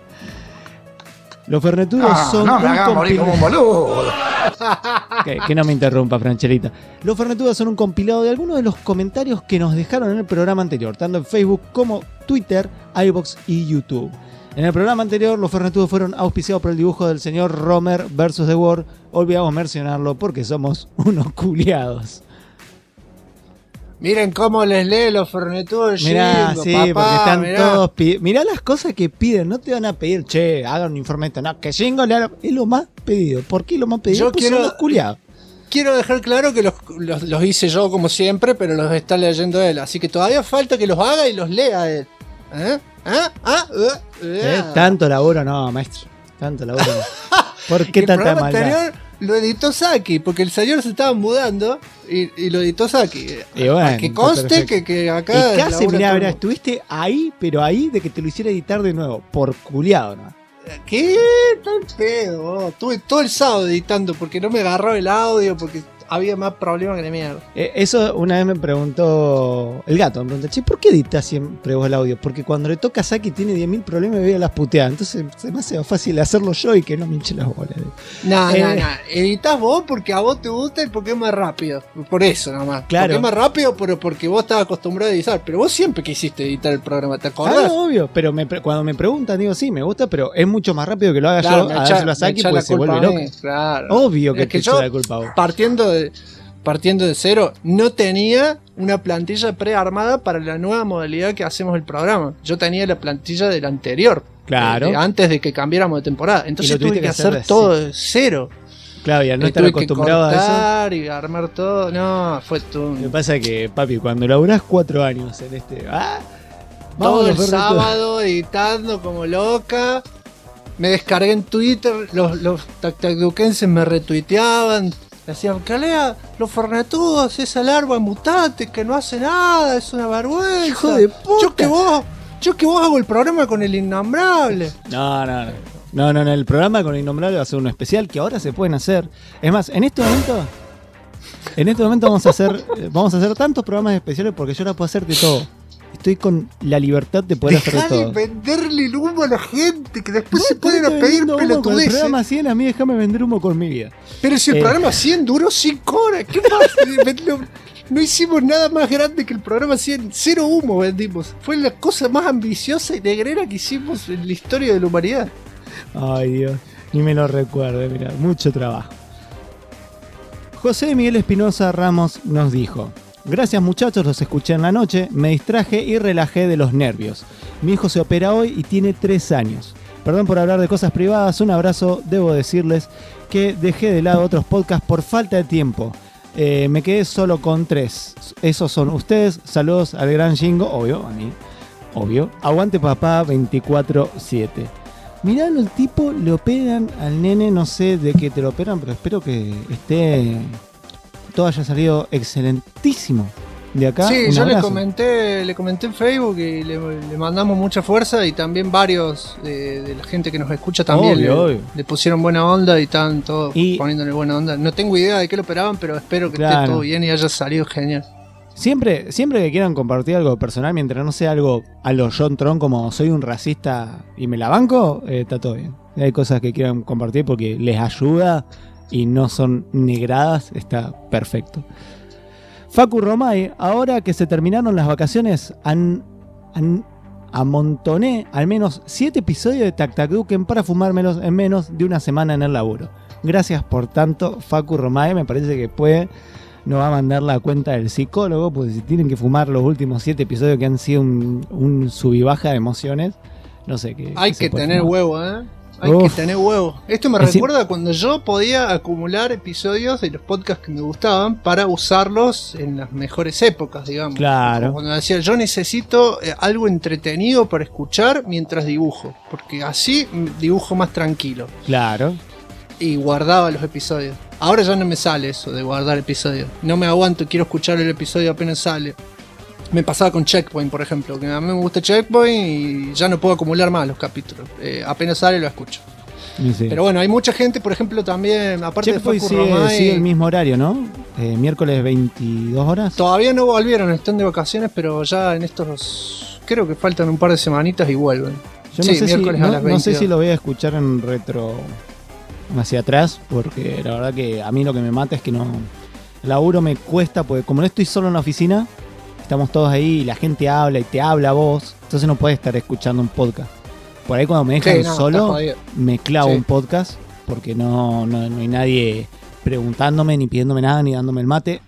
Los fernetudos son no me hagas morir como un boludo. Que no me interrumpa, Francherita. Los fernetudos son un compilado de algunos de los comentarios que nos dejaron en el programa anterior, tanto en Facebook como Twitter, iVoox y YouTube. En el programa anterior, los fernetudos fueron auspiciados por el dibujo del señor Romer vs. The War. Olvidamos mencionarlo porque somos unos culiados. Miren cómo les lee los fernetudos. Mirá, Jingo, sí, papá, porque están mirá. todos pidiendo. Mirá las cosas que piden, no te van a pedir, che, hagan un informe. No, que Jingo le haga. Es lo más pedido. ¿Por qué lo más pedido? Pues son los culiados. Quiero dejar claro que los hice yo como siempre, pero los está leyendo él. Así que todavía falta que los haga y los lea él. Tanto laburo no, maestro. Tanto laburo no. ¿Por qué tanta maldad? Anterior lo editó Saki, porque el señor se estaba mudando y lo editó Saki. Y bueno, que conste que acá. Y casi, mirá, estuviste ahí, pero ahí de que te lo hiciera editar de nuevo. Por culiado, ¿no? ¿Qué? Tal pedo. Estuve todo el sábado editando porque no me agarró el audio, porque había más problemas que de mierda. Eso una vez me preguntó el gato, me preguntó, che, ¿por qué editas siempre vos el audio? Porque cuando le toca a Saki tiene 10.000 problemas y me voy a las puteadas. Entonces se me hace fácil hacerlo yo y que no me hinche las bolas. No. Editas vos porque a vos te gusta y porque es más rápido. Por eso nomás. Claro. Porque es más rápido, pero porque vos estabas acostumbrado a editar. Pero vos siempre quisiste editar el programa, ¿te acordás? Claro, obvio. Pero cuando me preguntan, digo, sí, me gusta, pero es mucho más rápido que lo haga yo a dárselo a Saki, pues se vuelve loco. Claro. Obvio que te echa la culpa a vos. Partiendo de cero, no tenía una plantilla prearmada para la nueva modalidad que hacemos el programa. Yo tenía la plantilla del anterior. Claro. Antes de que cambiáramos de temporada. Entonces tuve que hacer todo de cero. Claro, y al no estar acostumbrado a eso. Y armar todo. No, fue todo. Lo que pasa es que, papi, cuando laburás 4 años en todo el sábado editando como loca. Me descargué en Twitter. Los tactacduquenses me retuiteaban. Decían, que lea los fornetudos, esa larva mutante que no hace nada, es una vergüenza. Hijo de puta. Yo que vos hago el programa con el innombrable. No, el programa con el innombrable va a ser uno especial que ahora se pueden hacer. Es más, en este momento vamos a hacer tantos programas especiales porque yo ahora puedo hacer de todo. Estoy con la libertad de poder hacer de todo. Dejá de venderle el humo a la gente, que después se pueden a pedir pelotudeces. El programa 100, a mí déjame vender humo con mi vida. Pero si el programa 100 duró 5 horas, ¿qué más? No hicimos nada más grande que el programa 100. 0 humo vendimos. Fue la cosa más ambiciosa y negrera que hicimos en la historia de la humanidad. Ay, Dios, ni me lo recuerdo, mira, mucho trabajo. José Miguel Espinosa Ramos nos dijo: gracias muchachos, los escuché en la noche, me distraje y relajé de los nervios. Mi hijo se opera hoy y tiene 3 años. Perdón por hablar de cosas privadas, un abrazo. Debo decirles que dejé de lado otros podcasts por falta de tiempo. Me quedé solo con 3. Esos son ustedes. Saludos al gran Jingo, obvio, a mí. Obvio. Aguante papá 24/7. Mirá, el tipo le operan al nene, no sé de qué te lo operan, pero espero que todo haya salido excelentísimo. de acá. Sí, un yo abrazo. le comenté en Facebook y le mandamos mucha fuerza, y también varios de la gente que nos escucha también Obvio. le pusieron buena onda y están todos poniéndole buena onda. No tengo idea de qué lo esperaban, pero espero que esté todo bien y haya salido genial. Siempre que quieran compartir algo personal, mientras no sea algo a lo John Tron como soy un racista y me la banco, está todo bien. Si hay cosas que quieran compartir porque les ayuda y no son negradas, está perfecto. Facu Romay, ahora que se terminaron las vacaciones, amontoné al menos 7 episodios de Tac Tac Duken para fumármelos en menos de una semana en el laburo. Gracias por tanto, Facu Romay. Me parece que nos va a mandar la cuenta del psicólogo, porque si tienen que fumar los últimos 7 episodios que han sido un sub y baja de emociones, no sé qué. Hay que tener huevo, Hay que tener huevo. Esto me recuerda a cuando yo podía acumular episodios de los podcasts que me gustaban para usarlos en las mejores épocas, digamos. Claro. Cuando decía, yo necesito algo entretenido para escuchar mientras dibujo, porque así dibujo más tranquilo. Claro. Y guardaba los episodios. Ahora ya no me sale eso de guardar episodios. No me aguanto, quiero escuchar el episodio apenas sale. Me pasaba con Checkpoint, por ejemplo, que a mí me gusta Checkpoint y ya no puedo acumular más los capítulos. Apenas sale lo escucho. Sí. Pero bueno, hay mucha gente, por ejemplo, también, aparte Checkpoint de Facu Romay, sigue el mismo horario, ¿no? Miércoles 22 horas. Todavía no volvieron, están de vacaciones, pero ya en estos... Creo que faltan un par de semanitas y vuelven. Yo sí, miércoles a las 22. No sé si lo voy a escuchar en retro hacia atrás, porque la verdad que a mí lo que me mata es que no... El laburo me cuesta, porque como no estoy solo en la oficina, estamos todos ahí y la gente habla y te habla a vos, entonces no puedes estar escuchando un podcast. Por ahí cuando me dejan solo, me clavo un podcast, porque no hay nadie preguntándome, ni pidiéndome nada, ni dándome el mate.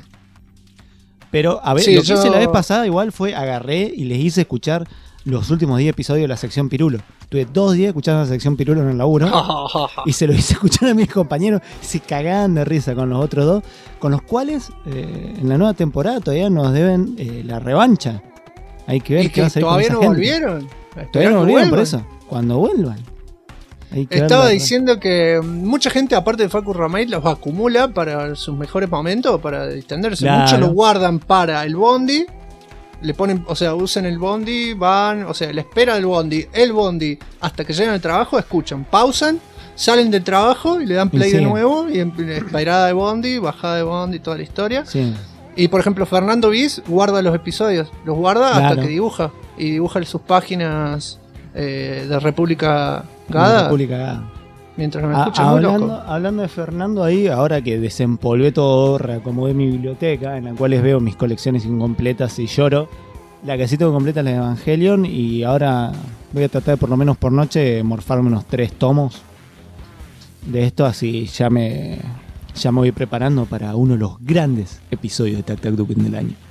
Pero a ver, lo que hice la vez pasada igual fue agarré y les hice escuchar los últimos 10 episodios de la sección Pirulo. Tuve 2 días escuchando la sección Pirulo en el laburo y se lo hice escuchar a mis compañeros y se cagaban de risa con los otros dos, con los cuales en la nueva temporada todavía nos deben la revancha. Hay que ver qué va a salir con esa gente. ¿Todavía no volvieron? Todavía no volvieron, por eso. Cuando vuelvan. Estaba diciendo que mucha gente, aparte de Facu Romay, los acumula para sus mejores momentos, para distenderse. Claro. Muchos lo guardan para el bondi. Le ponen, o sea, usan el bondi, van, o sea, la espera del bondi, el bondi, hasta que llegan al trabajo, escuchan, pausan, salen del trabajo y le dan play de nuevo, y parada de bondi, bajada de bondi, toda la historia. Sí. Y por ejemplo, Fernando Viz guarda los episodios, los guarda hasta que dibuja, y dibuja sus páginas de República Gada. Mientras me escuchan, muy loco. Hablando de Fernando ahí, ahora que desempolvé todo, reacomodé mi biblioteca, en la cual les veo mis colecciones incompletas y lloro. La que sí tengo completa es la de Evangelion, y ahora voy a tratar de por lo menos por noche morfarme unos 3 tomos de esto, así ya me voy preparando para uno de los grandes episodios de Tac Tac Duken del año.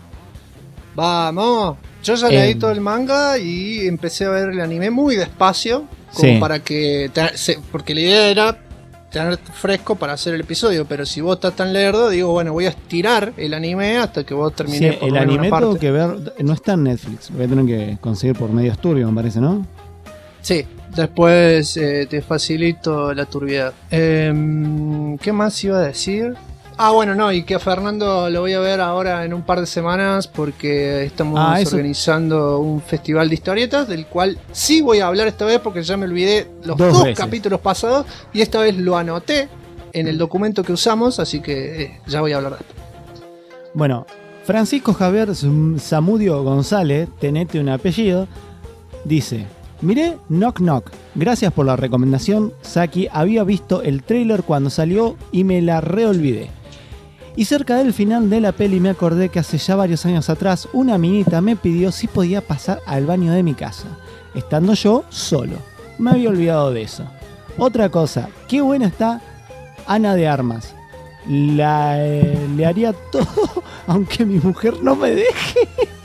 Vamos, yo ya leí todo el manga y empecé a ver el anime muy despacio, como para que, porque la idea era tener fresco para hacer el episodio, pero si vos estás tan lerdo, digo, bueno, voy a estirar el anime hasta que vos termines. Sí, el anime tengo que ver, no está en Netflix, voy a tener que conseguir por medios turbios, me parece, ¿no? Sí, después te facilito la turbiedad. ¿Qué más iba a decir? Ah, bueno, no, y que a Fernando lo voy a ver ahora en un par de semanas porque estamos organizando un festival de historietas, del cual sí voy a hablar esta vez porque ya me olvidé los dos capítulos pasados y esta vez lo anoté en el documento que usamos, así que ya voy a hablar de esto. Bueno, Francisco Javier Zamudio González, tenete un apellido, dice: miré Knock Knock, gracias por la recomendación, Saki, había visto el tráiler cuando salió y me la reolvidé. Y cerca del final de la peli me acordé que hace ya varios años atrás una minita me pidió si podía pasar al baño de mi casa, estando yo solo. Me había olvidado de eso. Otra cosa, qué buena está Ana de Armas. Le haría todo aunque mi mujer no me deje.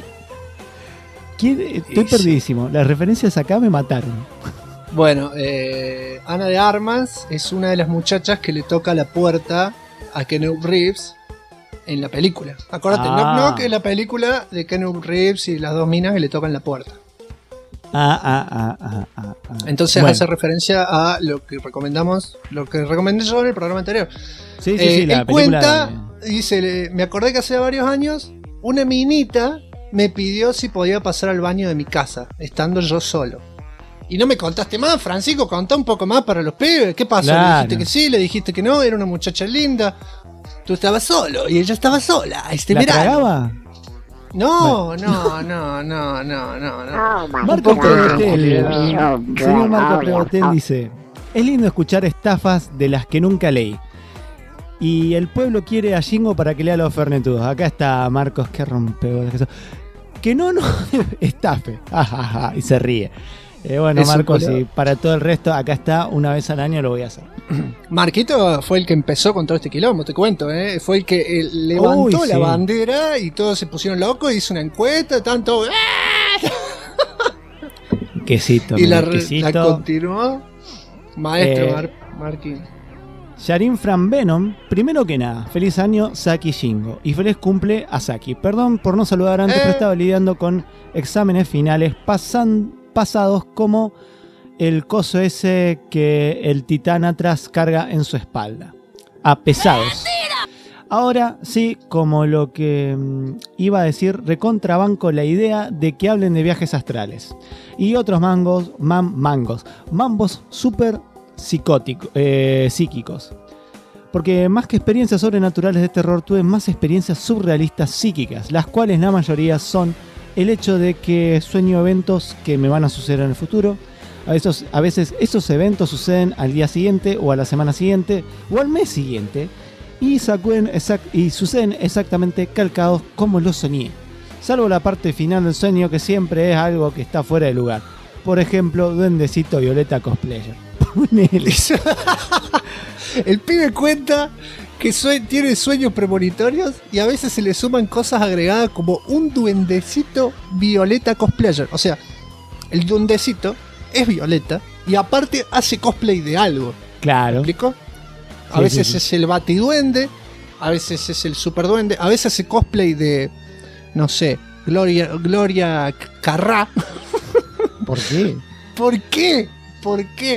Estoy perdidísimo. Las referencias acá me mataron. Bueno, Ana de Armas es una de las muchachas que le toca la puerta a Keanu Reeves en la película. Acuérdate, Knock Knock es la película de Keanu Reeves y las dos minas que le tocan la puerta. Entonces hace referencia a lo que recomendé yo en el programa anterior. Sí, la él cuenta, dice, me acordé que hace varios años una minita me pidió si podía pasar al baño de mi casa, estando yo solo. Y no me contaste más, Francisco, contá un poco más para los pibes. ¿Qué pasó? Claro. Le dijiste que sí, le dijiste que no, era una muchacha linda. Tú estabas solo y ella estaba sola. ¿La tragaba? No. Marco Prevotel, señor Marco Prevotel dice: es lindo escuchar estafas de las que nunca leí. Y el pueblo quiere a Jingo para que lea los fernetudos. Acá está Marcos, que rompe. Que no estafe. Y se ríe. Bueno, es Marcos, y para todo el resto, acá está, una vez al año lo voy a hacer. Marquito fue el que empezó con todo este quilombo, te cuento, fue el que levantó la bandera y todos se pusieron locos, hizo una encuesta, tanto. Quesito, y la quesito. continuó. Maestro Marquín. Yarin Fran Venom, primero que nada, feliz año Saki Jingo y feliz cumple a Saki. Perdón por no saludar antes, pero estaba lidiando con exámenes finales pasados como el coso ese que el titán atrás carga en su espalda. Pesados. Ahora sí, como lo que iba a decir, recontrabanco la idea de que hablen de viajes astrales y otros mambos súper psíquicos. Porque más que experiencias sobrenaturales de terror, tuve más experiencias surrealistas psíquicas, las cuales la mayoría son el hecho de que sueño eventos que me van a suceder en el futuro. A veces esos eventos suceden al día siguiente o a la semana siguiente o al mes siguiente y suceden exactamente calcados como los soñé, salvo la parte final del sueño, que siempre es algo que está fuera de lugar. Por ejemplo, Duendecito Violeta Cosplayer. El pibe cuenta que tiene sueños premonitorios y a veces se le suman cosas agregadas como un duendecito Violeta Cosplayer. O sea, el duendecito es Violeta y aparte hace cosplay de algo. Claro. ¿Me explico? A veces es el Batiduende, a veces es el Superduende, a veces hace cosplay de, no sé, Gloria Carrá. ¿Por qué? ¿Por qué?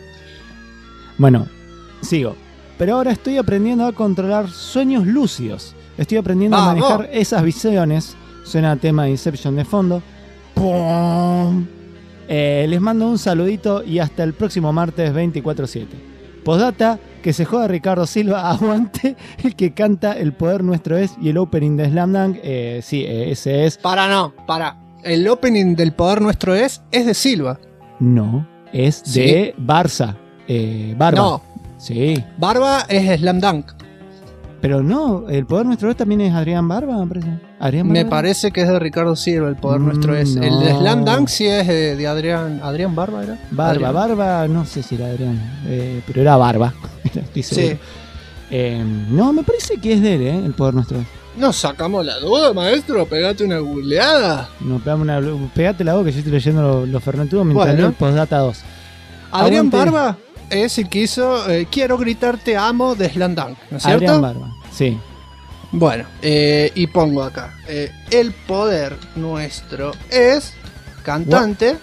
Bueno, sigo. Pero ahora estoy aprendiendo a controlar sueños lúcidos. Estoy aprendiendo a manejar esas visiones. Suena tema de Inception de fondo. ¡Pum! Les mando un saludito y hasta el próximo martes 24/7. Postdata, que se joda Ricardo Silva, aguante el que canta El Poder Nuestro Es y el opening de Slam Dunk. Sí, ese es. Para. El opening del Poder Nuestro Es de Silva. No, es de Barça. Barba. No. Sí. Barba es Slam Dunk. Pero no, El Poder Nuestro Es también es Adrián Barba, me parece. Me parece que es de Ricardo Silva, El Poder Nuestro Es. No. El de Slam Dunk sí es de Adrián Barba, ¿era? Barba, no sé si era Adrián, pero era Barba. Estoy seguro. Sí. No, me parece que es de él, El Poder Nuestro Es. Nos sacamos la duda, maestro. Pegate una googleada. No, pegate la voz, que yo estoy leyendo los fernetudos mientras leo el Postdata 2. Adrián Barba es el que hizo Quiero gritarte amo de Slam Dunk, ¿no es cierto? Adrián Barba, sí. Bueno, y pongo acá. El Poder Nuestro Es cantante.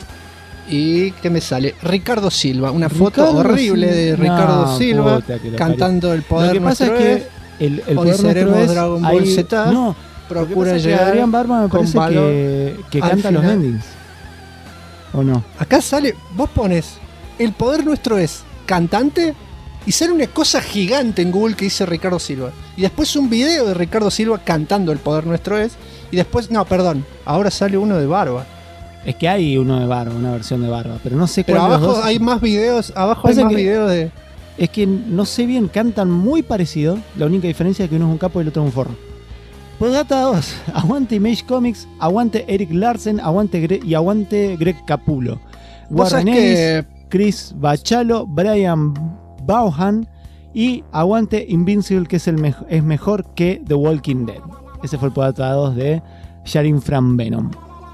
¿Y qué me sale? Ricardo Silva. Una foto horrible de Ricardo Silva cantando El Poder Nuestro Es. Lo que pasa es que el Hoy seremos Dragon Ball Z. No, procura llegar. Adrián Barba me parece que canta los endings. ¿O no? Acá sale, vos pones El Poder Nuestro Es cantante y sale una cosa gigante en Google que dice Ricardo Silva. Y después un video de Ricardo Silva cantando El Poder Nuestro Es. Y después, no, perdón, ahora sale uno de Barba. Es que hay uno de Barba, una versión de Barba, pero no sé cuál. Pero abajo de los dos hay más videos, videos de... Es que no sé bien, cantan muy parecido. La única diferencia es que uno es un capo y el otro es un forro. Postdata 2. Aguante Image Comics, aguante Eric Larsen, aguante Greg Capullo. Warren Ellis, Chris Bachalo, Brian Vaughan y aguante Invincible, que es mejor que The Walking Dead. Ese fue el Postdata 2 de Yarin Fran Venom.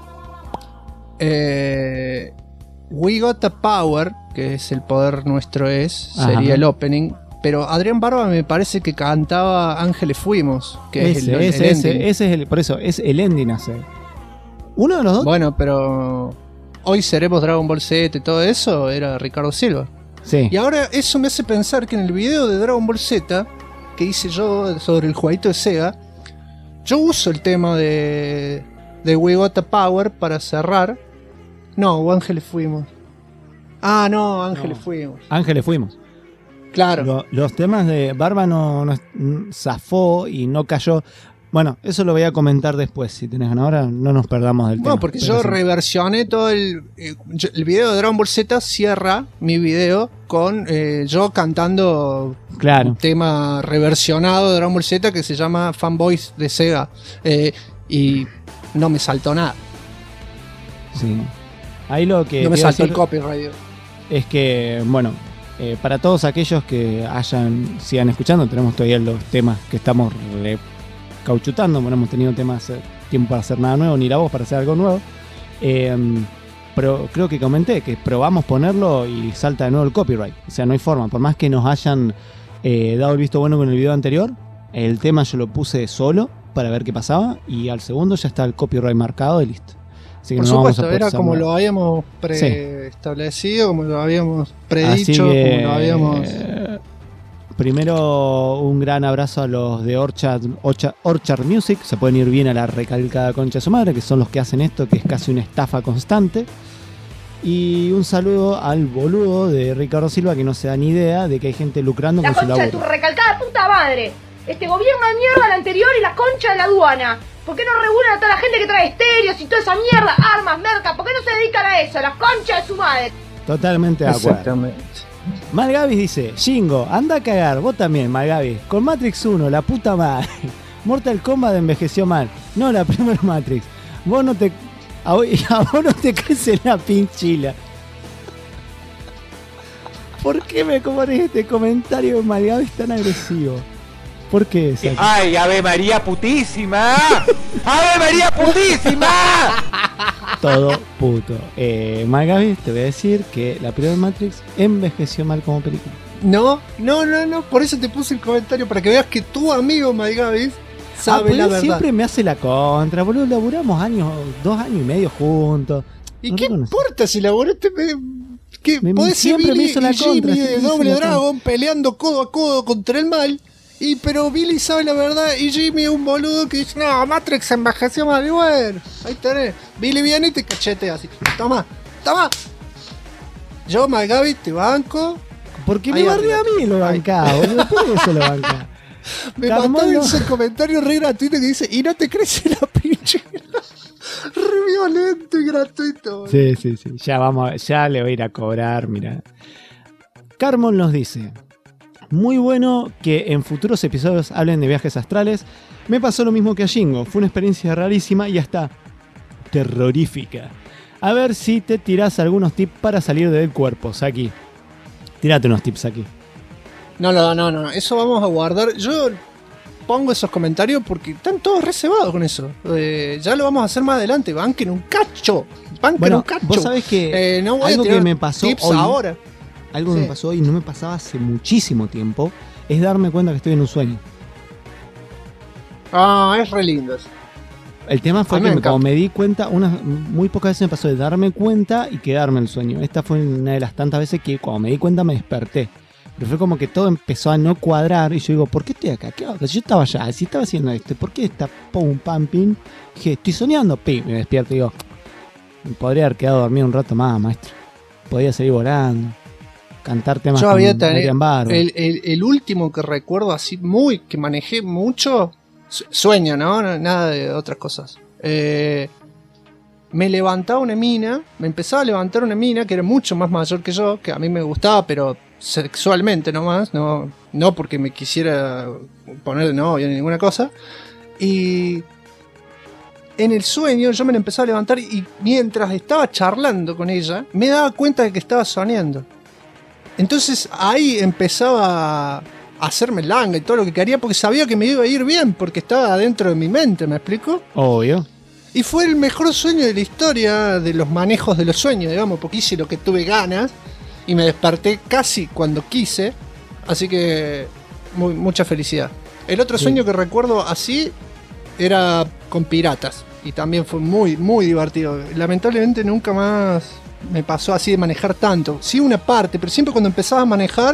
We Got the Power, que es El Poder Nuestro Es, sería el opening. Pero Adrián Barba me parece que cantaba Ángeles Fuimos, que es el ending. Ese es por eso, es el ending hacer. ¿Uno de los dos? Bueno, pero Hoy seremos Dragon Ball Z y todo eso era Ricardo Silva. Sí. Y ahora eso me hace pensar que en el video de Dragon Ball Z que hice yo sobre el jueguito de Sega, yo uso el tema de We Got the Power para cerrar. No, Ángeles Fuimos. Ah, no, Ángeles Fuimos. Ángeles Fuimos. Claro. Los temas de Barba no zafó y no cayó. Bueno, eso lo voy a comentar después. Si tenés ganas ahora, no nos perdamos del tema. No, porque yo reversioné todo el video de Dragon Ball Z. Cierra mi video con yo cantando un tema reversionado de Dragon Ball Z que se llama Fanboys de Sega. Y no me saltó nada. Sí. Ahí lo que no me saltó el copyright. Es que, bueno, para todos aquellos que sigan escuchando, tenemos todavía los temas que estamos cauchutando. Bueno, hemos tenido tiempo para hacer nada nuevo, ni la voz para hacer algo nuevo. Pero creo que comenté que probamos ponerlo y salta de nuevo el copyright. O sea, no hay forma. Por más que nos hayan dado el visto bueno con el video anterior, el tema yo lo puse solo para ver qué pasaba y al segundo ya está el copyright marcado y listo. Así que por no supuesto, vamos a era como lo habíamos preestablecido, como lo habíamos predicho, como lo habíamos... Primero, un gran abrazo a los de Orchard Music. Se pueden ir bien a la recalcada concha de su madre, que son los que hacen esto, que es casi una estafa constante. Y un saludo al boludo de Ricardo Silva, que no se da ni idea de que hay gente lucrando con su laburo. La concha de tu recalcada puta madre. Este gobierno de mierda, el anterior y la concha de la aduana. ¿Por qué no regulan a toda la gente que trae estéreos y toda esa mierda, armas, merca? ¿Por qué no se dedican a eso? La concha de su madre. Totalmente de acuerdo. Exactamente. Malgavis dice, Jingo, anda a cagar, vos también, Malgavis. Con Matrix 1, la puta madre. Mortal Kombat envejeció mal. No, la primera Matrix. A vos no te crece la pinchila. ¿Por qué me pones este comentario, Malgavis, tan agresivo? ¿Por qué? Saki? ¡Ay, Ave María putísima! ¡Ave María putísima! Todo puto. Malgavis, te voy a decir que la primera Matrix envejeció mal como película. No. Por eso te puse el comentario, para que veas que tu amigo Malgavis sabe la verdad. Siempre me hace la contra, boludo. Laburamos 2 años y medio juntos. ¿Y no qué importa si laburaste? Podés ser siempre Billy me hizo la y Jimmy contra, de Doble Dragon peleando codo a codo contra el mal. Pero Billy sabe la verdad y Jimmy es un boludo que dice, no, Matrix envejeció mal. Y bueno, ahí tenés. Billy viene y te cachetea así. Toma. Yo, Malgavis, te banco. Porque me barrió a mí lo bancaba, boludo. ¿Por qué eso lo bancaba? Me mató ese comentario re gratuito que dice, y no te crece la pinche. Re violento y gratuito. Sí. Ya le voy a ir a cobrar, mira. Carmon nos dice, muy bueno que en futuros episodios hablen de viajes astrales. Me pasó lo mismo que a Jingo. Fue una experiencia rarísima y hasta terrorífica. A ver si te tirás algunos tips para salir del cuerpo, Saki. Tírate unos tips aquí. No. Eso vamos a guardar. Yo pongo esos comentarios porque están todos reservados con eso. Ya lo vamos a hacer más adelante. Banquen un cacho. Vos sabés que no voy algo a tirar que me pasó tips hoy, ahora. Algo que me pasó hoy y no me pasaba hace muchísimo tiempo, es darme cuenta que estoy en un sueño. Es re lindo eso. El tema fue que como me di cuenta, muy pocas veces me pasó de darme cuenta y quedarme en el sueño. Esta fue una de las tantas veces que cuando me di cuenta me desperté. Pero fue como que todo empezó a no cuadrar y yo digo, ¿por qué estoy acá? ¿Qué hago? Yo estaba allá, si estaba haciendo esto, ¿por qué está pum, pam, pim? Dije, estoy soñando, pim, me despierto y digo, me podría haber quedado dormido un rato más, maestro. Podía seguir volando, cantar temas yo había con Adrián Barba. El último que recuerdo así que manejé mucho, sueño, ¿no? Nada de otras cosas. Me levantaba una mina, me empezaba a levantar una mina que era mucho más mayor que yo, que a mí me gustaba, pero sexualmente nomás, no porque me quisiera poner de novio ni ninguna cosa. Y en el sueño yo me la empezaba a levantar y mientras estaba charlando con ella, me daba cuenta de que estaba soñando. Entonces ahí empezaba a hacerme langa y todo lo que quería porque sabía que me iba a ir bien, porque estaba dentro de mi mente, ¿me explico? Obvio. Y fue el mejor sueño de la historia de los manejos de los sueños, digamos, porque hice lo que tuve ganas y me desperté casi cuando quise, así que mucha felicidad. El otro sueño que recuerdo así era con piratas y también fue muy, muy divertido. Lamentablemente nunca más me pasó así de manejar tanto. Sí, una parte, pero siempre cuando empezaba a manejar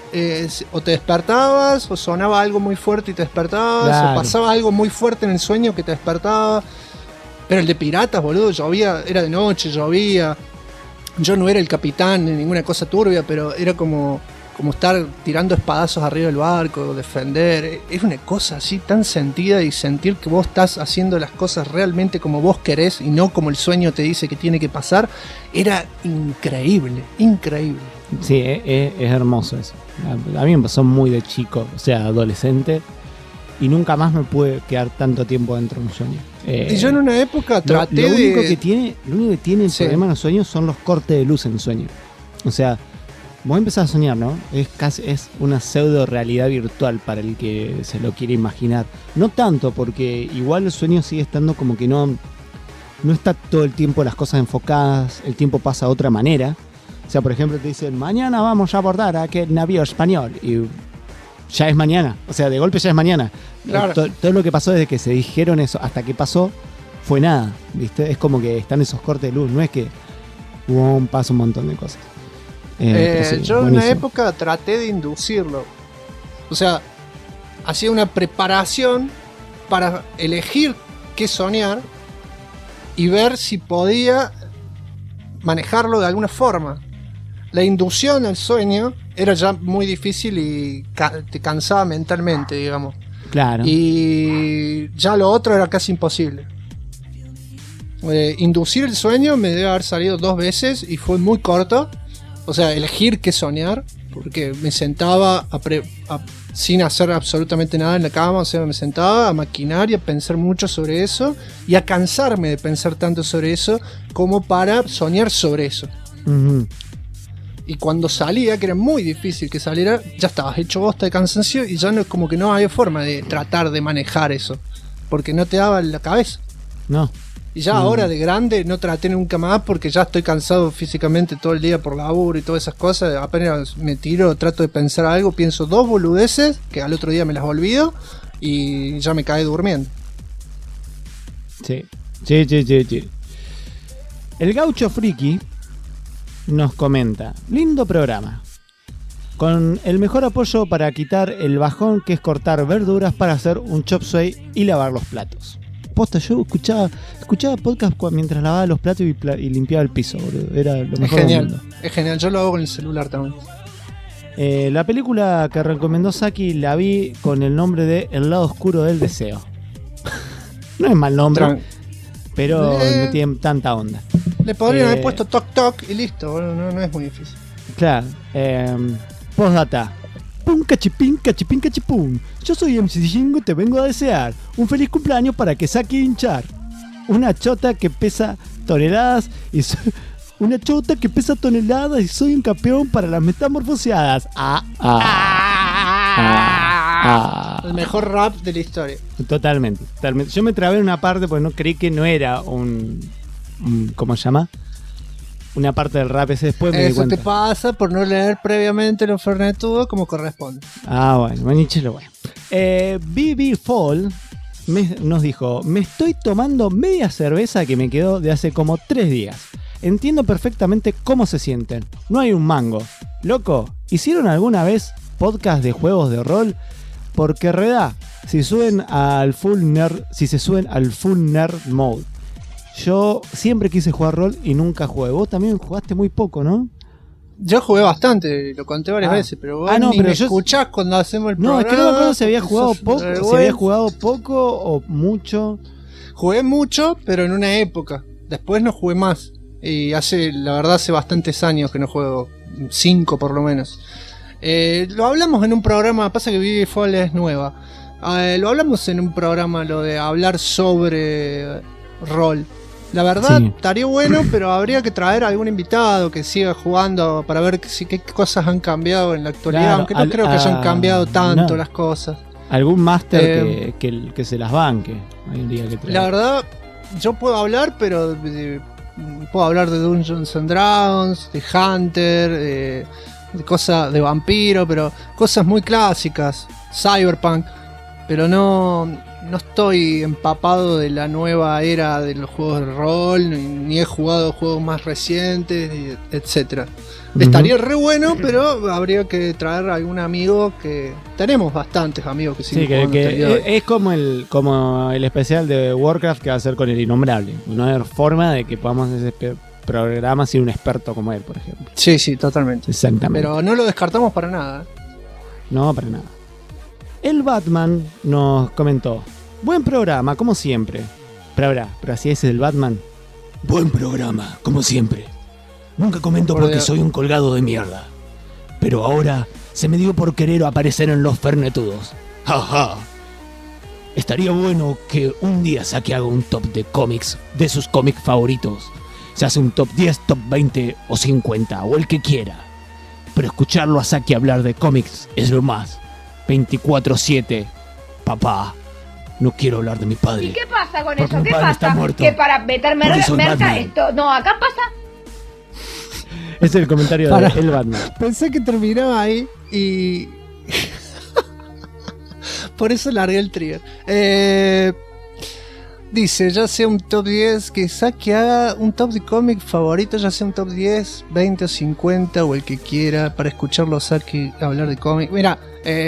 o te despertabas, o sonaba algo muy fuerte y te despertabas, Claro. o pasaba algo muy fuerte en el sueño que te despertaba. Pero el de piratas, boludo, llovía, era de noche, llovía. Yo no era el capitán ni ninguna cosa turbia, pero era como estar tirando espadazos arriba del barco, defender. Es una cosa así tan sentida y sentir que vos estás haciendo las cosas realmente como vos querés y no como el sueño te dice que tiene que pasar. Era increíble, increíble. Sí, es hermoso eso. A mí me pasó muy de chico, o sea, adolescente, y nunca más me pude quedar tanto tiempo dentro de un sueño. Y yo en una época traté lo único de... que tiene el Sí. problema en los sueños son los cortes de luz en el sueño. O sea, vos empezás a soñar, ¿no? Es una pseudo realidad virtual para el que se lo quiere imaginar. No tanto, porque igual el sueño sigue estando como que no está todo el tiempo las cosas enfocadas, el tiempo pasa de otra manera. O sea, por ejemplo, te dicen, mañana vamos a abordar a aquel navío español. Y ya es mañana. O sea, de golpe ya es mañana. Claro. Todo lo que pasó desde que se dijeron eso hasta que pasó fue nada, ¿viste? Es como que están esos cortes de luz. No es que pasa un montón de cosas. Pero sí, yo en buenísimo. una época traté de inducirlo. O sea, hacía una preparación para elegir qué soñar y ver si podía manejarlo de alguna forma. La inducción al sueño era ya muy difícil y te cansaba mentalmente, digamos. Claro. Y ya lo otro era casi imposible. Inducir el sueño me debe haber salido 2 veces y fue muy corto. O sea, elegir qué soñar, porque me sentaba sin hacer absolutamente nada en la cama. O sea, me sentaba a maquinar y a pensar mucho sobre eso y a cansarme de pensar tanto sobre eso como para soñar sobre eso. Ujú. Y cuando salía, que era muy difícil que saliera, ya estabas hecho bosta de cansancio y ya no, como que no había forma de tratar de manejar eso, porque no te daba la cabeza. No. Y ya ahora de grande no traté nunca más porque ya estoy cansado físicamente todo el día por laburo y todas esas cosas. Apenas me tiro, trato de pensar algo, pienso 2 boludeces que al otro día me las olvido y ya me cae durmiendo. Sí. El Gaucho Friki nos comenta: lindo programa, con el mejor apoyo para quitar el bajón que es cortar verduras para hacer un chop suey y lavar los platos. Posta, yo escuchaba podcast mientras lavaba los platos y limpiaba el piso, boludo. Era lo mejor del mundo. Es genial, yo lo hago con el celular también. La película que recomendó Saki la vi con el nombre de El lado oscuro del deseo. No es mal nombre, pero no tiene tanta onda. Le podrían haber puesto toc toc y listo, bueno, no es muy difícil. Claro. Postdata. Pum cachipín, cachipín, cachipum. Yo soy MC Jingo y te vengo a desear un feliz cumpleaños para que saque hinchar. Una chota que pesa toneladas y una chota que pesa toneladas y soy un campeón para las metamorfoseadas. El mejor rap de la historia. Totalmente. Yo me trabé en una parte porque no creí que no era ¿cómo se llama? Una parte del rap ese, después me di Eso cuenta. te pasa por no leer previamente lo fernetudo como corresponde. Bueno, manichelo bueno. BB Fall nos dijo: me estoy tomando media cerveza que me quedó de hace como 3 días. Entiendo perfectamente cómo se sienten. No hay un mango. Loco, ¿hicieron alguna vez podcast de juegos de rol? Porque redá, si se suben al full nerd mode. Yo siempre quise jugar rol y nunca jugué. Vos también jugaste muy poco, ¿no? Yo jugué bastante, lo conté varias veces, pero vos no, ni pero me escuchás cuando hacemos el No, programa. es que no me acuerdo si había jugado sos poco, vergüenza. si había jugado poco o mucho. Jugué mucho, pero en una época. Después no jugué más. Y la verdad hace bastantes años que no juego. 5 por lo menos. Lo hablamos en un programa, pasa que BB Fall es nueva. Lo hablamos en un programa, lo de hablar sobre rol. La verdad, Sí. estaría bueno, pero habría que traer a algún invitado que siga jugando para ver qué cosas han cambiado en la actualidad. Claro, aunque no creo que hayan cambiado tanto las cosas. Algún máster que se las banque. Hay un día que trae. La verdad, yo puedo hablar, pero puedo hablar de Dungeons and Dragons, de Hunter, de cosas de vampiro, pero cosas muy clásicas, Cyberpunk, pero no no estoy empapado de la nueva era de los juegos de rol, ni he jugado juegos más recientes, etcétera. Estaría re bueno, pero habría que traer a algún amigo que... Tenemos bastantes amigos que siguen jugando hasta el día de hoy. Es como el especial de Warcraft que va a hacer con el Innombrable. No hay forma de que podamos hacer ese programa sin un experto como él, por ejemplo. Sí, totalmente. Exactamente. Pero no lo descartamos para nada. No, para nada. El Batman nos comentó: buen programa, como siempre. Pero así es el Batman. Buen programa, como siempre. Nunca comento porque soy un colgado de mierda. Pero ahora se me dio por querer aparecer en los Fernetudos. Jaja. Estaría bueno que un día Saki haga un top de cómics, de sus cómics favoritos. Se hace un top 10, top 20 o 50, o el que quiera. Pero escucharlo a Saki hablar de cómics es lo más. 24/7. Papá, no quiero hablar de mi padre. ¿Y qué pasa con Porque eso? mi ¿Qué padre pasa? está muerto. Que para meterme Porque soy merca Batman. esto... No, acá pasa... Ese es el comentario de el Batman. Pensé que terminaba ahí y... Por eso largué el trigger. Dice, ya sea un top 10, que Saki haga un top de cómic favorito, ya sea un top 10, 20 o 50 o el que quiera, para escucharlo a Saki hablar de cómic. Mira,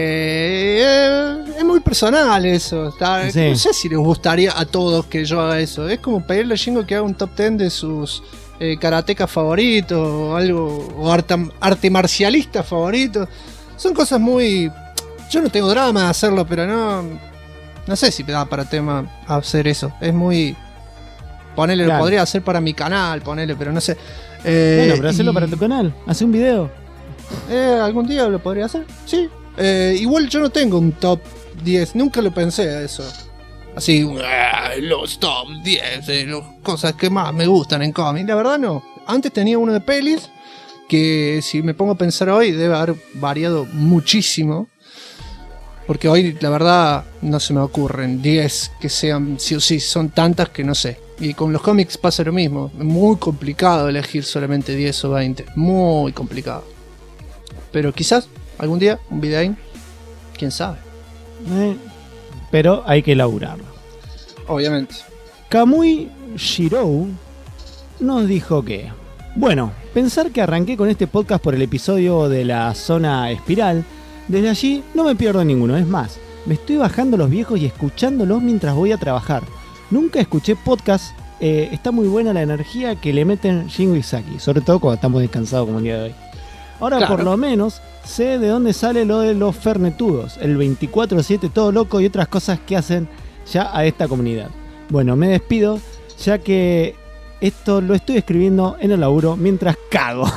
es muy personal eso. Sí. No sé si les gustaría a todos que yo haga eso. Es como pedirle a Shingo que haga un top 10 de sus karatecas favoritos o algo, o arte marcialista favorito. Son cosas muy... Yo no tengo drama de hacerlo, pero no sé si me da para tema hacer eso. Es muy... Ponele, claro. Lo podría hacer para mi canal, ponele, pero no sé. Bueno, pero hacerlo para tu canal. Hace un video. Algún día lo podría hacer, sí. Igual yo no tengo un top 10. Nunca lo pensé a eso. Así, los top 10 de las cosas que más me gustan en cómic. La verdad no. Antes tenía uno de pelis, que si me pongo a pensar hoy debe haber variado muchísimo. Porque hoy, la verdad, no se me ocurren 10 que sean sí o sí. Son tantas que no sé. Y con los cómics pasa lo mismo. Es muy complicado elegir solamente 10 o 20. Muy complicado. Pero quizás, algún día, un videín. ¿Quién sabe? Pero hay que elaborarlo. Obviamente. Kamui Shirou nos dijo que... Bueno, pensar que arranqué con este podcast por el episodio de la zona espiral... Desde allí no me pierdo ninguno, es más, me estoy bajando los viejos y escuchándolos mientras voy a trabajar. Nunca escuché podcast, está muy buena la energía que le meten Shingo y Saki, sobre todo cuando estamos descansados como el día de hoy. Ahora claro. Por lo menos sé de dónde sale lo de los fernetudos, el 24/7 todo loco y otras cosas que hacen ya a esta comunidad. Bueno, me despido ya que esto lo estoy escribiendo en el laburo mientras cago.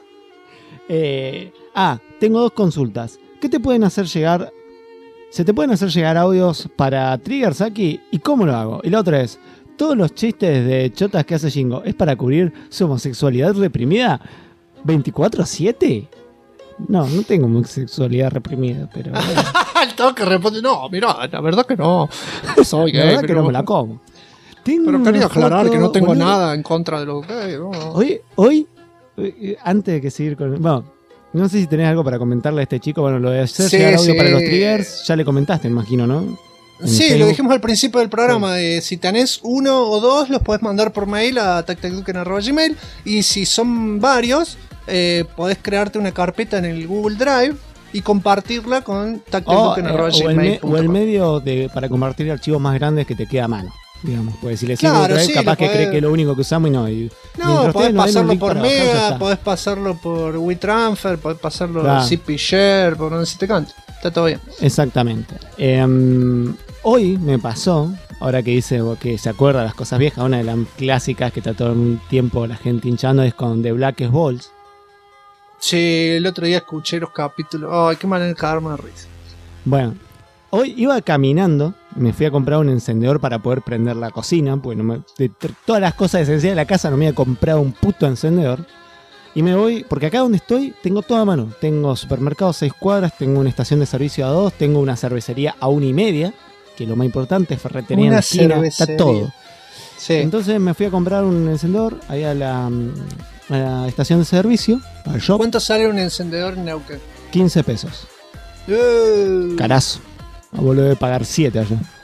Tengo dos consultas. ¿Qué te pueden hacer llegar? ¿Se te pueden hacer llegar audios para Trigger, Saki? ¿Y cómo lo hago? Y la otra es, ¿todos los chistes de chotas que hace Shingo es para cubrir su homosexualidad reprimida? ¿24/7? No tengo homosexualidad reprimida, pero... El toque responde, no, mira, la verdad que no. Soy gay, la verdad que no me la como. Pero quería aclarar que no tengo nada en contra de los gays. No. Hoy, antes de que seguir con... Bueno, no sé si tenés algo para comentarle a este chico. Bueno, lo de hacer llegar audio para los triggers, ya le comentaste, imagino, ¿no? Sí, Facebook. Lo dijimos al principio del programa. Si tenés uno o dos, los podés mandar por mail a tactacduken@gmail. Y si son varios, podés crearte una carpeta en el Google Drive y compartirla con tactacduken@gmail.com. O el medio para compartir archivos más grandes que te queda a mano. Digamos, pues si le claro, Drive, capaz que cree que es lo único que usamos y no. No, podés pasarlo por Mega, podés pasarlo por WeTransfer, podés pasarlo por CP Share, por donde se te cante. Está todo bien. Exactamente. Hoy me pasó, ahora que dice que se acuerda de las cosas viejas, una de las clásicas que está todo el tiempo la gente hinchando es con The Blackest Balls. Sí, el otro día escuché los capítulos. Ay, qué manera de cagarme de risa. Bueno. Hoy iba caminando, me fui a comprar un encendedor para poder prender la cocina, porque de todas las cosas esenciales de la casa no me había comprado un puto encendedor. Y me voy, porque acá donde estoy tengo todo a mano. Tengo supermercado 6 cuadras, tengo una estación de servicio a 2, tengo una cervecería a 1,5, que lo más importante es ferretería en la esquina, está todo. Sí. Entonces me fui a comprar un encendedor ahí a la estación de servicio, al shop. ¿Cuánto sale un encendedor en Neuquén? 15 pesos. Carazo. Vos lo debe pagar 7 allá.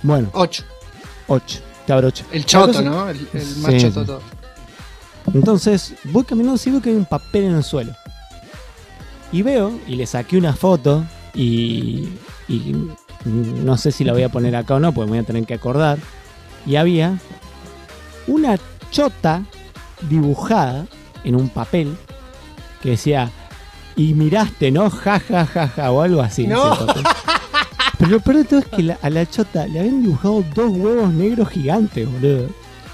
Bueno. 8. Te abro 8. El choto, ¿no? El más Sí, choto de sí. todo. Entonces voy caminando y veo que hay un papel en el suelo. Y veo, y le saqué una foto y no sé si la voy a poner acá o no, porque me voy a tener que acordar. Y había una chota dibujada en un papel que decía, y miraste, ¿no? Ja, ja, ja, ja, o algo así. No. decía el papel. Pero lo peor de todo es que a la chota le habían dibujado 2 huevos negros gigantes, boludo.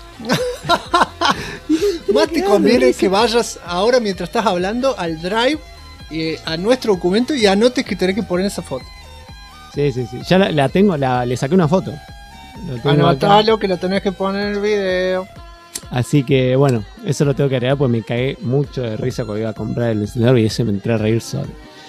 Más te conviene que vayas ahora, mientras estás hablando, al Drive, a nuestro documento y anotes que tenés que poner esa foto. Sí. Ya la tengo, le saqué una foto. Lo tengo acá. Anotalo que lo tenés que poner en el video. Así que bueno, eso lo tengo que agregar, pues me cagué mucho de risa cuando iba a comprar el encendedor y ese me entré a reír solo.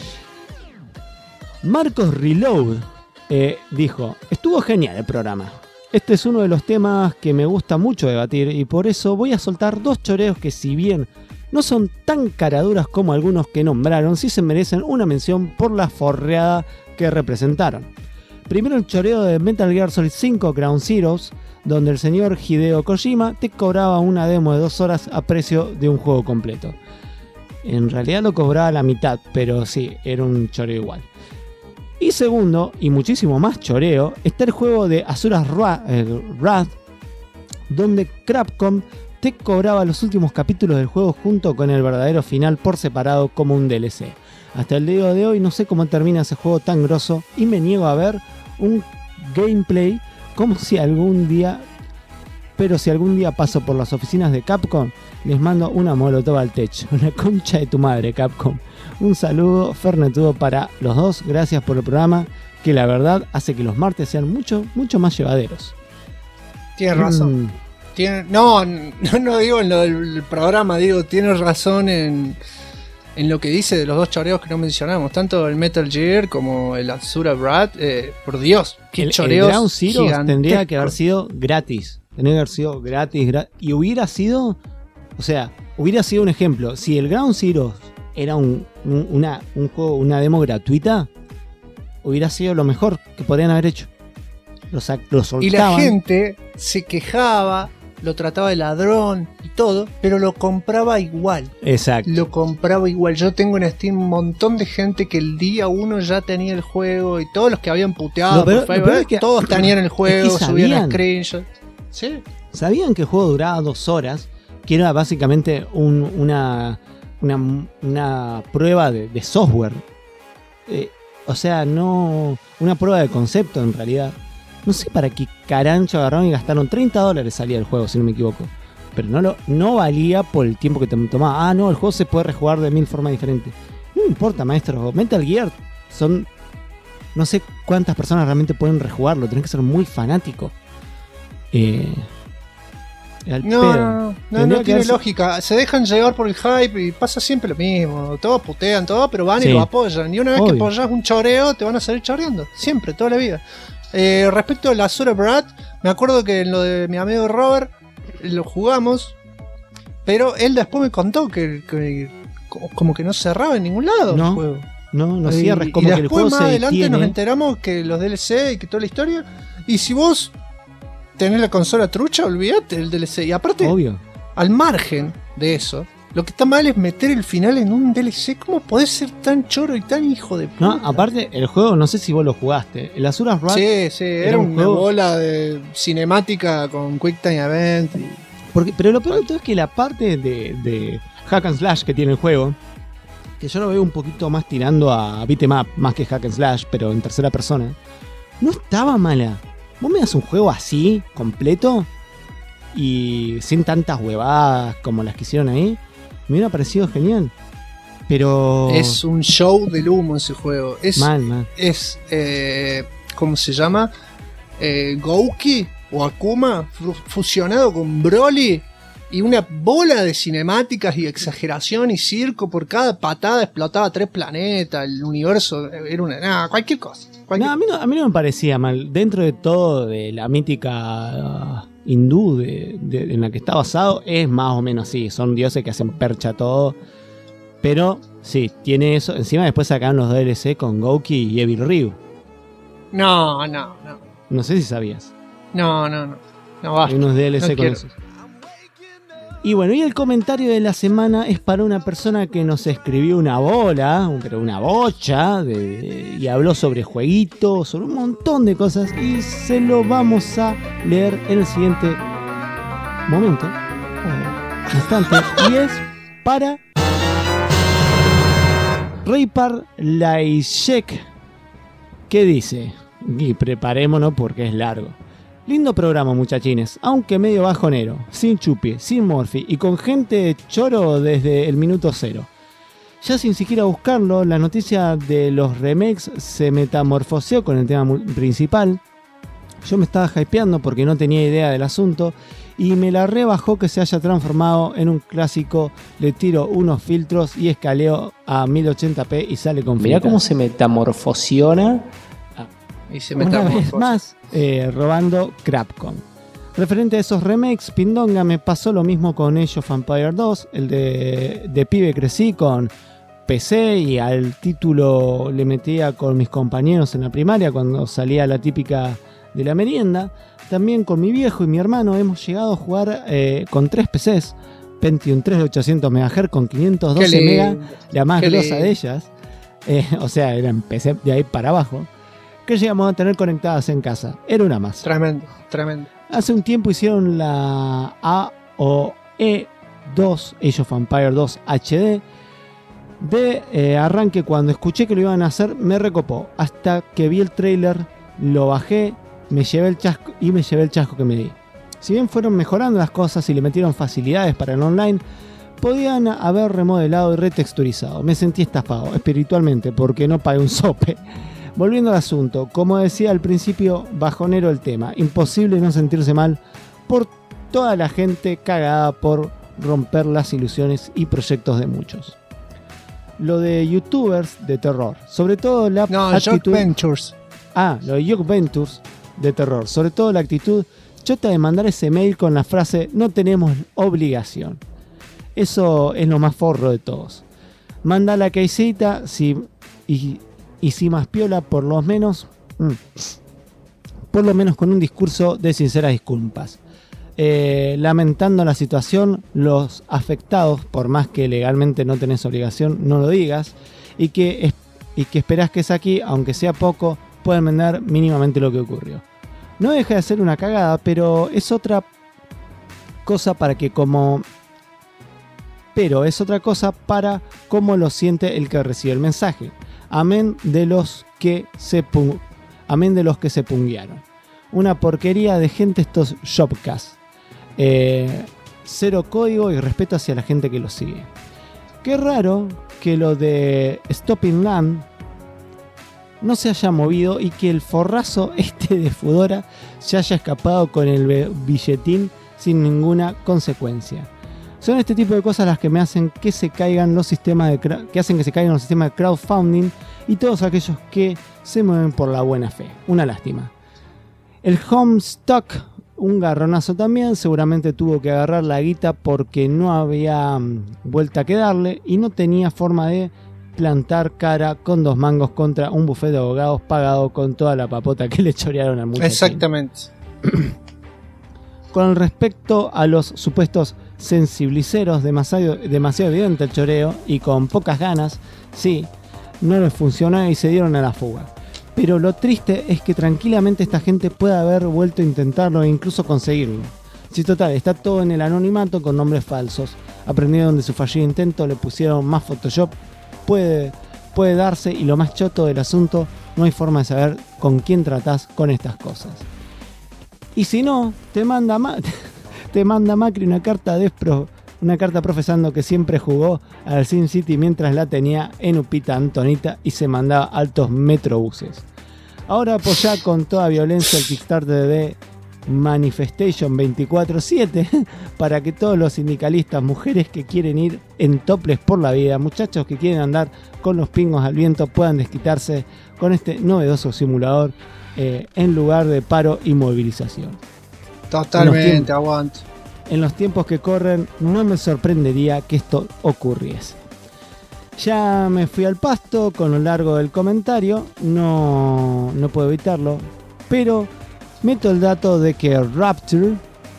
Marcos Reload dijo, estuvo genial el programa. Este es uno de los temas que me gusta mucho debatir y por eso voy a soltar 2 choreos que, si bien no son tan caraduras como algunos que nombraron, sí se merecen una mención por la forreada que representaron. Primero, el choreo de Metal Gear Solid 5 Ground Zeroes, donde el señor Hideo Kojima te cobraba una demo de 2 horas a precio de un juego completo. En realidad lo cobraba la mitad, pero sí, era un choreo igual. Y segundo, y muchísimo más choreo, está el juego de Asura's Wrath, donde Capcom te cobraba los últimos capítulos del juego junto con el verdadero final por separado como un DLC. Hasta el día de hoy no sé cómo termina ese juego tan grosso y me niego a ver un gameplay como si algún día... Pero si algún día paso por las oficinas de Capcom, les mando una molotov al techo. Una concha de tu madre, Capcom. Un saludo fernetudo para los dos. Gracias por el programa, que la verdad hace que los martes sean mucho más llevaderos. Tienes razón. No digo en lo del programa, digo, tienes razón en lo que dice de los 2 choreos que no mencionamos. Tanto el Metal Gear como el Asura's Wrath. Por Dios, qué choreos. El Ground Zero tendría que haber sido gratis. Tendría que haber sido gratis. Y hubiera sido... O sea, hubiera sido un ejemplo. Si el Ground Zero era un juego, una demo gratuita, hubiera sido lo mejor que podrían haber hecho. Lo soltaban. Y la gente se quejaba, lo trataba de ladrón y todo, pero lo compraba igual. Exacto. Lo compraba igual. Yo tengo en Steam un montón de gente que el día 1 ya tenía el juego, y todos los que habían puteado por Facebook, es que todos tenían el juego, subían screenshots. ¿Sí? Sabían que el juego duraba 2 horas, que era básicamente una prueba de software. O sea, no una prueba de concepto en realidad. No sé para qué carancho agarraron y gastaron $30 salía el juego, si no me equivoco. Pero no valía por el tiempo que te tomaba. Ah, no, el juego se puede rejugar de 1000 formas diferentes. No me importa, maestro. Metal Gear son... No sé cuántas personas realmente pueden rejugarlo. Tenés que ser muy fanático. No tiene lógica. Se dejan llevar por el hype y pasa siempre lo mismo. Todos putean todo, pero van y lo apoyan. Y una vez que apoyas un choreo, te van a salir choreando. Siempre, toda la vida. Respecto a la Asura's Wrath, me acuerdo que en lo de mi amigo Robert lo jugamos, pero él después me contó que como que no cerraba en ningún lado el juego. No cierra. Como que el juego más adelante nos enteramos que los DLC y que toda la historia. Y si vos tenés la consola trucha, olvídate del DLC. Y aparte, al margen de eso, lo que está mal es meter el final en un DLC. ¿Cómo podés ser tan choro y tan hijo de puta? No, aparte, el juego, no sé si vos lo jugaste. El Asura's Wrath. Sí, era una bola de cinemática con Quick Time Event. Pero lo peor de todo es que la parte de Hack and Slash que tiene el juego, que yo lo veo un poquito más tirando a beat'em up, más que Hack and Slash, pero en tercera persona, no estaba mala. Vos me das un juego así, completo, y sin tantas huevadas como las que hicieron ahí, me hubiera parecido genial. Pero... es un show del humo ese juego. Es ¿cómo se llama? Gouki o Akuma fusionado con Broly, y una bola de cinemáticas y exageración y circo. Por cada patada explotaba 3 planetas. El universo era cualquier cosa. No, a mí no me parecía mal. Dentro de todo, de la mítica hindú en la que está basado, es más o menos así. Son dioses que hacen percha todo. Pero sí, tiene eso. Encima después sacaron los DLC con Gouki y Evil Ryu. No. No sé si sabías. No, basta. Hay unos DLC no con quiero. esos. Y bueno, y el comentario de la semana es para una persona que nos escribió una bocha, y habló sobre jueguitos, sobre un montón de cosas, y se lo vamos a leer en el siguiente momento, instante, y es para Reipar Laishek, que dice, y preparémonos porque es largo. Lindo programa, muchachines, aunque medio bajonero, sin chupi, sin morfi y con gente choro desde el minuto 0. Ya sin siquiera buscarlo, la noticia de los remakes se metamorfoseó con el tema principal. Yo me estaba hypeando porque no tenía idea del asunto y me la rebajó que se haya transformado en un clásico. Le tiro unos filtros y escaleo a 1080p y sale con Mirá cómo se metamorfosiona. Y se una vez más robando Capcom. Referente a esos remakes, Pindonga, me pasó lo mismo con Age of Empires 2. El de pibe crecí con PC y al título le metía con mis compañeros en la primaria cuando salía la típica de la merienda. También con mi viejo y mi hermano hemos llegado a jugar con 3 PCs. Pentium 3 de 800 MHz con 512 MB, la más grosa de ellas. O sea, eran PC de ahí para abajo. Que llegamos a tener conectadas en casa. Era una más. Tremendo. Hace un tiempo hicieron la AOE 2, Age of Empires 2 HD. De arranque, cuando escuché que lo iban a hacer, me recopó. Hasta que vi el trailer, lo bajé, me llevé el chasco que me di. Si bien fueron mejorando las cosas y le metieron facilidades para el online, podían haber remodelado y retexturizado. Me sentí estafado espiritualmente porque no pagué un sope. Volviendo al asunto, como decía al principio, bajonero el tema. Imposible no sentirse mal por toda la gente cagada por romper las ilusiones y proyectos de muchos. Lo de youtubers de terror, sobre todo la actitud... Ventures. Lo de Yoke Ventures de terror, sobre todo la actitud chota de mandar ese mail con la frase no tenemos obligación. Eso es lo más forro de todos. Manda la caseita y si más piola, por lo menos con un discurso de sinceras disculpas. Lamentando la situación, los afectados, por más que legalmente no tenés obligación, no lo digas, y que esperás que es aquí, aunque sea poco, puedan vender mínimamente lo que ocurrió. No deja de ser una cagada, pero es otra cosa para cómo lo siente el que recibe el mensaje. Amén de los que se punguearon. Una porquería de gente estos shopcasts. Cero código y respeto hacia la gente que lo sigue. Qué raro que lo de Stopping Land no se haya movido y que el forrazo de Fudora se haya escapado con el billetín sin ninguna consecuencia. Son este tipo de cosas las que me hacen que se caigan los sistemas de crowdfunding y todos aquellos que se mueven por la buena fe. Una lástima. El Homestuck, un garronazo también, seguramente tuvo que agarrar la guita porque no había vuelta que darle y no tenía forma de plantar cara con 2 mangos contra un bufete de abogados pagado con toda la papota que le chorearon al muchacho. Exactamente. Con respecto a los supuestos sensibiliceros, demasiado evidente el choreo y con pocas ganas, sí, no les funcionó y se dieron a la fuga. Pero lo triste es que tranquilamente esta gente puede haber vuelto a intentarlo e incluso conseguirlo. Si total, está todo en el anonimato con nombres falsos. Aprendieron de su fallido intento, le pusieron más Photoshop, puede darse, y lo más choto del asunto, no hay forma de saber con quién tratás con estas cosas. Y si no, te manda Macri una carta profesando que siempre jugó al SimCity mientras la tenía en Upita Antonita y se mandaba altos metrobuses. Ahora apoya con toda violencia el Kickstarter de Manifestation 24/7 para que todos los sindicalistas, mujeres que quieren ir en toples por la vida, muchachos que quieren andar con los pingos al viento, puedan desquitarse con este novedoso simulador en lugar de paro y movilización. Totalmente, aguanto. En los tiempos que corren no me sorprendería que esto ocurriese. Ya me fui al pasto con lo largo del comentario, no puedo evitarlo, pero meto el dato de que Rapture,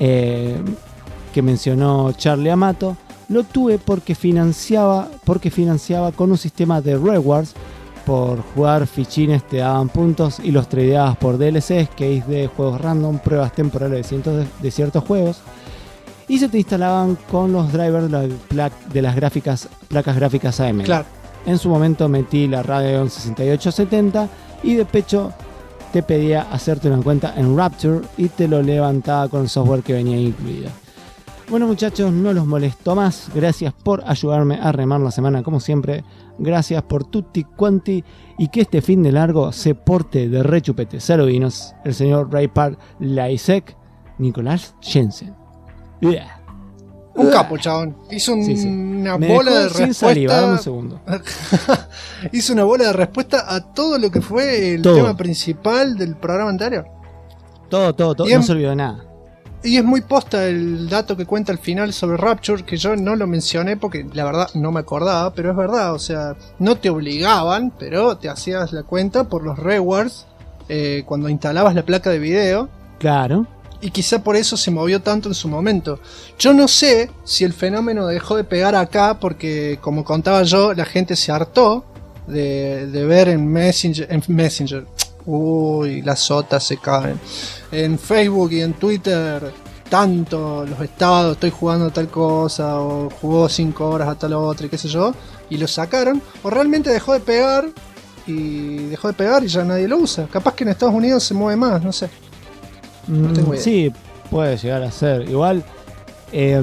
que mencionó Charlie Amato, lo tuve porque financiaba con un sistema de rewards. Por jugar fichines te daban puntos y los tradeabas por DLCs, keys de juegos random, pruebas temporales de ciertos juegos, y se te instalaban con los drivers de las placas gráficas AMD. Claro. En su momento metí la Radeon 6870 y de pecho te pedía hacerte una cuenta en Rapture y te lo levantaba con el software que venía incluido. Bueno, muchachos, no los molesto más. Gracias por ayudarme a remar la semana como siempre. Gracias por tutti quanti y que este fin de largo se porte de rechupete. Saludinos, el señor Raypar Laisek, Nicolás Jensen. Yeah. Un capo, chabón. Hizo una bola de respuesta. Sin saliva, un segundo. Hizo una bola de respuesta a todo lo que fue el tema principal del programa anterior. Todo. No se olvidó de nada. Y es muy posta el dato que cuenta al final sobre Rapture, que yo no lo mencioné porque la verdad no me acordaba, pero es verdad, o sea, no te obligaban, pero te hacías la cuenta por los rewards cuando instalabas la placa de video. Claro. Y quizá por eso se movió tanto en su momento. Yo no sé si el fenómeno dejó de pegar acá porque, como contaba yo, la gente se hartó de ver en Messenger. Uy, las sotas se caen. En Facebook y en Twitter, tanto los estados, estoy jugando a tal cosa, o jugó 5 horas a tal otra, y qué sé yo, y lo sacaron, o realmente dejó de pegar y ya nadie lo usa. Capaz que en Estados Unidos se mueve más, no sé. No tengo idea. Sí, puede llegar a ser. Igual, qué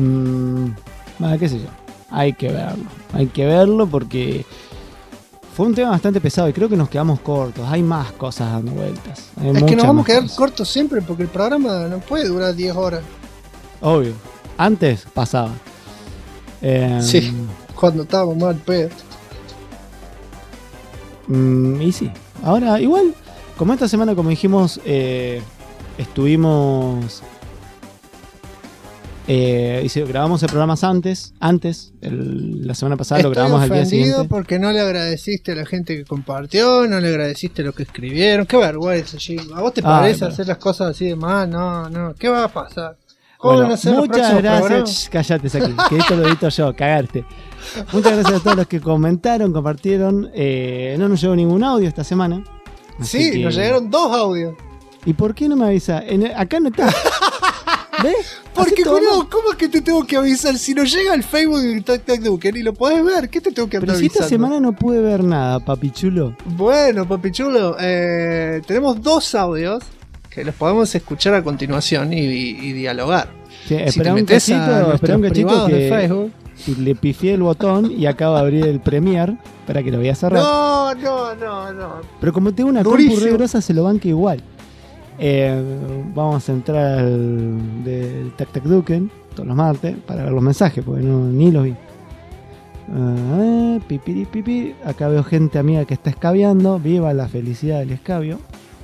sé yo, hay que verlo porque fue un tema bastante pesado y creo que nos quedamos cortos. Hay más cosas dando vueltas. Es que nos vamos a quedar cortos siempre porque el programa no puede durar 10 horas. Obvio. Antes pasaba. Sí, cuando estábamos mal pedo. Y sí. Ahora, igual, como esta semana, como dijimos, estuvimos... grabamos el programa antes, la semana pasada. Lo grabamos al día siguiente. Porque no le agradeciste a la gente que compartió, no le agradeciste a los que escribieron. Qué vergüenza, Jim. ¿A vos te parece hacer las cosas así de mal? No, ¿qué va a pasar? Bueno, muchas gracias. Cállate, Saki, que esto lo edito yo, cagarte. Muchas gracias a todos los que comentaron, compartieron. No nos llegó ningún audio esta semana. Sí, nos llegaron 2 audios. ¿Y por qué no me avisa? Acá no está. ¿Ves? Porque ¿cómo es que te tengo que avisar? Si no llega al Facebook de Tac Tac Duken y lo podés ver, ¿qué te tengo que avisar? Pero si esta semana no pude ver nada, papi chulo. Bueno, papi chulo, tenemos 2 audios que los podemos escuchar a continuación y dialogar. Sí, si te metes a nuestros privados de Facebook, y le pifié el botón y acabo de abrir el Premiere para que lo vea cerrar. No. Pero como tengo una compu re grosa, se lo banque igual. Vamos a entrar al del Tac Tac Duken todos los martes para ver los mensajes, porque ni los vi. Pipi. Acá veo gente amiga que está escabeando. Viva la felicidad del escabio.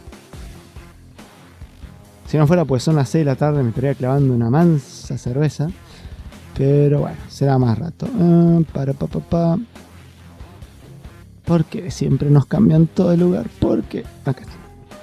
Si no fuera, pues son las 6 de la tarde, me estaría clavando una mansa cerveza. Pero bueno, será más rato. Porque siempre nos cambian todo el lugar. Porque acá está.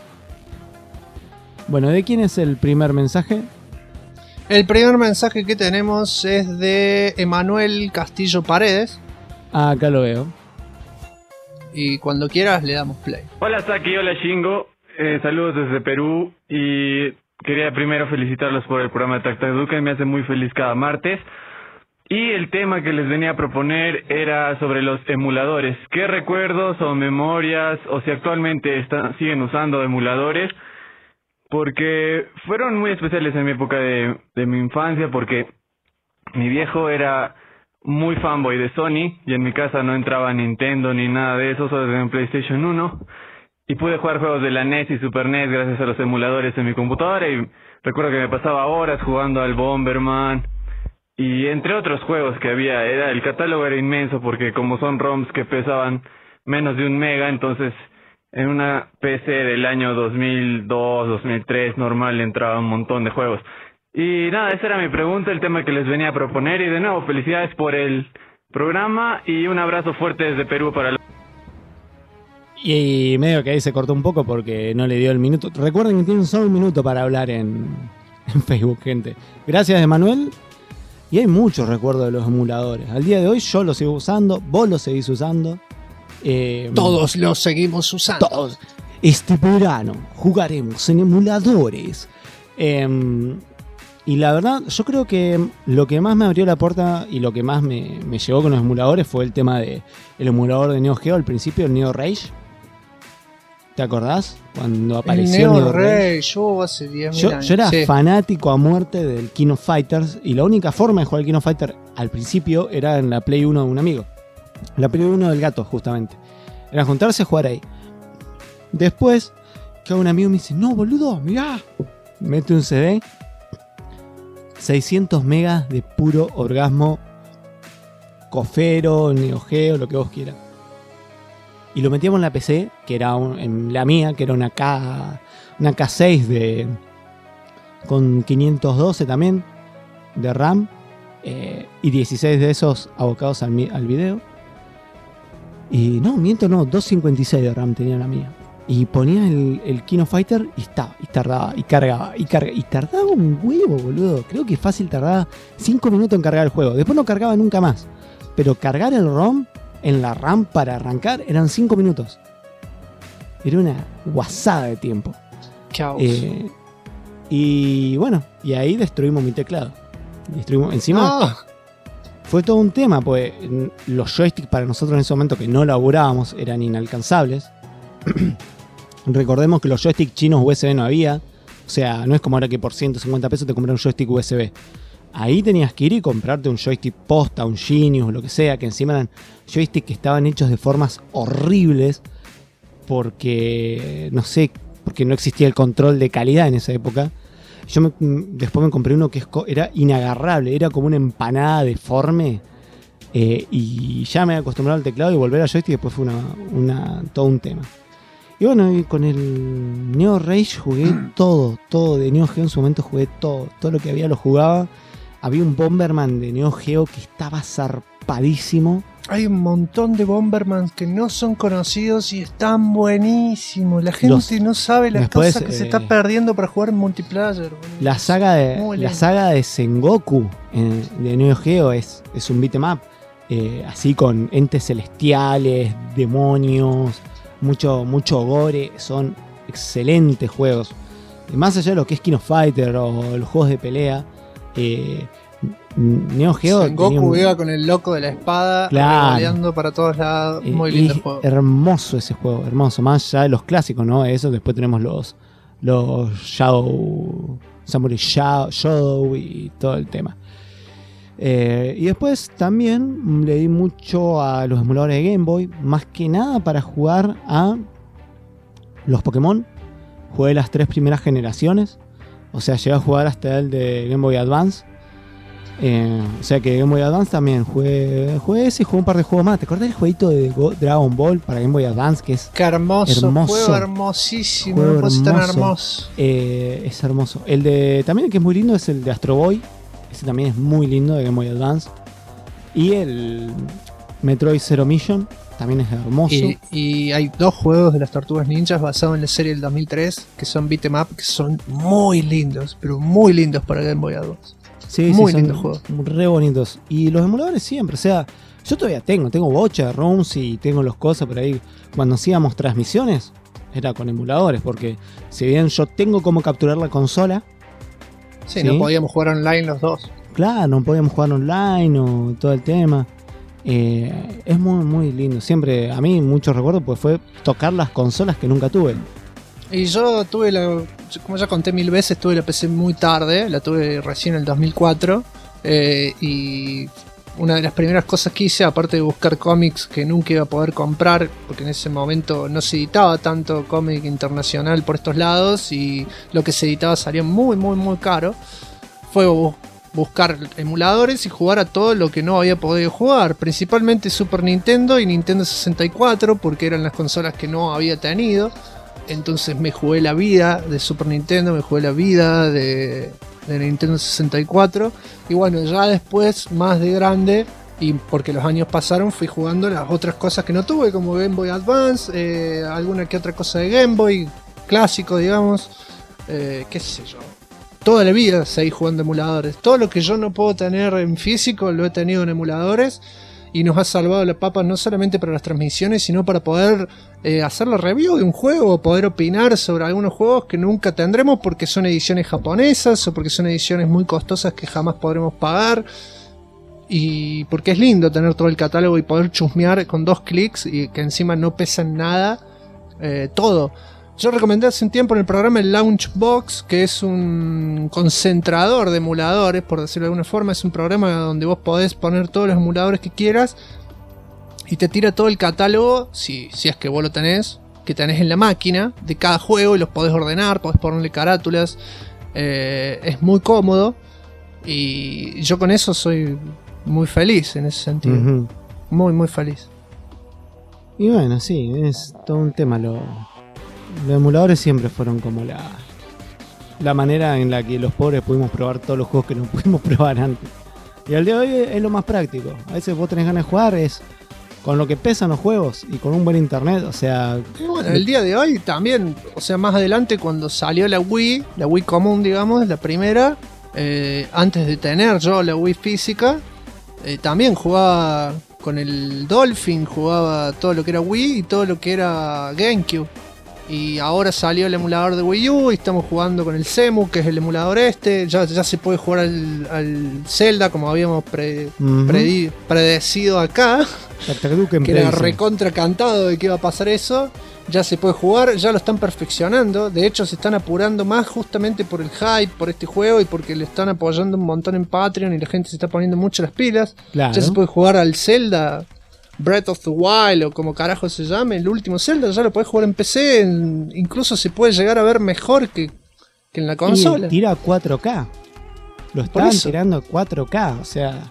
Bueno, ¿de quién es el primer mensaje? El primer mensaje que tenemos es de Emanuel Castillo Paredes. Acá lo veo. Y cuando quieras le damos play. Hola Saki, hola Shingo. Saludos desde Perú. Y quería primero felicitarlos por el programa de Tac Tac Duken. Me hace muy feliz cada martes. Y el tema que les venía a proponer era sobre los emuladores. ¿Qué recuerdos o memorias, o si actualmente siguen usando emuladores? Porque fueron muy especiales en mi época de mi infancia, porque mi viejo era muy fanboy de Sony y en mi casa no entraba Nintendo ni nada de eso, solo en PlayStation 1. Y pude jugar juegos de la NES y Super NES gracias a los emuladores en mi computadora. Y recuerdo que me pasaba horas jugando al Bomberman y entre otros juegos que había. El catálogo era inmenso porque como son ROMs que pesaban menos de 1 mega, entonces en una PC del año 2002, 2003 normal entraba un montón de juegos. Y nada, esa era mi pregunta, el tema que les venía a proponer. Y de nuevo, felicidades por el programa y un abrazo fuerte desde Perú para los... Y medio que ahí se cortó un poco porque no le dio el minuto. Recuerden que tienen solo un minuto para hablar en Facebook, gente. Gracias, Emanuel. Y hay muchos recuerdos de los emuladores. Al día de hoy yo los sigo usando, vos los seguís usando. Todos los seguimos usando. Todos. Este verano jugaremos en emuladores. Y la verdad, yo creo que lo que más me abrió la puerta y lo que más me llevó con los emuladores fue el tema del emulador de Neo Geo al principio, el Neo Rage. ¿Te acordás? Cuando apareció el Neo Rage. Hace 10.000 años. Yo era fanático a muerte del King of Fighters y la única forma de jugar al King of Fighter al principio era en la Play 1 de un amigo. La Play 1 del gato, justamente. Era juntarse a jugar ahí. Después, que un amigo me dice, no, boludo, mirá. Mete un CD. 600 megas de puro orgasmo. Cofero, Neo Geo, lo que vos quieras. Y lo metíamos en la PC, que era en la mía, que era una K6 con 512 también de RAM. Y 16 de esos abocados al video. Y no, miento, no, 256 de RAM tenía la mía. Y ponía el King of Fighter y estaba, y tardaba, y cargaba, y tardaba un huevo, boludo. Creo que fácil tardaba 5 minutos en cargar el juego. Después no cargaba nunca más. Pero cargar el ROM en la RAM para arrancar eran 5 minutos. Era una guasada de tiempo. Y bueno, y ahí destruimos mi teclado. Encima fue todo un tema, pues los joysticks para nosotros en ese momento que no laburábamos eran inalcanzables. Recordemos que los joysticks chinos USB no había. O sea, no es como ahora que por 150 pesos te compras un joystick USB. Ahí tenías que ir y comprarte un joystick posta, un Genius, lo que sea, que encima eran joysticks que estaban hechos de formas horribles porque, no sé, porque no existía el control de calidad en esa época. Yo después me compré uno que era inagarrable, era como una empanada deforme y ya me había acostumbrado al teclado y volver a joystick después fue todo un tema. Y bueno, y con el Neo Rage jugué todo de Neo Geo en su momento jugué todo lo que había lo jugaba. Había un Bomberman de Neo Geo que estaba zarpadísimo. Hay un montón de Bomberman que no son conocidos y están buenísimos. La gente no sabe las cosas que se está perdiendo para jugar en multiplayer. La saga de Sengoku de Neo Geo es un beat'em up. Así con entes celestiales, demonios, mucho gore. Son excelentes juegos. Más allá de lo que es King of Fighter o los juegos de pelea. Neo Geo Goku iba con el loco de la espada revoleando para todos lados. Muy lindo el juego. Hermoso ese juego, hermoso. Más allá de los clásicos, ¿no? Eso, después tenemos los Shadow, Samurai Shadow y todo el tema. Y después también le di mucho a los emuladores de Game Boy, más que nada para jugar a los Pokémon. Jugué las 3 primeras generaciones. O sea, llegué a jugar hasta el de Game Boy Advance. O sea que Game Boy Advance también jugué ese y jugué un par de juegos más. ¿Te acordás del jueguito de Dragon Ball para Game Boy Advance? Que es hermoso. Juego hermosísimo. No puede ser tan hermoso. Es hermoso. El de también que es muy lindo es el de Astro Boy. Ese también es muy lindo de Game Boy Advance. Y el Metroid Zero Mission también es hermoso. Y hay 2 juegos de las Tortugas Ninjas basados en la serie del 2003 que son beat'em up, que son muy lindos, pero muy lindos para Game Boy Advance. Sí, muy lindos juegos. Re bonitos. Y los emuladores siempre, o sea, yo todavía tengo bocha de ROMs y tengo los cosas por ahí. Cuando hacíamos transmisiones, era con emuladores, porque si bien yo tengo cómo capturar la consola. Sí, no podíamos jugar online los dos. Claro, no podíamos jugar online o todo el tema. Es muy, muy lindo. Siempre, a mí, mucho recuerdo, pues fue tocar las consolas que nunca tuve. Y yo tuve como ya conté 1000 veces, tuve la PC muy tarde, la tuve recién en el 2004. Y una de las primeras cosas que hice, aparte de buscar cómics que nunca iba a poder comprar, porque en ese momento no se editaba tanto cómic internacional por estos lados y lo que se editaba salía muy, muy, muy caro, fue buscar emuladores y jugar a todo lo que no había podido jugar, principalmente Super Nintendo y Nintendo 64, porque eran las consolas que no había tenido. Entonces me jugué la vida de Super Nintendo, me jugué la vida de Nintendo 64. Y bueno, ya después, más de grande, Y porque los años pasaron fui jugando las otras cosas que no tuve, como Game Boy Advance, alguna que otra cosa de Game Boy, clásico digamos, qué sé yo. Toda la vida seguí jugando emuladores. Todo lo que yo no puedo tener en físico lo he tenido en emuladores. Y nos ha salvado la papa no solamente para las transmisiones, sino para poder hacer la review de un juego, o poder opinar sobre algunos juegos que nunca tendremos porque son ediciones japonesas o porque son ediciones muy costosas que jamás podremos pagar. Y porque es lindo tener todo el catálogo y poder chusmear con 2 clics y que encima no pesan nada, todo. Yo recomendé hace un tiempo en el programa el Launchbox, que es un concentrador de emuladores, por decirlo de alguna forma. Es un programa donde vos podés poner todos los emuladores que quieras y te tira todo el catálogo, si es que vos lo tenés, que tenés en la máquina de cada juego, y los podés ordenar, podés ponerle carátulas. Es muy cómodo y yo con eso soy muy feliz en ese sentido. Muy, muy feliz. Y bueno, sí, es todo un tema. Los emuladores siempre fueron como la manera en la que los pobres pudimos probar todos los juegos que no pudimos probar antes. Y al día de hoy es lo más práctico. A veces vos tenés ganas de jugar, es con lo que pesan los juegos y con un buen internet, o sea... Y bueno, el día de hoy también, o sea, más adelante cuando salió la Wii común, digamos, la primera, antes de tener yo la Wii física, también jugaba con el Dolphin, jugaba todo lo que era Wii y todo lo que era GameCube. Y ahora salió el emulador de Wii U y estamos jugando con el Cemu, que es el emulador ya se puede jugar al Zelda como habíamos predecido acá, que era recontra cantado de que iba a pasar eso. Ya se puede jugar, ya lo están perfeccionando. De hecho se están apurando más justamente por el hype, por este juego, y porque le están apoyando un montón en Patreon y la gente se está poniendo mucho las pilas. Claro. Ya se puede jugar al Zelda Breath of the Wild o como carajo se llame, el último Zelda, ya lo podés jugar en PC, incluso se puede llegar a ver mejor que en la consola. Y tira a 4K. Lo están tirando a 4K, o sea...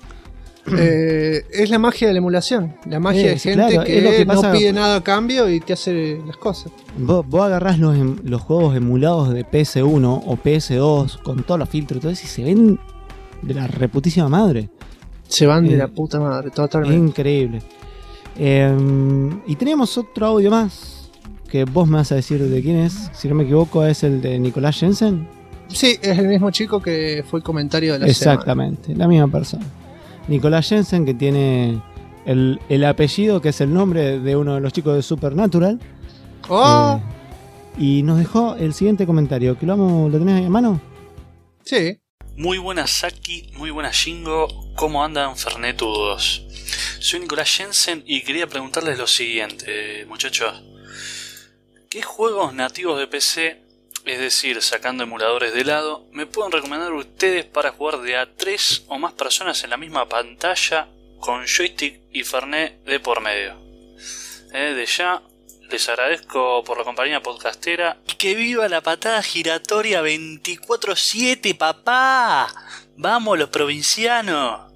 es la magia de la emulación, la magia de gente, claro, que no pide nada a cambio y te hace las cosas. Vos agarrás los juegos emulados de PS1 o PS2 con todos los filtros y todo eso y se ven de la reputísima madre. Se van de la puta madre, totalmente. Es increíble. Y tenemos otro audio más que vos me vas a decir de quién es. Si no me equivoco, es el de Nicolás Jensen. Sí, es el mismo chico que fue el comentario de la Exactamente, semana. La misma persona. Nicolás Jensen, que tiene el apellido que es el nombre de uno de los chicos de Supernatural. Y nos dejó el siguiente comentario. ¿Que lo tenés ahí a mano? Sí. Muy buenas Saki, muy buenas Shingo. ¿Cómo andan fernetudos? Soy Nicolás Jensen y quería preguntarles lo siguiente, muchachos. ¿Qué juegos nativos de PC, es decir, sacando emuladores de lado, me pueden recomendar ustedes para jugar de a 3 o más personas en la misma pantalla con joystick y Fernet de por medio? De ya, les agradezco por la compañía podcastera y que viva la patada giratoria 24/7, papá. ¡Vamos los provincianos!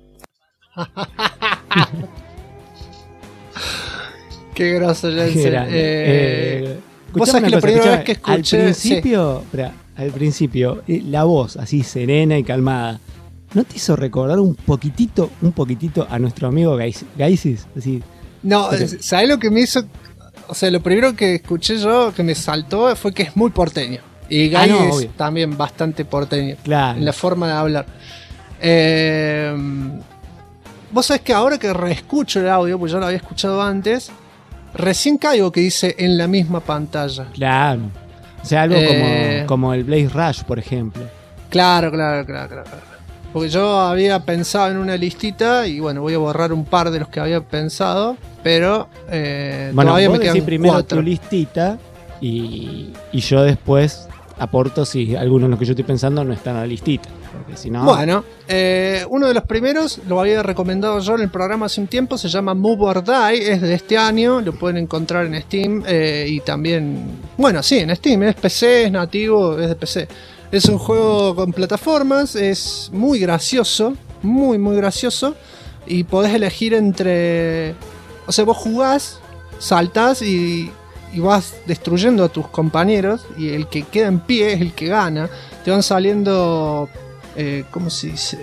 Qué groso, Jensen. Vos sabés que la primera vez que escuché... Al principio, la voz así serena y calmada, ¿no te hizo recordar un poquitito a nuestro amigo Gaisis? Así, no, ¿sabés lo que me hizo? O sea, lo primero que escuché yo, que me saltó, fue que es muy porteño. Y Gaisis es también bastante porteño. Claro. En la forma de hablar. Vos sabés que ahora que reescucho el audio, pues yo lo había escuchado antes, recién caigo que dice en la misma pantalla. Claro. O sea, algo como el Blaze Rush, por ejemplo. Claro. Porque yo había pensado en una listita y bueno, voy a borrar un par de los que había pensado, pero todavía me quedan primero 4. Tu listita y yo después aporto si algunos de los que yo estoy pensando no están en la listita. Porque si no... Bueno, uno de los primeros lo había recomendado yo en el programa hace un tiempo, se llama Move or Die, es de este año, lo pueden encontrar en Steam y también, bueno, sí, en Steam, es PC, es nativo, es de PC. Es un juego con plataformas, es muy gracioso, muy gracioso, y podés elegir entre... O sea, vos jugás, saltás y vas destruyendo a tus compañeros, y el que queda en pie es el que gana. Te van saliendo... ¿cómo se dice?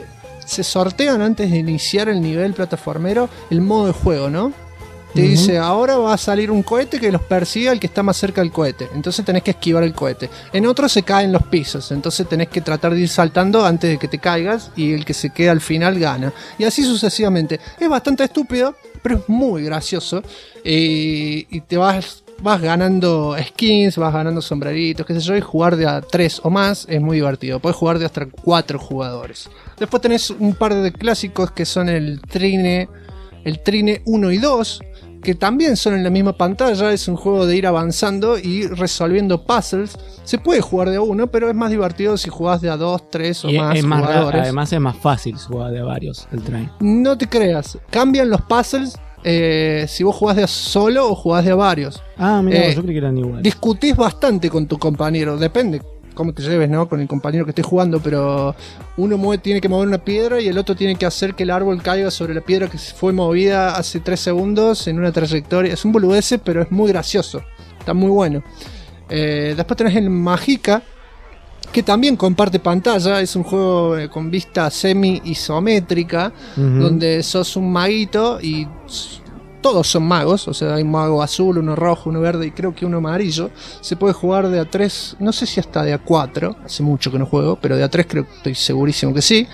se sortean antes de iniciar el nivel plataformero el modo de juego, ¿no? Te dice, ahora va a salir un cohete que los persiga el que está más cerca del cohete. Entonces tenés que esquivar el cohete. En otro se caen los pisos. Entonces tenés que tratar de ir saltando antes de que te caigas. Y el que se queda al final gana. Y así sucesivamente. Es bastante estúpido, pero es muy gracioso. Y te vas ganando skins, vas ganando sombreritos, qué sé yo. Y jugar de a 3 o más es muy divertido. Podés jugar de hasta 4 jugadores. Después tenés un par de clásicos que son el Trine 1 y 2. Que también son en la misma pantalla, es un juego de ir avanzando y resolviendo puzzles. Se puede jugar de a uno, pero es más divertido si jugás de a 2, 3 o más jugadores. Además es más fácil jugar de a varios el Train. No te creas, cambian los puzzles si vos jugás de a solo o jugás de a varios. Ah, mira, yo creí que eran iguales. Discutís bastante con tu compañero, depende cómo te lleves, ¿no? Con el compañero que esté jugando, pero uno tiene que mover una piedra y el otro tiene que hacer que el árbol caiga sobre la piedra que fue movida hace 3 segundos en una trayectoria. Es un boludece, pero es muy gracioso. Está muy bueno. Después tenés el Magica, que también comparte pantalla. Es un juego con vista semi-isométrica, donde sos un maguito y todos son magos, o sea, hay un mago azul, uno rojo, uno verde y creo que uno amarillo. Se puede jugar de a 3, no sé si hasta de a 4, hace mucho que no juego, pero de a 3 creo que estoy segurísimo que sí.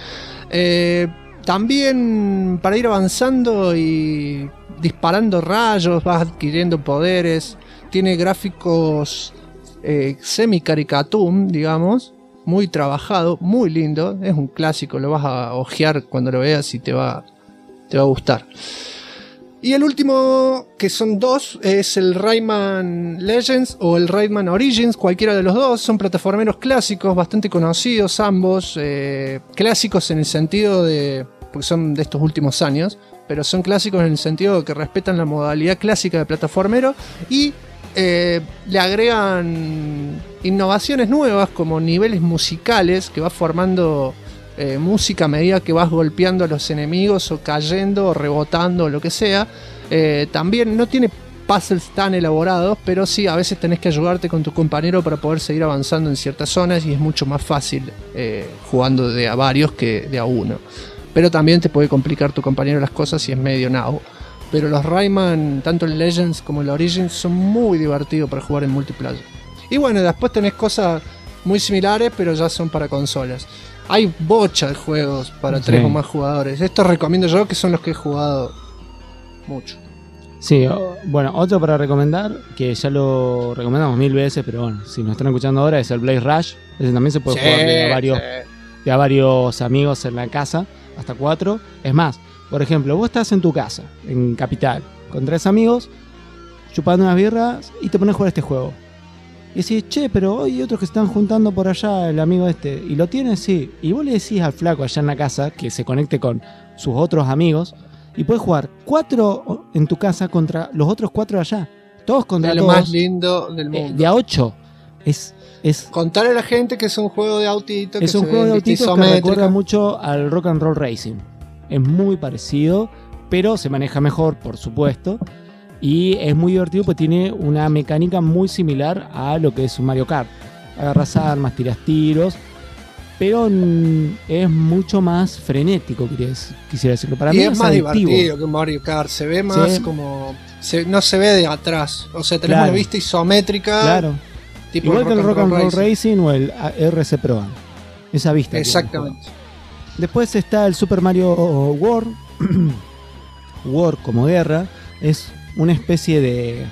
También para ir avanzando y disparando rayos, vas adquiriendo poderes. Tiene gráficos semi-caricatum, digamos, muy trabajado, muy lindo. Es un clásico, lo vas a ojear cuando lo veas y te va a gustar. Y el último, que son 2, es el Rayman Legends o el Rayman Origins, cualquiera de los dos. Son plataformeros clásicos, bastante conocidos ambos. Clásicos en el sentido de, porque son de estos últimos años, pero son clásicos en el sentido de que respetan la modalidad clásica de plataformero y le agregan innovaciones nuevas como niveles musicales que va formando música a medida que vas golpeando a los enemigos o cayendo o rebotando o lo que sea. También no tiene puzzles tan elaborados, pero sí a veces tenés que ayudarte con tu compañero para poder seguir avanzando en ciertas zonas y es mucho más fácil jugando de a varios que de a uno. Pero también te puede complicar tu compañero las cosas si es medio nabo. Pero los Rayman, tanto el Legends como el Origins, son muy divertidos para jugar en multiplayer. Y bueno, después tenés cosas muy similares, pero ya son para consolas. Hay bocha de juegos para 3 o más jugadores. Estos recomiendo yo, que son los que he jugado mucho. Sí, bueno, otro para recomendar, que ya lo recomendamos 1000 veces, pero bueno, si nos están escuchando ahora, es el Blaze Rush. Ese también se puede jugar de a varios amigos en la casa, hasta 4. Es más, por ejemplo, vos estás en tu casa, en Capital, con 3 amigos, chupando unas birras y te pones a jugar este juego. Y decís, che, pero hay otros que se están juntando por allá, el amigo este. ¿Y lo tiene? Sí. Y vos le decís al flaco allá en la casa que se conecte con sus otros amigos. Y puedes jugar 4 en tu casa contra los otros 4 allá. Todos contra todos. Lo más lindo del mundo. De a 8. Es contarle a la gente que es un juego de autito. Es un juego de autito que recuerda mucho al Rock and Roll Racing. Es muy parecido, pero se maneja mejor, por supuesto. Y es muy divertido porque tiene una mecánica muy similar a lo que es un Mario Kart. Agarras armas, tiras tiros, pero es mucho más frenético, quisiera decirlo. Para mí es más divertido que un Mario Kart. Se ve más como... no se ve de atrás. O sea, tenemos una vista isométrica. Claro. Tipo igual que el Rock and Roll Racing o el RC Pro Am. Esa vista. Exactamente. Después está el Super Mario World. War como guerra. Es una especie de...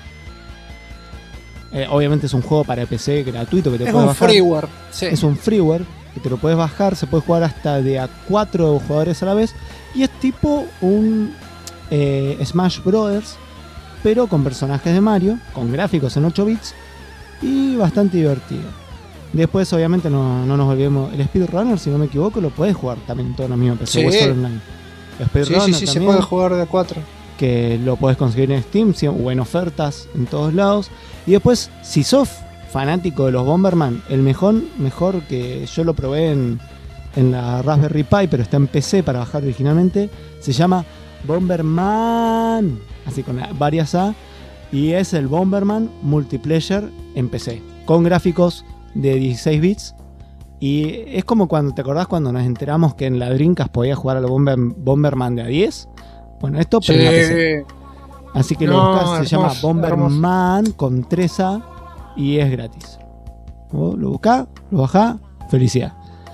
obviamente es un juego para PC gratuito que te puedes bajar. Freeware, sí. Es un freeware que te lo puedes bajar, se puede jugar hasta de a 4 jugadores a la vez y es tipo un Smash Brothers, pero con personajes de Mario, con gráficos en 8 bits y bastante divertido. Después obviamente no nos olvidemos, el Speedrunner, si no me equivoco, lo puedes jugar también en todos los mismos PC. Sí. Online. Speedrunner sí, se puede jugar de a 4. Que lo podés conseguir en Steam o en ofertas en todos lados. Y después, si sos fanático de los Bomberman, el mejor que yo lo probé en la Raspberry Pi, pero está en PC para bajar originalmente, se llama Bomberman, así con varias A, y es el Bomberman Multiplayer en PC, con gráficos de 16 bits Y es como cuando, ¿te acordás cuando nos enteramos que en la Dreamcast podía jugar al Bomberman de a 10? Bueno, esto pero en la PC. Así que lo buscas, se llama Bomberman con 3A y es gratis. Vos lo buscás, lo bajás, felicidad.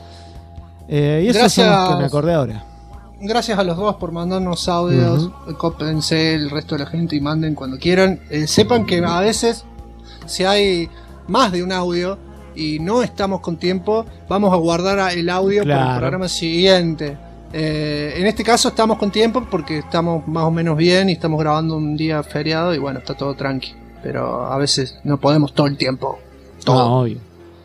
Y eso es lo que me acordé ahora. Gracias a los dos por mandarnos audios. Cópense el resto de la gente y manden cuando quieran. Sepan que a veces, si hay más de un audio y no estamos con tiempo, vamos a guardar el audio para el programa siguiente. En este caso estamos con tiempo porque estamos más o menos bien y estamos grabando un día feriado y bueno, está todo tranqui. Pero a veces no podemos todo el tiempo. Todo. No, obvio.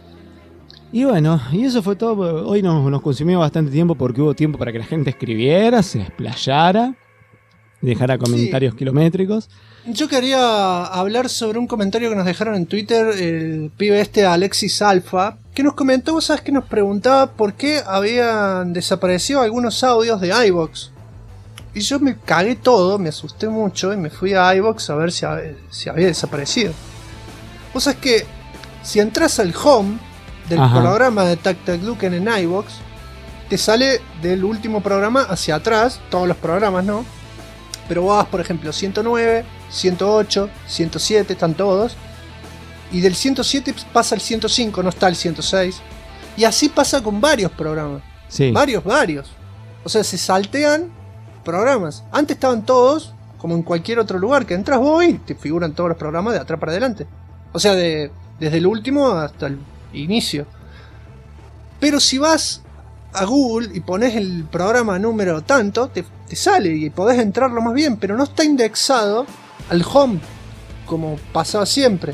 Y bueno, y eso fue todo. Hoy nos consumió bastante tiempo porque hubo tiempo para que la gente escribiera, se explayara, dejara comentarios kilométricos. Yo quería hablar sobre un comentario que nos dejaron en Twitter el pibe Alexis Alfa, que nos comentó, vos sabés que nos preguntaba por qué habían desaparecido algunos audios de iVoox. Y yo me cagué todo, me asusté mucho y me fui a iVoox a ver si había desaparecido. Vos sabés que si entras al home del programa de Tac Tac Duken en iVoox, te sale del último programa hacia atrás, todos los programas, ¿no? Pero vos vas, por ejemplo, 109, 108, 107, están todos. Y del 107 pasa al 105, no está el 106. Y así pasa con varios programas. Sí. Varios. O sea, se saltean programas. Antes estaban todos, como en cualquier otro lugar que entras vos y te figuran todos los programas de atrás para adelante. O sea, desde el último hasta el inicio. Pero si vas a Google y pones el programa número tanto, te sale y podés entrarlo más bien, pero no está indexado al home como pasaba siempre.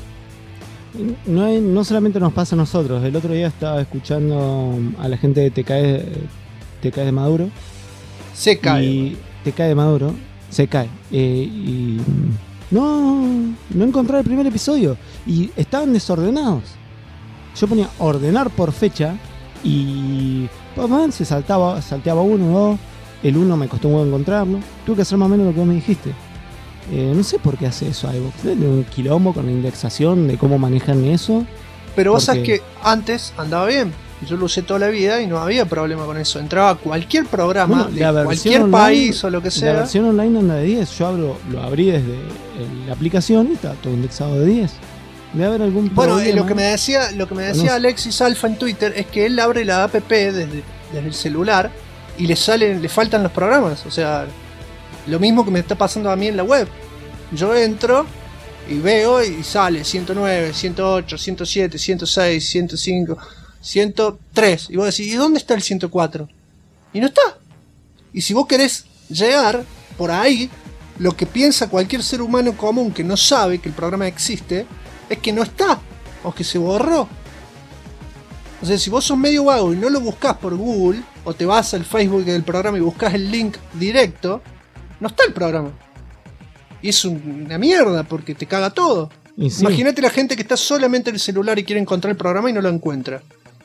No solamente nos pasa a nosotros. El otro día estaba escuchando a la gente de Te cae de Maduro. Se cae. Y Te cae de Maduro. Se cae. Y no encontré el primer episodio. Y estaban desordenados. Yo ponía ordenar por fecha. Y se salteaba uno, dos. El uno me costó un huevo encontrarlo. Tuve que hacer más o menos lo que vos me dijiste. No sé por qué hace eso iVoox. Tiene un quilombo con la indexación de cómo manejan eso. Pero vos sabés que antes andaba bien. Yo lo usé toda la vida y no había problema con eso. Entraba a cualquier programa de cualquier online, país o lo que sea. La versión online anda de 10. Yo lo abrí desde la aplicación y está todo indexado de 10. Debe haber algún problema. Bueno, lo que me decía Alexis Alfa en Twitter es que él abre la app desde el celular y le faltan los programas. O sea, lo mismo que me está pasando a mí en la web. Yo entro y veo y sale 109, 108, 107, 106, 105, 103. Y vos decís, ¿y dónde está el 104? Y no está. Y si vos querés llegar por ahí, lo que piensa cualquier ser humano común que no sabe que el programa existe es que no está, o que se borró. O sea, si vos sos medio vago y no lo buscás por Google, o te vas al Facebook del programa y buscás el link directo, no está el programa. Y es una mierda porque te caga todo. Sí. Imagínate la gente que está solamente en el celular y quiere encontrar el programa y no lo encuentra.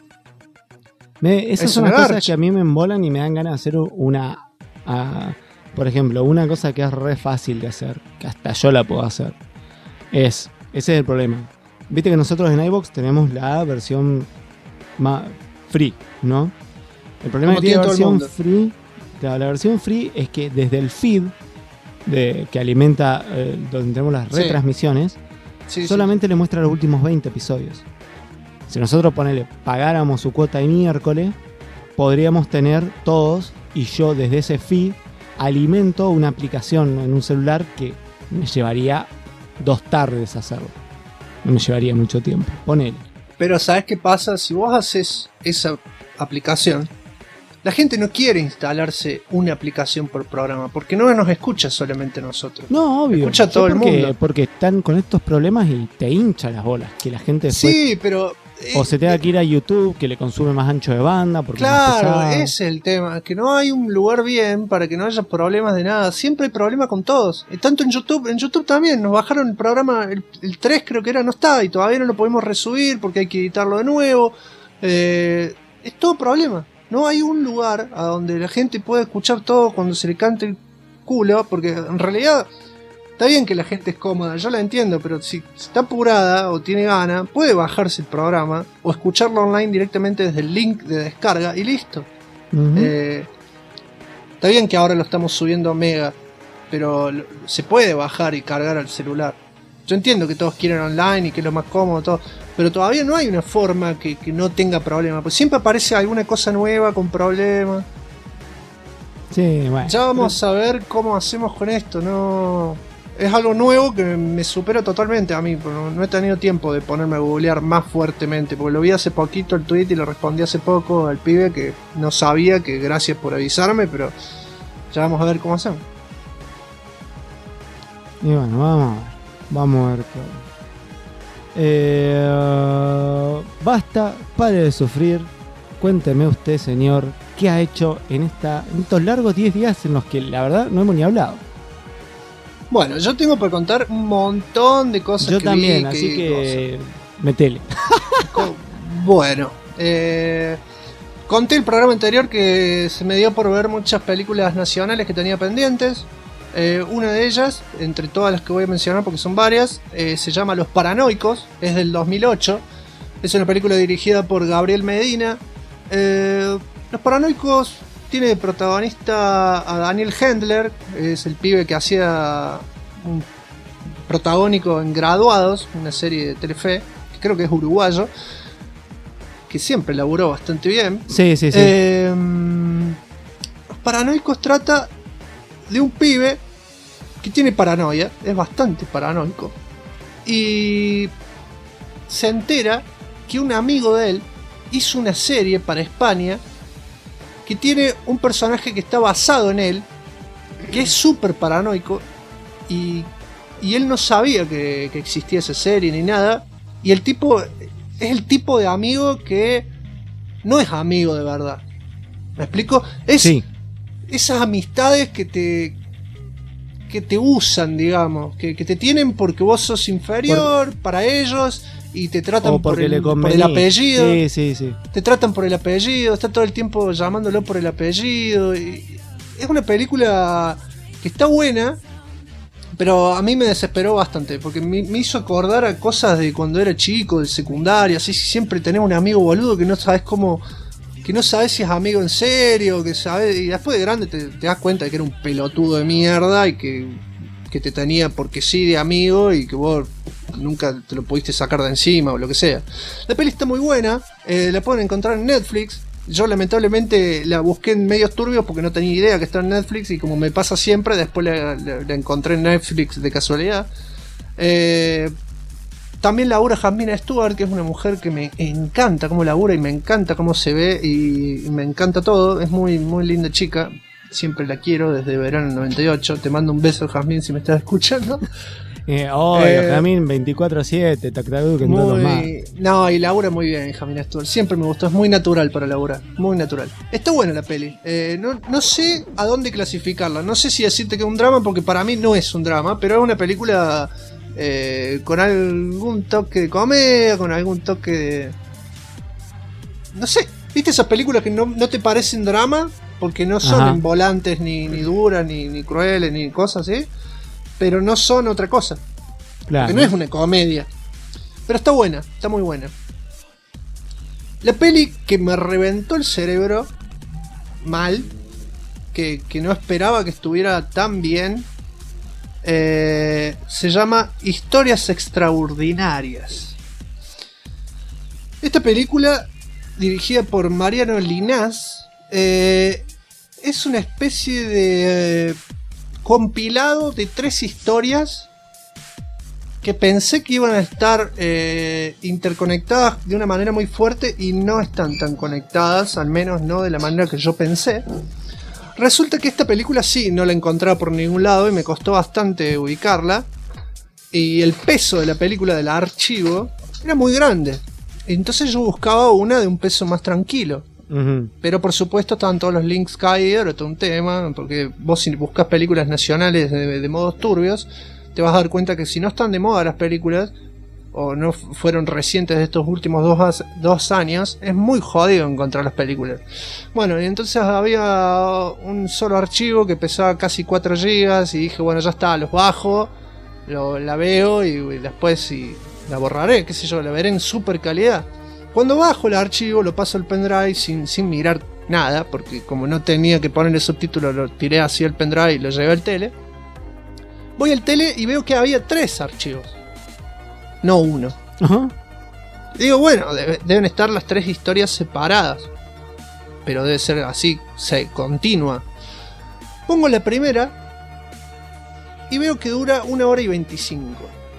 Esas son las cosas que a mí me embolan y me dan ganas de hacer por ejemplo, una cosa que es re fácil de hacer, que hasta yo la puedo hacer. Ese es el problema. Viste que nosotros en iVoox tenemos la versión free, ¿no? El problema que tiene la versión free, claro, la versión free es que desde el feed que alimenta donde tenemos las retransmisiones, solamente le muestra los últimos 20 episodios. Si nosotros pagáramos su cuota de miércoles, podríamos tener todos, y yo desde ese feed alimento una aplicación en un celular que me llevaría 2 tardes hacerlo. No me llevaría mucho tiempo. Ponele. Pero ¿sabes qué pasa? Si vos haces esa aplicación, la gente no quiere instalarse una aplicación por programa, porque no nos escucha solamente nosotros. No, obvio. Escucha todo el mundo. Porque están con estos problemas y te hincha las bolas. Que la gente sí, pero... o se tenga que ir a YouTube, que le consume más ancho de banda. Porque claro, ese es el tema. Que no hay un lugar bien para que no haya problemas de nada. Siempre hay problema con todos. Y tanto en YouTube también. Nos bajaron el programa, el 3 creo que era, no está. Y todavía no lo podemos resubir porque hay que editarlo de nuevo. Es todo problema. No hay un lugar a donde la gente pueda escuchar todo cuando se le cante el culo. Porque en realidad Está bien que la gente es cómoda, yo la entiendo, pero si está apurada o tiene ganas, puede bajarse el programa o escucharlo online directamente desde el link de descarga y listo. Está bien que ahora lo estamos subiendo a Mega, pero se puede bajar y cargar al celular. Yo entiendo que todos quieren online y que es lo más cómodo, todo, pero todavía no hay una forma que no tenga problema. Pues siempre aparece alguna cosa nueva con problemas. Sí, bueno. Ya vamos a ver cómo hacemos con esto. No, es algo nuevo que me supera totalmente a mí. No he tenido tiempo de ponerme a googlear más fuertemente, porque lo vi hace poquito el tweet y lo respondí hace poco al pibe que no sabía, que gracias por avisarme, pero ya vamos a ver cómo hacemos. Y bueno, vamos a ver qué. Basta, pare de sufrir. Cuénteme usted, señor, qué ha hecho en estos largos 10 días en los que la verdad no hemos ni hablado. Bueno, yo tengo para contar un montón de cosas. Yo que también, vi, así que metele. Bueno, conté el programa anterior que se me dio por ver muchas películas nacionales que tenía pendientes. Una de ellas, entre todas las que voy a mencionar porque son varias, se llama Los Paranoicos, es del 2008. Es una película dirigida por Gabriel Medina. Los Paranoicos tiene de protagonista a Daniel Hendler, es el pibe que hacía un protagónico en Graduados, una serie de Telefe, que creo que es uruguayo, que siempre laburó bastante bien. Sí. Los Paranoicos trata de un pibe que tiene paranoia, es bastante paranoico, y se entera que un amigo de él hizo una serie para España que tiene un personaje que está basado en él, que es súper paranoico, y él no sabía que existía esa serie ni nada, y el tipo es el tipo de amigo que no es amigo de verdad. ¿Me explico? Es esas amistades que te usan, digamos, que te tienen porque vos sos inferior para ellos y te tratan por el apellido. Sí. Te tratan por el apellido, está todo el tiempo llamándolo por el apellido. Y es una película que está buena, pero a mí me desesperó bastante, porque me hizo acordar a cosas de cuando era chico, de secundaria, así siempre tenés un amigo boludo que no sabes cómo, que no sabes si es amigo en serio, que sabes, y después de grande te das cuenta de que era un pelotudo de mierda y que te tenía porque sí de amigo y que vos nunca te lo pudiste sacar de encima o lo que sea. La peli está muy buena, la pueden encontrar en Netflix. Yo lamentablemente la busqué en medios turbios porque no tenía idea que estaba en Netflix, y como me pasa siempre, después la encontré en Netflix de casualidad. También labura Jasmine Stewart, que es una mujer que me encanta cómo labura y me encanta cómo se ve y me encanta todo. Es muy, muy linda chica. Siempre la quiero desde verano del 98. Te mando un beso, Jasmine, si me estás escuchando. Jasmine 24/7, Tactaduque, en todos más. No, y labura muy bien Jasmine Stewart. Siempre me gustó, es muy natural para laburar. Muy natural. Está buena la peli. No sé a dónde clasificarla. No sé si decirte que es un drama, porque para mí no es un drama, pero es una película con algún toque de comedia, con algún toque de... No sé, ¿viste esas películas que no te parecen drama? Porque no son envolantes, ni duras, ni crueles, ni cosas así, pero no son otra cosa. Claro. Porque no es una comedia. Pero está buena, está muy buena. La peli que me reventó el cerebro mal, que no esperaba que estuviera tan bien, se llama Historias Extraordinarias. Esta película, dirigida por Mariano Linás, es una especie de compilado de 3 historias que pensé que iban a estar interconectadas de una manera muy fuerte, y no están tan conectadas, al menos no de la manera que yo pensé. Resulta que esta película sí, no la encontraba por ningún lado y me costó bastante ubicarla, y el peso de la película, del archivo, era muy grande. Entonces yo buscaba una de un peso más tranquilo. Pero por supuesto estaban todos los links caídos, era todo un tema, porque vos, si buscas películas nacionales de modos turbios, te vas a dar cuenta que si no están de moda las películas, o no fueron recientes de estos últimos 2 años, es muy jodido encontrar las películas. Bueno, y entonces había un solo archivo que pesaba casi 4 GB, y dije, bueno, ya está, los bajo la veo y después la borraré, qué sé yo, la veré en super calidad. Cuando bajo el archivo lo paso al pendrive sin mirar nada, porque como no tenía que poner el subtítulo, lo tiré así al pendrive y lo llevé al tele. Voy al tele y veo que había 3 archivos, no 1. Ajá. Digo, bueno, deben estar las 3 historias separadas, pero debe ser así, continua. Pongo la primera y veo que dura 1 hora y 25.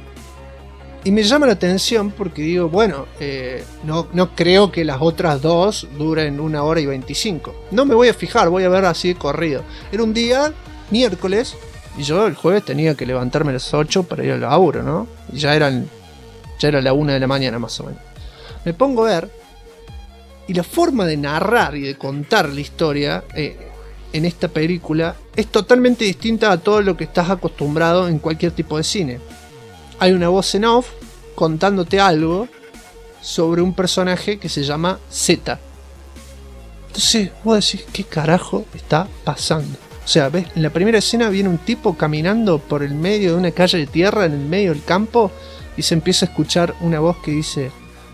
Y me llama la atención porque digo, bueno, no creo que las otras 2 duren 1 hora y 25. No me voy a fijar, voy a ver así de corrido. Era un día, miércoles, y yo el jueves tenía que levantarme a las 8 para ir al laburo, ¿no? Y ya era la 1 de la mañana más o menos. Me pongo a ver, y la forma de narrar y de contar la historia en esta película es totalmente distinta a todo lo que estás acostumbrado en cualquier tipo de cine. Hay una voz en off contándote algo sobre un personaje que se llama Z. Entonces vos decís, ¿qué carajo está pasando? O sea, ves, en la primera escena viene un tipo caminando por el medio de una calle de tierra, en el medio del campo, y se empieza a escuchar una voz que dice: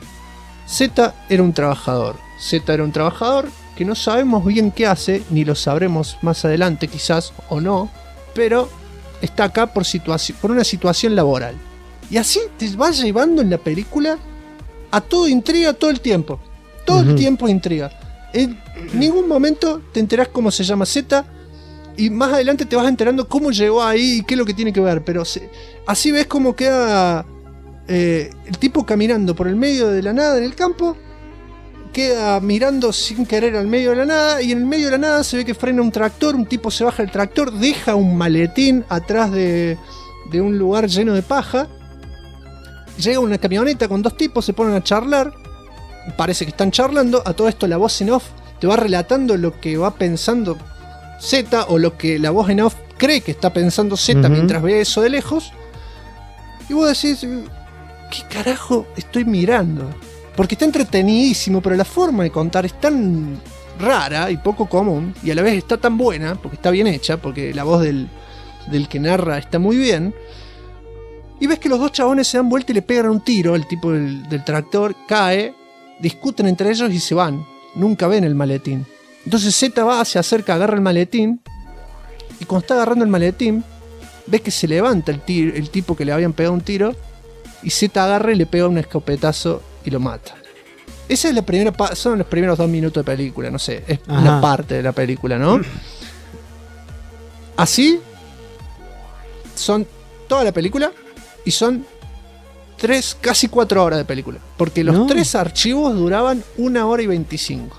Z era un trabajador. Z era un trabajador que no sabemos bien qué hace, ni lo sabremos más adelante quizás o no, pero está acá por una situación laboral. Y así te va llevando en la película a todo intriga todo el tiempo. Todo el tiempo intriga. En ningún momento te enterás cómo se llama Z, y más adelante te vas enterando cómo llegó ahí y qué es lo que tiene que ver. Pero así ves cómo queda el tipo caminando por el medio de la nada en el campo. Queda mirando sin querer al medio de la nada, y en el medio de la nada se ve que frena un tractor, un tipo se baja del tractor, deja un maletín atrás de un lugar lleno de paja. Llega una camioneta con 2 tipos, se ponen a charlar, parece que están charlando. A todo esto la voz en off te va relatando lo que va pensando Z, o lo que la voz en off cree que está pensando Z mientras ve eso de lejos. Y vos decís, ¿qué carajo estoy mirando? Porque está entretenidísimo, pero la forma de contar es tan rara y poco común, y a la vez está tan buena, porque está bien hecha, porque la voz del que narra está muy bien. Y ves que los 2 chabones se dan vuelta y le pegan un tiro. El tipo del tractor cae, discuten entre ellos y se van. Nunca ven el maletín. Entonces Z se acerca, agarra el maletín, y cuando está agarrando el maletín, ves que se levanta el tipo que le habían pegado un tiro, y Z agarra y le pega un escopetazo y lo mata. Esa es la primera son los primeros 2 minutos de película, no sé, es una parte de la película, ¿no? Así son toda la película, y son 3, casi 4 horas de película, porque los 3 archivos duraban 1 hora y 25.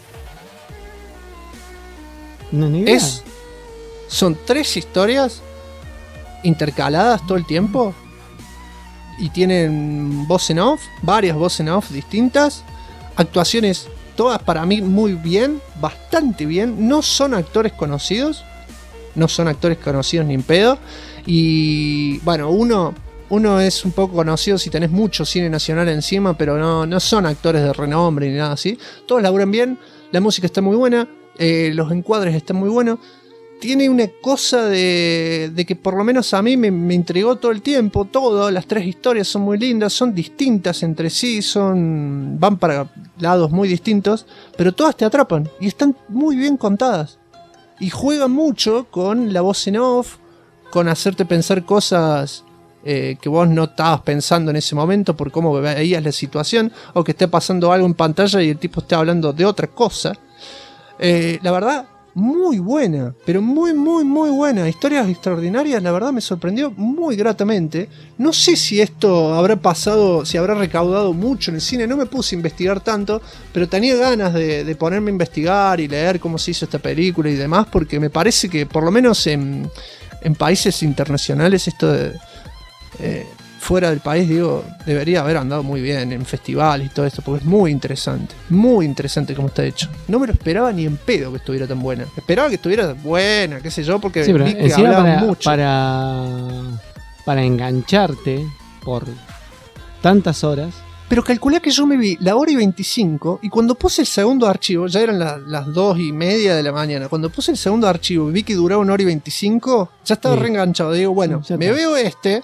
No, ni idea. Son 3 historias intercaladas todo el tiempo, y tienen voz en off, varias voces en off distintas, actuaciones todas para mí muy bien, bastante bien. No son actores conocidos ni en pedo. Y bueno, uno es un poco conocido si tenés mucho cine nacional encima, pero no son actores de renombre ni nada así. Todos laburan bien, la música está muy buena, los encuadres están muy buenos. Tiene una cosa de que por lo menos a mí me intrigó todo el tiempo. Las 3 historias son muy lindas, son distintas entre sí, van para lados muy distintos, pero todas te atrapan y están muy bien contadas. Y juegan mucho con la voz en off, con hacerte pensar cosas que vos no estabas pensando en ese momento por cómo veías la situación, o que esté pasando algo en pantalla y el tipo esté hablando de otra cosa. La verdad, muy buena, pero muy buena. Historias extraordinarias, la verdad me sorprendió muy gratamente. No sé si esto habrá pasado, si habrá recaudado mucho en el cine, no me puse a investigar tanto, pero tenía ganas de ponerme a investigar y leer cómo se hizo esta película y demás, porque me parece que por lo menos en países internacionales esto fuera del país, digo, debería haber andado muy bien en festivales y todo esto, porque es muy interesante como está hecho. No me lo esperaba ni en pedo que estuviera tan buena. Esperaba que estuviera buena, qué sé yo, porque sí, vi que hablaba mucho. Para engancharte por tantas horas. Pero calculá que yo me vi la 1 y 25, y cuando puse el segundo archivo, ya eran las 2:30 de la mañana, cuando puse el segundo archivo y vi que duraba 1 hora y 25, ya estaba reenganchado. Digo, bueno, me veo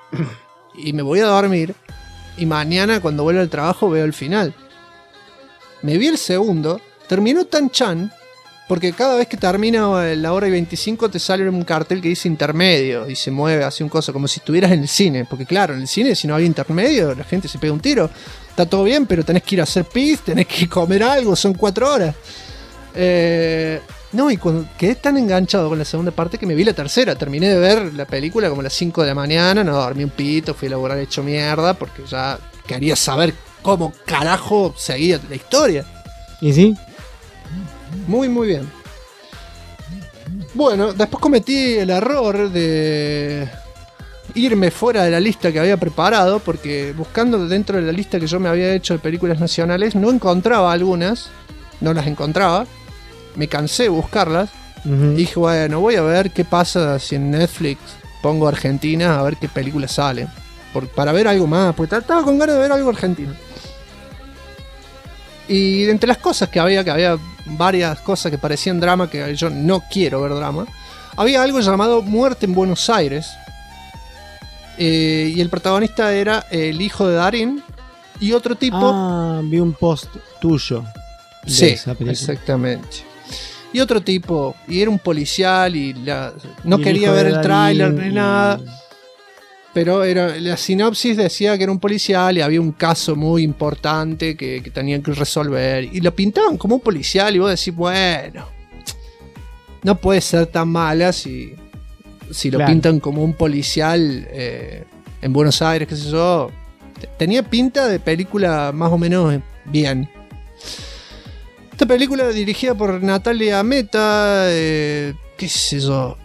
y me voy a dormir y mañana cuando vuelva al trabajo veo el final. Me vi el segundo, terminó tan chan, porque cada vez que termina la hora y 25 te sale un cartel que dice intermedio y se mueve así un coso, como si estuvieras en el cine, porque claro, en el cine si no había intermedio la gente se pega un tiro, está todo bien, pero tenés que ir a hacer pis, tenés que comer algo, son 4 horas. No, y cuando quedé tan enganchado con la segunda parte que me vi la tercera. Terminé de ver la película como a las 5 de la mañana, no dormí un pito, fui a laburar hecho mierda porque ya quería saber cómo carajo seguía la historia. ¿Y sí? Muy, muy bien. Bueno, después cometí el error de irme fuera de la lista que había preparado, porque buscando dentro de la lista que yo me había hecho de películas nacionales, no encontraba algunas, no las encontraba. Me cansé de buscarlas. Y dije, bueno, voy a ver qué pasa si en Netflix pongo Argentina, a ver qué películas salen. Para ver algo más, porque estaba con ganas de ver algo argentino. Y de entre las cosas que había varias cosas que parecían drama, que yo no quiero ver drama, había algo llamado Muerte en Buenos Aires. Y el protagonista era el hijo de Darín y otro tipo... vi un post tuyo. Sí, exactamente. Y otro tipo, y era un policial y no quería ver el tráiler ni nada, pero la sinopsis decía que era un policial y había un caso muy importante que tenían que resolver, y lo pintaban como un policial y vos decís, bueno, no puede ser tan mala si lo pintan como un policial en Buenos Aires, qué sé yo. Tenía pinta de película más o menos bien. Esta película dirigida por Natalia Meta, qué sé yo,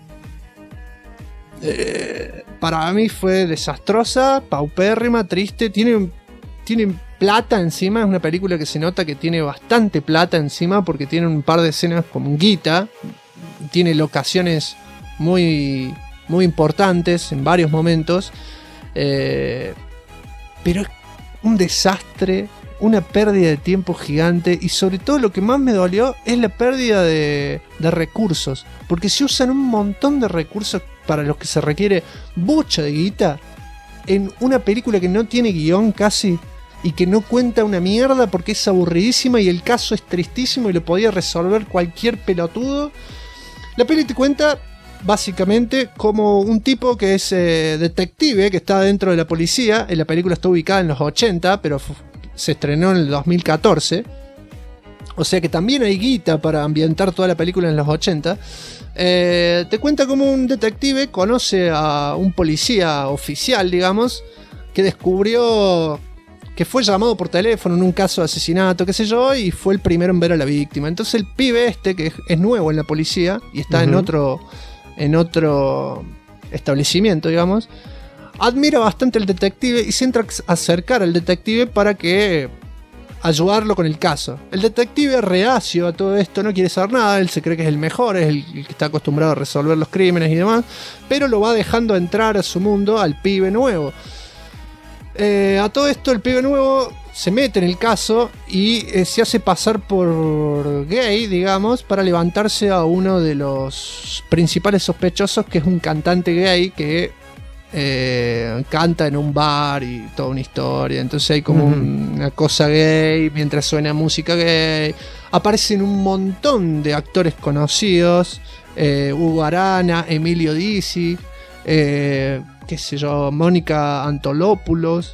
para mí fue desastrosa, paupérrima, triste, tiene plata encima, es una película que se nota que tiene bastante plata encima porque tiene un par de escenas con guita, tiene locaciones muy, muy importantes en varios momentos, pero es un desastre. Una pérdida de tiempo gigante, y sobre todo lo que más me dolió es la pérdida de recursos, porque se usan un montón de recursos para los que se requiere bocha de guita en una película que no tiene guión casi y que no cuenta una mierda porque es aburridísima y el caso es tristísimo y lo podía resolver cualquier pelotudo. La peli te cuenta básicamente como un tipo que es detective, que está dentro de la policía. La película está ubicada en los 80, pero se estrenó en el 2014, o sea que también hay guita para ambientar toda la película en los 80. Te cuenta como un detective conoce a un policía oficial, digamos, que descubrió que fue llamado por teléfono en un caso de asesinato, qué sé yo, y fue el primero en ver a la víctima. Entonces el pibe que es nuevo en la policía y está en otro establecimiento, digamos, admira bastante al detective y se entra a acercar al detective para ayudarlo con el caso. El detective, reacio a todo esto, no quiere saber nada, él se cree que es el mejor, es el que está acostumbrado a resolver los crímenes y demás, pero lo va dejando entrar a su mundo al pibe nuevo. A todo esto el pibe nuevo se mete en el caso y se hace pasar por gay, digamos, para levantarse a uno de los principales sospechosos, que es un cantante gay que canta en un bar y toda una historia. Entonces hay como una cosa gay mientras suena música gay. Aparecen un montón de actores conocidos, Hugo Arana, Emilio Dizzi, qué sé yo, Mónica Antonopoulos,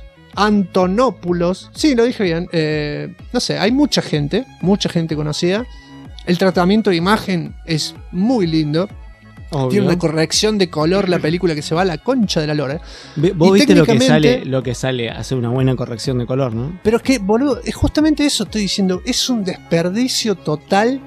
sí, lo dije bien, no sé, hay mucha gente conocida. El tratamiento de imagen es muy lindo. Obvio. Tiene una corrección de color la película que se va a la concha de la lora. Vos viste lo que sale, hace una buena corrección de color, ¿no? Pero es que, boludo, es justamente eso estoy diciendo. Es un desperdicio total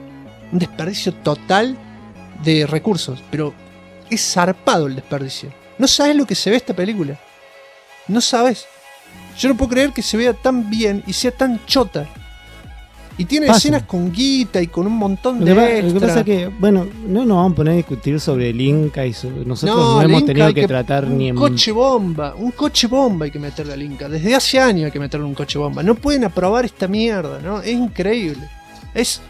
de recursos. Pero es zarpado el desperdicio. No sabes lo que se ve esta película. No sabes. Yo no puedo creer que se vea tan bien y sea tan chota. Y tiene escenas con guita y con un montón de extras. Lo que pasa es que, bueno, no nos vamos a poner a discutir sobre el Inca y nosotros no hemos tenido que tratar ni en... Un coche bomba hay que meterle al Inca. Desde hace años hay que meterle un coche bomba. No pueden aprobar esta mierda, ¿no? Es increíble. Es...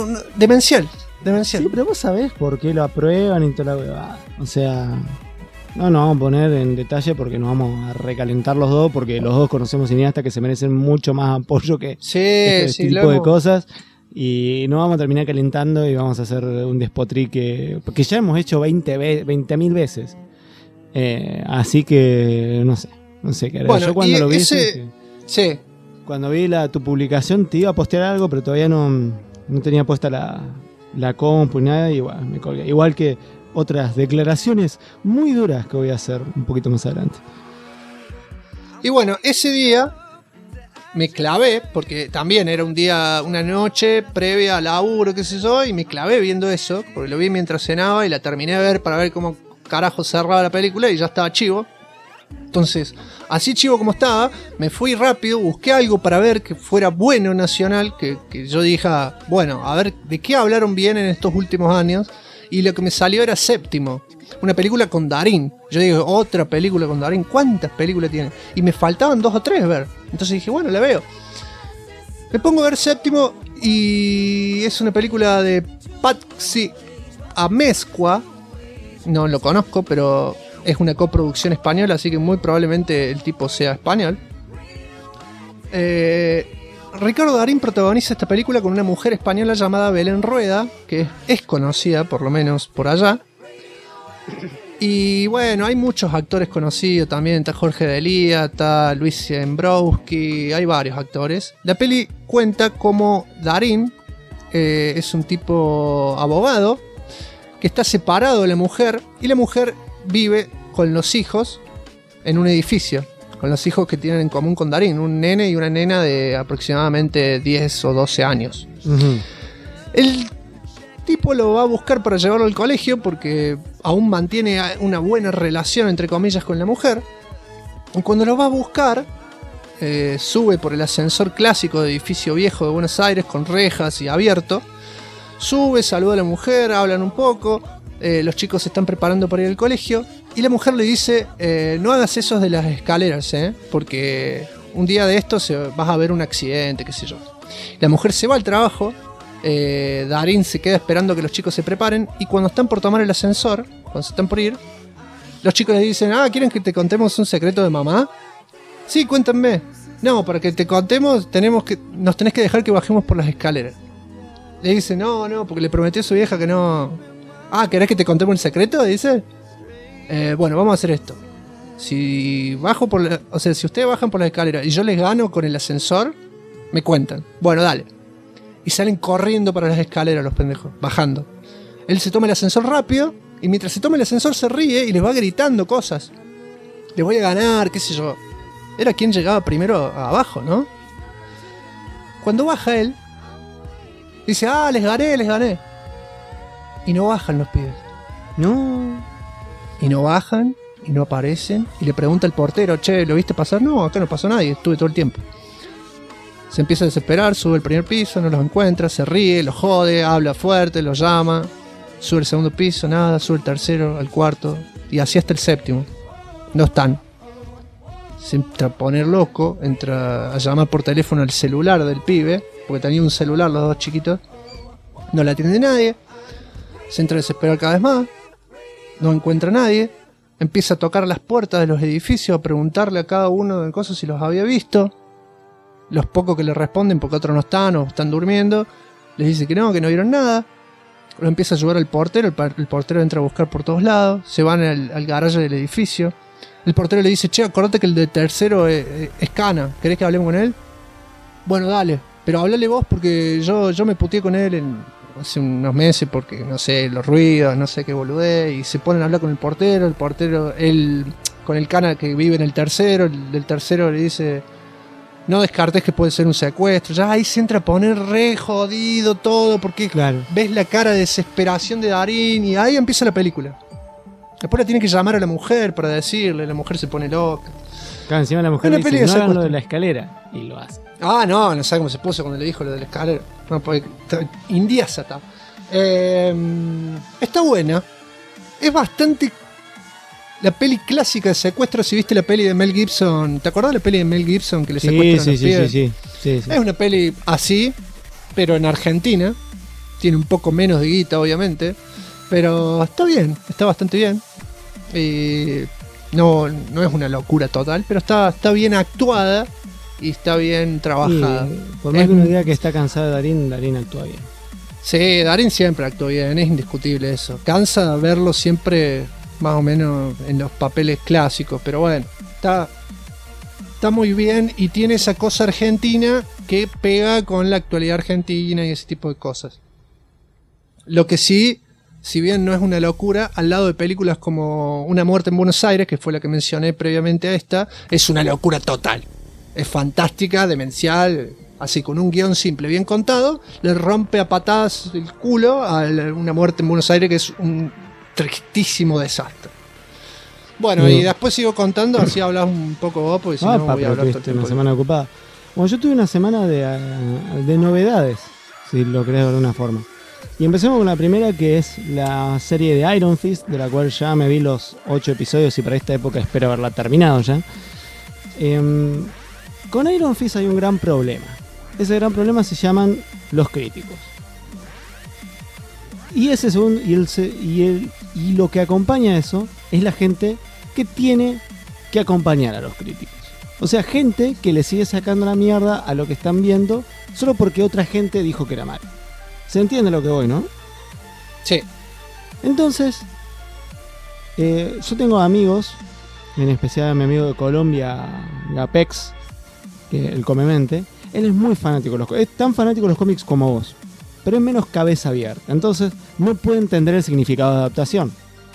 demencial. Sí, pero vos sabés por qué lo aprueban y toda la huevada. O sea... No vamos a poner en detalle porque nos vamos a recalentar los dos, porque los dos conocemos cineastas que se merecen mucho más apoyo que este tipo de cosas. Y no vamos a terminar calentando y vamos a hacer un despotrique porque ya hemos hecho 20.000 veces. Así que no sé qué haré. Bueno, yo cuando lo vi cuando vi tu publicación te iba a postear algo, pero todavía no tenía puesta la compu ni nada y bueno, me colgué. Igual que otras declaraciones muy duras que voy a hacer un poquito más adelante. Y bueno, ese día me clavé, porque también era una noche previa al laburo, qué sé yo, y me clavé viendo eso, porque lo vi mientras cenaba y la terminé de ver para ver cómo carajo cerraba la película y ya estaba chivo. Entonces, así chivo como estaba, me fui rápido, busqué algo para ver que fuera bueno nacional, que yo dije, bueno, a ver de qué hablaron bien en estos últimos años, y lo que me salió era Séptimo, una película con Darín. Yo digo, otra película con Darín, ¿cuántas películas tiene? Y me faltaban 2 o 3 ver. Entonces dije, bueno, la veo. Me pongo a ver Séptimo y es una película de Patxi Amezcua. No lo conozco, pero es una coproducción española, así que muy probablemente el tipo sea español. Ricardo Darín protagoniza esta película con una mujer española llamada Belén Rueda, que es conocida por lo menos por allá. Y bueno, hay muchos actores conocidos también, está Jorge Delía, está Luis Zembrowski, hay varios actores. La peli cuenta como Darín es un tipo abogado que está separado de la mujer y la mujer vive con los hijos en un edificio, con los hijos que tienen en común con Darín, un nene y una nena de aproximadamente 10 o 12 años. Uh-huh. El tipo lo va a buscar para llevarlo al colegio porque aún mantiene una buena relación entre comillas con la mujer, y cuando lo va a buscar sube por el ascensor clásico de edificio viejo de Buenos Aires con rejas y abierto, sube, saluda a la mujer, hablan un poco, los chicos se están preparando para ir al colegio y la mujer le dice, no hagas eso de las escaleras, porque un día de estos vas a ver un accidente, qué sé yo. La mujer se va al trabajo, Darín se queda esperando que los chicos se preparen y cuando están por tomar el ascensor, cuando se están por ir, los chicos le dicen, ¿quieren que te contemos un secreto de mamá? Sí, cuéntenme. No, para que te contemos nos tenés que dejar que bajemos por las escaleras. Le dice, no, porque le prometió a su vieja que no... ¿querés que te contemos el secreto? Dice. Bueno, vamos a hacer esto. Si ustedes bajan por la escalera y yo les gano con el ascensor, me cuentan. Bueno, dale. Y salen corriendo para las escaleras los pendejos, bajando. Él se toma el ascensor rápido y mientras se toma el ascensor se ríe y les va gritando cosas. Les voy a ganar, qué sé yo. Era quien llegaba primero abajo, ¿no? Cuando baja él, dice, les gané. Y no bajan los pibes. No. Y no bajan, y no aparecen. Y le pregunta al portero, che, ¿lo viste pasar? No, acá no pasó nadie, estuve todo el tiempo. Se empieza a desesperar, sube al primer piso, no los encuentra, se ríe, los jode, habla fuerte, los llama. Sube al segundo piso, nada, sube al tercero, al cuarto. Y así hasta el séptimo. No están. Se entra a poner loco, entra a llamar por teléfono al celular del pibe, porque tenía un celular los dos chiquitos. No la atiende nadie. Se entra a desesperar cada vez más. No encuentra a nadie. Empieza a tocar las puertas de los edificios, a preguntarle a cada uno de cosas si los había visto. Los pocos que le responden, porque otros no están o están durmiendo, les dice que no vieron nada. Lo empieza a ayudar al portero. El portero entra a buscar por todos lados. Se van al garaje del edificio. El portero le dice, che, acordate que el de tercero es Cana. ¿Querés que hablemos con él? Bueno, dale. Pero hablale vos porque yo me puteé con él hace unos meses porque, no sé, los ruidos, no sé qué boludez. Y se ponen a hablar con el portero. Con el Cana que vive en el tercero. El del tercero le dice, no descartes que puede ser un secuestro. Ya ahí se entra a poner re jodido todo porque ves la cara de desesperación de Darín y ahí empieza la película. Después la tiene que llamar a la mujer para decirle, la mujer se pone loca. Claro, encima la mujer le dice, no hagan lo de la escalera, y lo hace. No sabe cómo se puso cuando le dijo lo de la escalera. No, porque indiasa está. Está buena. Es bastante... La peli clásica de secuestro, si viste la peli de Mel Gibson... ¿Te acordás de la peli de Mel Gibson que le secuestran a los pibes? Sí. Es una peli así, pero en Argentina. Tiene un poco menos de guita, obviamente. Pero está bien, está bastante bien. No es una locura total, pero está bien actuada y está bien trabajada. Por más que uno diga que está cansado de Darín actúa bien. Sí, Darín siempre actuó bien, es indiscutible eso. Cansa verlo siempre más o menos en los papeles clásicos, pero bueno, está muy bien y tiene esa cosa argentina que pega con la actualidad argentina y ese tipo de cosas. Lo que sí, si bien no es una locura, al lado de películas como Una muerte en Buenos Aires, que fue la que mencioné previamente a esta, es una locura total. Es fantástica, demencial, así con un guión simple, bien contado, le rompe a patadas el culo a Una muerte en Buenos Aires, que es un tristísimo desastre. Bueno, y después sigo contando, así hablas un poco vos, porque si no voy a hablar todo el tiempo. Una semana ocupada. Bueno, yo tuve una semana de novedades, si lo querés de alguna forma. Y empecemos con la primera, que es la serie de Iron Fist, de la cual ya me vi los 8 episodios y para esta época espero haberla terminado ya. Con Iron Fist hay un gran problema. Ese gran problema se llaman los críticos. Y ese segundo, y lo que acompaña a eso es la gente que tiene que acompañar a los críticos. O sea, gente que le sigue sacando la mierda a lo que están viendo solo porque otra gente dijo que era malo. ¿Se entiende lo que voy, no? Sí. Entonces, yo tengo amigos, en especial a mi amigo de Colombia, Gapex, el Comemente. Él es muy fanático de los cómics. Es tan fanático de los cómics como vos, pero es menos cabeza abierta. Entonces, no puede entender el significado de adaptación.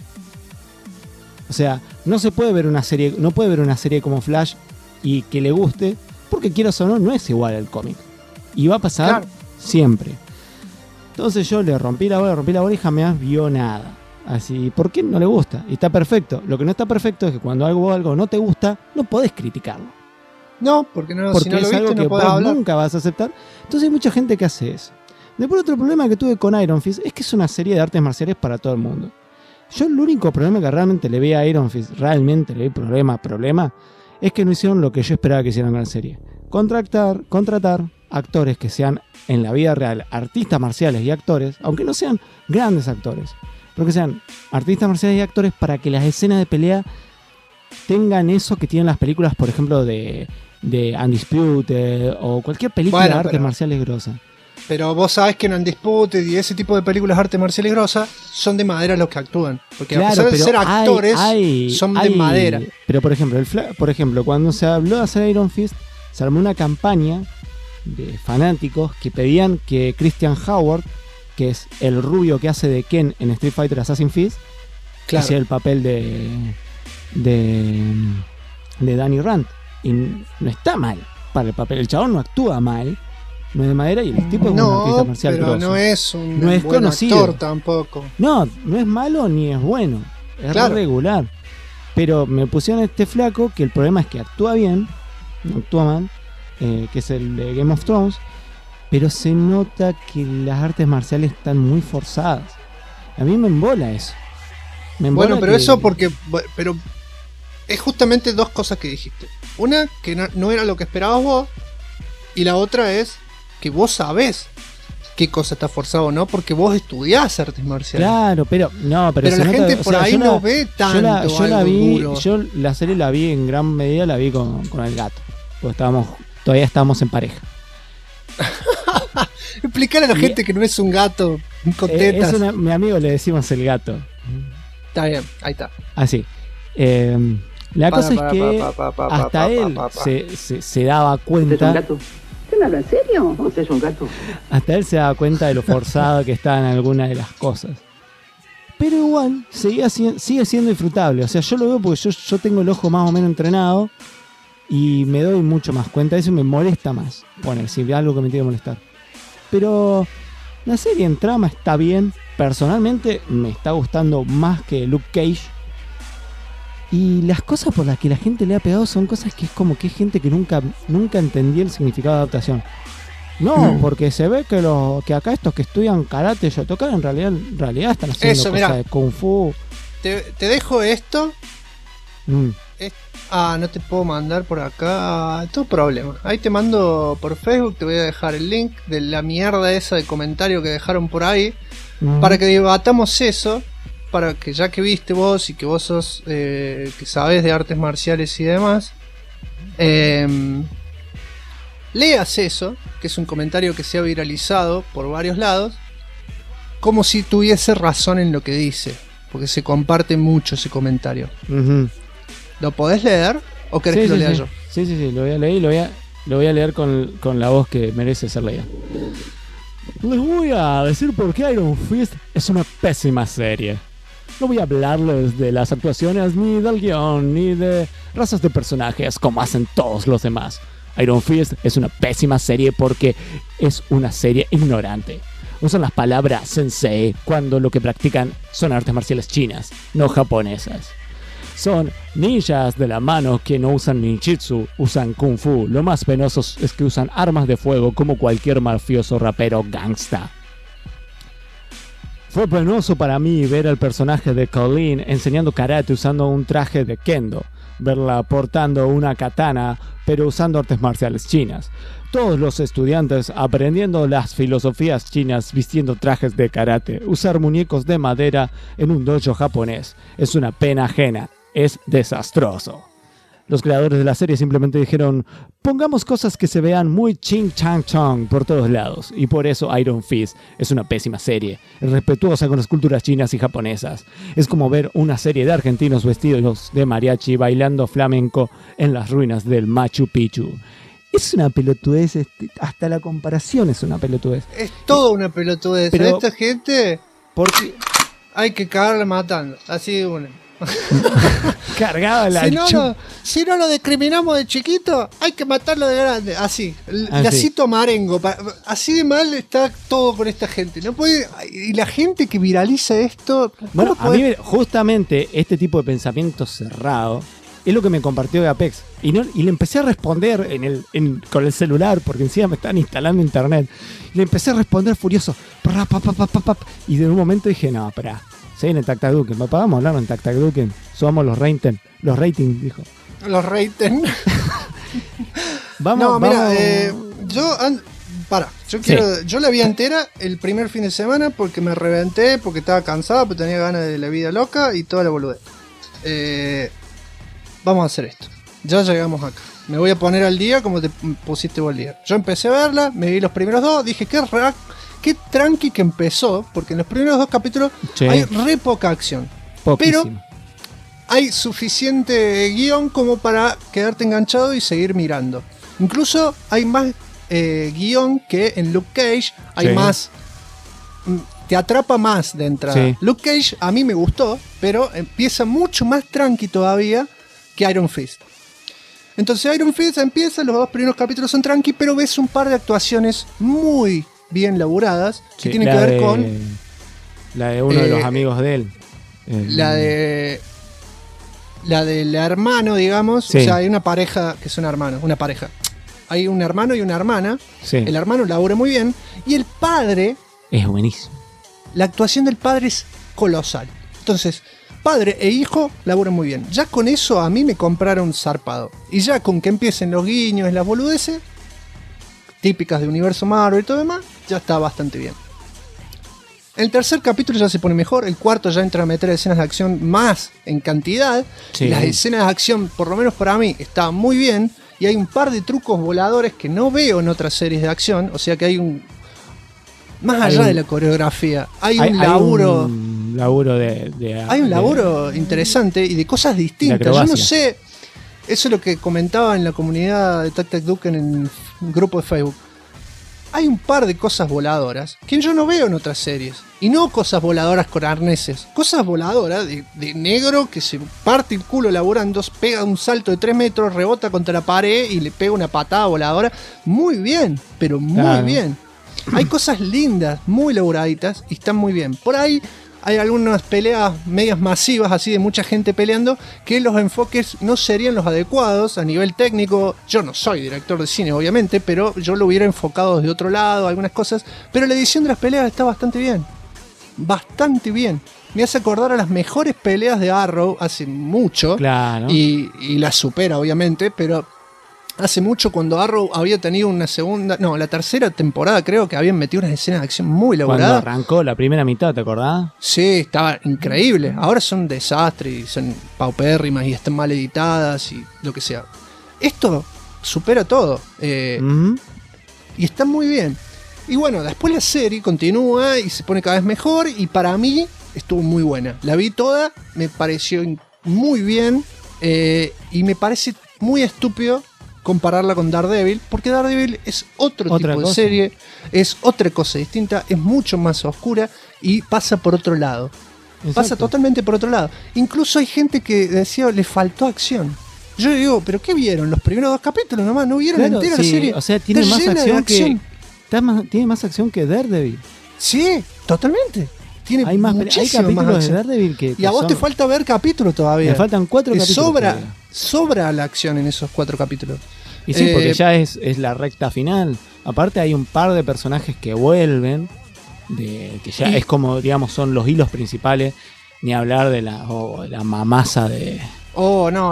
O sea, no se puede ver una serie, no puede ver una serie como Flash y que le guste, porque quieras o no es igual al cómic. Y va a pasar siempre. Entonces yo le rompí la bola y jamás vio nada. Así, ¿por qué no le gusta? Y está perfecto. Lo que no está perfecto es que cuando algo no te gusta, no podés criticarlo. No, porque si no es lo viste, algo que no podés hablar. Nunca vas a aceptar. Entonces hay mucha gente que hace eso. Después otro problema que tuve con Iron Fist es que es una serie de artes marciales para todo el mundo. Yo el único problema que realmente le vi a Iron Fist, realmente le vi problema, es que no hicieron lo que yo esperaba que hicieran con la serie. Contratar actores que sean en la vida real artistas marciales y actores, aunque no sean grandes actores, pero que sean artistas marciales y actores para que las escenas de pelea tengan eso que tienen las películas, por ejemplo, de Undisputed o cualquier película de artes marciales grosa. Pero vos sabés que en Undisputed y ese tipo de películas de artes marciales grosas son de madera los que actúan. Porque a pesar de ser actores, son de madera. Pero por ejemplo, cuando se habló de hacer Iron Fist, se armó una campaña de fanáticos que pedían que Christian Howard, que es el rubio que hace de Ken en Street Fighter Assassin's Fist, hacía el papel de Danny Rand. Y no está mal para el papel. El chabón no actúa mal, no es de madera y el tipo es un artista marcial pero grosso. No es un no es buen conocido. Actor tampoco. No es malo ni es bueno. Es regular. Pero me pusieron este flaco que el problema es que actúa bien, no actúa mal, que es el de Game of Thrones, pero se nota que las artes marciales están muy forzadas. A mí me embola eso. Bueno, pero eso porque... Pero es justamente dos cosas que dijiste. Una, que no era lo que esperabas vos, y la otra es que vos sabés qué cosa está forzada o no, porque vos estudiás artes marciales. Claro, pero la gente por ahí no ve tanto. Yo la serie la vi en gran medida, la vi con el gato. Porque todavía estábamos en pareja. Explicar a la gente que no es un gato con tetas. Mi amigo le decimos el gato. Está bien, ahí está. Así. La cosa es que hasta él se daba cuenta. ¿Usted es un gato? ¿Usted me habla en serio? ¿Usted es un gato? Hasta él se daba cuenta de lo forzado que estaban algunas de las cosas. Pero igual sigue siendo disfrutable. O sea, yo lo veo porque yo tengo el ojo más o menos entrenado y me doy mucho más cuenta de eso y me molesta más. Bueno, si algo que me tiene que molestar. Pero la serie en trama está bien. Personalmente me está gustando más que Luke Cage. Y las cosas por las que la gente le ha pegado son cosas que es como que es gente que nunca entendí el significado de adaptación. No, porque se ve que acá estos que estudian karate, Shotokan, en realidad están haciendo cosas de kung fu. Te dejo esto. No te puedo mandar por acá. Todo problema. Ahí te mando por Facebook. Te voy a dejar el link de la mierda esa de comentario que dejaron por ahí. Para que debatamos eso. para que ya que viste vos y que vos sos que sabés de artes marciales y demás, leas eso, que es un comentario que se ha viralizado por varios lados, como si tuviese razón en lo que dice, porque se comparte mucho ese comentario. ¿Lo podés leer o querés que lo lea yo? Sí, lo voy a leer y lo voy a leer con la voz que merece ser leída. Les voy a decir por qué Iron Fist es una pésima serie. No voy a hablarles de las actuaciones, ni del guión, ni de razas de personajes como hacen todos los demás. Iron Fist es una pésima serie porque es una serie ignorante. Usan las palabras sensei cuando lo que practican son artes marciales chinas, no japonesas. Son ninjas de la mano que no usan ninjitsu, usan kung fu. Lo más penoso es que usan armas de fuego como cualquier mafioso rapero gangsta. Fue penoso para mí ver al personaje de Colleen enseñando karate usando un traje de kendo, verla portando una katana pero usando artes marciales chinas. Todos los estudiantes aprendiendo las filosofías chinas vistiendo trajes de karate, usar muñecos de madera en un dojo japonés. Es una pena ajena. Es desastroso. Los creadores de la serie simplemente dijeron: pongamos cosas que se vean muy ching chang chong por todos lados. Y por eso Iron Fist es una pésima serie, irrespetuosa con las culturas chinas y japonesas. Es como ver una serie de argentinos vestidos de mariachi bailando flamenco en las ruinas del Machu Picchu. Es una pelotudez, hasta la comparación es una pelotudez. Es toda una pelotudez. Pero a esta gente hay que cagarla matando, así de una. Cargado la si no lo discriminamos de chiquito, hay que matarlo de grande. Así, lacito marengo. Así de mal está todo con esta gente. No puede. Y la gente que viraliza esto. Bueno, a mí justamente este tipo de pensamiento cerrado es lo que me compartió de Apex. Y le empecé a responder con el celular, porque encima me están instalando internet. Y le empecé a responder furioso. Y de un momento dije: no, espera. Sí, en el Tac Tac Duken. Vamos a hablar en Tac Tac Duken. Somos los ratings. Los ratings, dijo. Los ratings. Vamos. Mira, yo la vi entera el primer fin de semana porque me reventé, porque estaba cansado, porque tenía ganas de la vida loca y toda la boludez. Vamos a hacer esto. Ya llegamos acá. Me voy a poner al día como te pusiste vos al día. Yo empecé a verla, me vi los primeros dos, dije qué tranqui que empezó, porque en los primeros 2 capítulos hay re poca acción. Poquísimo. Pero hay suficiente guión como para quedarte enganchado y seguir mirando. Incluso hay más guión que en Luke Cage, hay más. Te atrapa más de entrada. Sí. Luke Cage a mí me gustó, pero empieza mucho más tranqui todavía que Iron Fist. Entonces Iron Fist empieza, los 2 primeros capítulos son tranqui, pero ves un par de actuaciones muy bien laburadas que tienen que ver con la de uno de los amigos de él, la del hermano, digamos. O sea, hay una pareja que son hermanos, hay un hermano y una hermana. El hermano labura muy bien y el padre es buenísimo. La actuación del padre es colosal. Entonces, padre e hijo laburan muy bien. Ya con eso a mí me compraron zarpado. Y ya con que empiecen los guiños y las boludeces típicas de universo Marvel y todo demás, ya está bastante bien. El tercer capítulo ya se pone mejor, el cuarto ya entra a meter escenas de acción más en cantidad. Las escenas de acción, por lo menos para mí, estaban muy bien, y hay un par de trucos voladores que no veo en otras series de acción, o sea que hay un... Más allá de la coreografía, hay un laburo hay un laburo interesante y de cosas distintas. Yo no sé, eso es lo que comentaba en la comunidad de Tac Tac Duken en un grupo de Facebook. Hay un par de cosas voladoras que yo no veo en otras series. Y no cosas voladoras con arneses. Cosas voladoras de negro que se parte el culo laburando, pega un salto de 3 metros, rebota contra la pared y le pega una patada voladora. Muy bien, pero muy bien. Hay cosas lindas, muy laburaditas y están muy bien. Por ahí hay algunas peleas medias masivas, así de mucha gente peleando, que los enfoques no serían los adecuados a nivel técnico. Yo no soy director de cine, obviamente, pero yo lo hubiera enfocado desde otro lado, algunas cosas. Pero la edición de las peleas está bastante bien. Bastante bien. Me hace acordar a las mejores peleas de Arrow hace mucho. Claro. Y las supera, obviamente, pero hace mucho cuando Arrow había tenido la tercera temporada creo que habían metido unas escenas de acción muy elaboradas. Cuando arrancó la primera mitad, ¿te acordás? Sí, estaba increíble. Ahora son un desastre y son paupérrimas y están mal editadas y lo que sea. Esto supera todo. Y está muy bien. Y bueno, después la serie continúa y se pone cada vez mejor y para mí estuvo muy buena. La vi toda, me pareció muy bien y me parece muy estúpido compararla con Daredevil, porque Daredevil es otro tipo de serie, es otra cosa distinta, es mucho más oscura y pasa por otro lado. Exacto. Pasa totalmente por otro lado. Incluso hay gente que decía le faltó acción. Yo digo, ¿pero qué vieron? Los primeros 2 capítulos nomás, ¿no vieron entera la serie? O sea, tiene más acción que... tiene más acción que Daredevil. Sí, totalmente. Hay capítulos más de Daredevil que y a vos te falta ver capítulos todavía. Me faltan 4 capítulos. Sobra la acción en esos 4 capítulos. Y sí, porque ya es la recta final. Aparte hay un par de personajes que vuelven, que ya es como, digamos, son los hilos principales. Ni hablar de la mamasa de... Oh, no.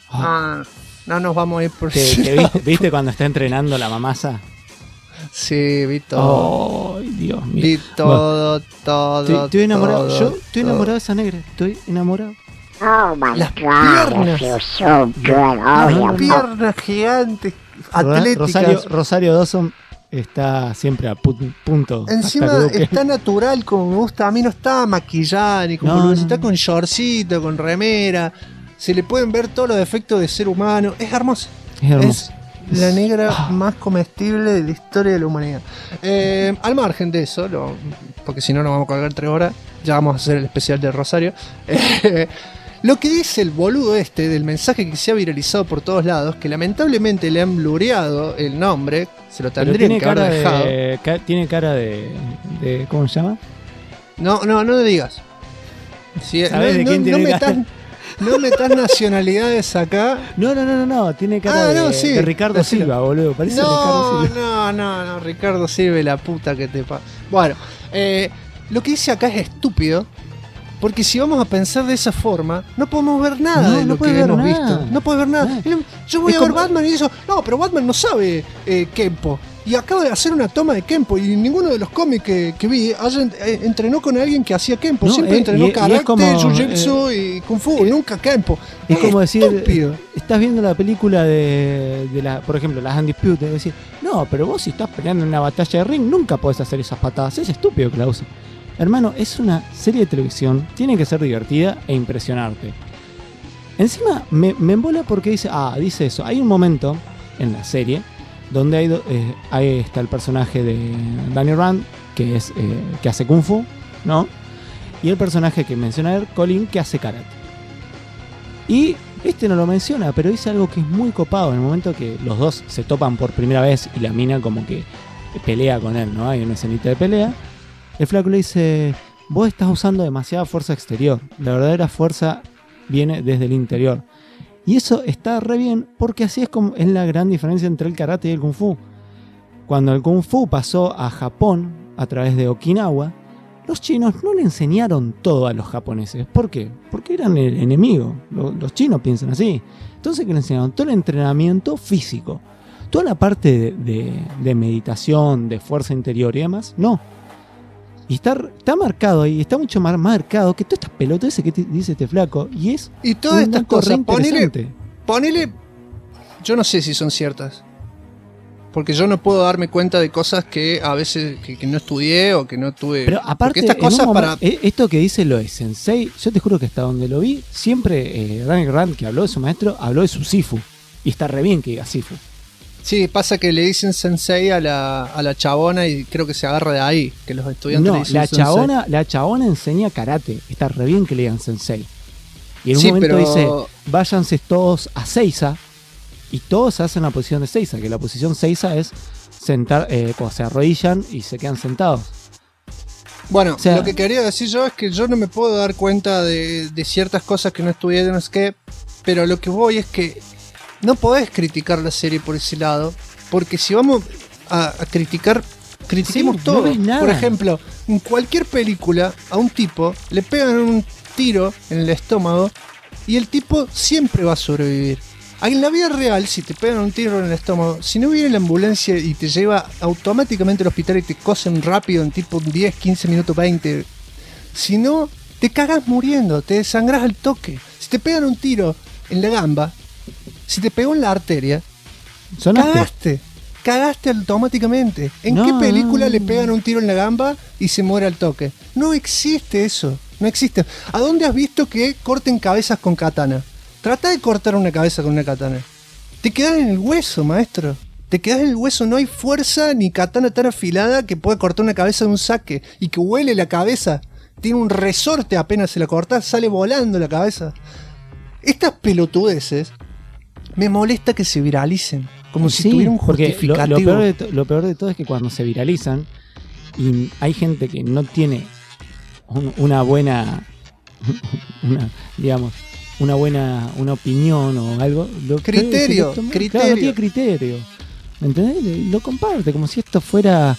No nos vamos a ir por ¿Viste cuando está entrenando la mamasa? Sí, vi todo. Oh, Dios mío. Vi todo. Estoy enamorado. Yo estoy enamorado de esa negra. Estoy enamorado. Oh my las God, piernas, so good. las piernas gigantes, atléticas. Rosario Dawson está siempre a punto. Encima está natural como me gusta. A mí no está maquillada ni como está con shortcito, con remera. Se le pueden ver todos los defectos de ser humano. Es hermoso. Es la negra más comestible de la historia de la humanidad. Al margen de eso, porque si no nos vamos a colgar 3 horas, ya vamos a hacer el especial de Rosario. Lo que dice el boludo del mensaje que se ha viralizado por todos lados, que lamentablemente le han blureado el nombre, se lo tendrían que haber dejado. Tiene cara de ¿cómo se llama? No digas. Si, ¿sabes de quién tiene cara? No metas nacionalidades acá. No, tiene cara de Ricardo Silva, boludo. Parece Ricardo Silva. No, Ricardo Silva, la puta que te pasa. Bueno, lo que dice acá es estúpido. Porque si vamos a pensar de esa forma, no podemos ver nada de lo que hemos visto. No puedes ver nada. Yo voy a ver Batman y eso. No, pero Batman no sabe Kenpo. Y acaba de hacer una toma de Kenpo. Y ninguno de los cómics que vi entrenó con alguien que hacía Kenpo. Siempre entrenó karate, jiu-jitsu y kung fu. Nunca Kenpo. Es como decir, estás viendo la película de por ejemplo, las Undisputed. Es decir, no, pero vos si estás peleando en una batalla de ring, nunca podés hacer esas patadas. Es estúpido que la usen. Hermano, es una serie de televisión, tiene que ser divertida e impresionarte. Encima me embola porque dice eso. Hay un momento en la serie donde ahí está el personaje de Danny Rand, que hace Kung Fu, ¿no? Y el personaje que menciona Colin, que hace karate. Y no lo menciona, pero dice algo que es muy copado. En el momento que los dos se topan por primera vez y la mina como que pelea con él, ¿no? Hay una escenita de pelea. El flaco le dice, vos estás usando demasiada fuerza exterior. La verdadera fuerza viene desde el interior. Y eso está re bien porque así es la gran diferencia entre el karate y el kung fu. Cuando el kung fu pasó a Japón a través de Okinawa, los chinos no le enseñaron todo a los japoneses. ¿Por qué? Porque eran el enemigo. Los chinos piensan así. Entonces, ¿qué le enseñaron? Todo el entrenamiento físico. Toda la parte de meditación, de fuerza interior y demás, no. Y está marcado ahí, está mucho más marcado que todas estas pelotas que dice este flaco. Y todas estas cosas, ponele, yo no sé si son ciertas. Porque yo no puedo darme cuenta de cosas que a veces que no estudié o que no tuve. Pero aparte, estas cosas esto que dice lo de Sensei, yo te juro que hasta donde lo vi, siempre Danny Rand, que habló de su maestro, habló de su Sifu. Y está re bien que diga Sifu. Sí, pasa que le dicen sensei a la chabona y creo que se agarra de ahí, que los estudiantes le dicen sensei. La chabona enseña karate, está re bien que le digan sensei. Y en un momento dice, váyanse todos a Seiza, y todos hacen la posición de Seiza, que la posición Seiza es sentar, cuando se arrodillan y se quedan sentados. Bueno, o sea, lo que quería decir yo es que yo no me puedo dar cuenta de ciertas cosas que no estudié, no sé qué, pero lo que voy es que no podés criticar la serie por ese lado, porque si vamos a criticar, critiquemos todo. No, por ejemplo, en cualquier película a un tipo le pegan un tiro en el estómago y el tipo siempre va a sobrevivir. En la vida real, si te pegan un tiro en el estómago, si no viene la ambulancia y te lleva automáticamente al hospital y te cosen rápido en tipo 10, 15 minutos, 20, si no, te cagas muriendo, te desangrás al toque. Si te pegan un tiro en la gamba, si te pegó en la arteria, cagaste automáticamente. ¿En qué película le pegan un tiro en la gamba y se muere al toque? No existe eso, no existe. ¿A dónde has visto que corten cabezas con katana? Trata de cortar una cabeza con una katana. Te quedas en el hueso, maestro. Te quedas en el hueso, no hay fuerza ni katana tan afilada que pueda cortar una cabeza de un saque y que huele la cabeza. Tiene un resorte, apenas se la cortás, sale volando la cabeza. Estas pelotudeces me molesta que se viralicen, como si tuviera un justificativo. Lo peor de todo es que cuando se viralizan y hay gente que no tiene una buena, una opinión o algo. Criterio. Claro, no tiene criterio. ¿Entendés? Lo comparte como si esto fuera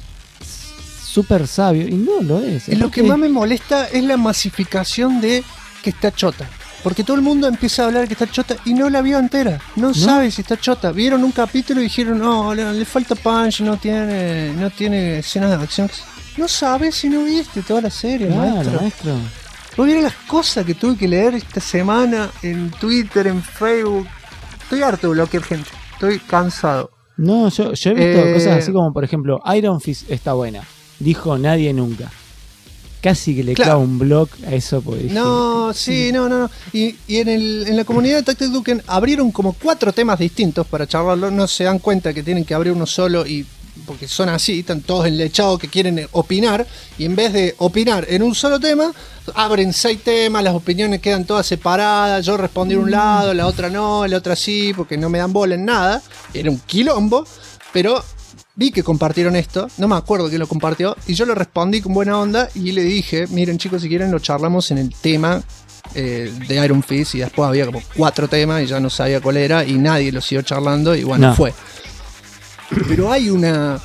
súper sabio y no lo es. Y lo que más me molesta es la masificación de que está chota. Porque todo el mundo empieza a hablar que está chota y no la vio entera. No sabe si está chota. Vieron un capítulo y dijeron, no, le falta punch, no tiene escenas de acción. No sabes si no viste toda la serie, maestro. ¿No vieron las cosas que tuve que leer esta semana en Twitter, en Facebook? Estoy harto de bloquear gente. Estoy cansado. No, yo he visto cosas así como, por ejemplo, Iron Fist está buena. Dijo nadie nunca. Casi que le clava un blog a eso. Porque no. Y en la comunidad de Tactic Duken abrieron como 4 temas distintos para charlarlo. No se dan cuenta que tienen que abrir uno solo y porque son así, están todos enlechados que quieren opinar y en vez de opinar en un solo tema, abren 6 temas, las opiniones quedan todas separadas, yo respondí un lado, la otra no, la otra sí, porque no me dan bola en nada. Era un quilombo, pero vi que compartieron esto, no me acuerdo quién lo compartió, y yo lo respondí con buena onda y le dije, miren chicos, si quieren lo charlamos en el tema de Iron Fist, y después había como 4 temas y ya no sabía cuál era y nadie lo siguió charlando y bueno, fue. Pero hay una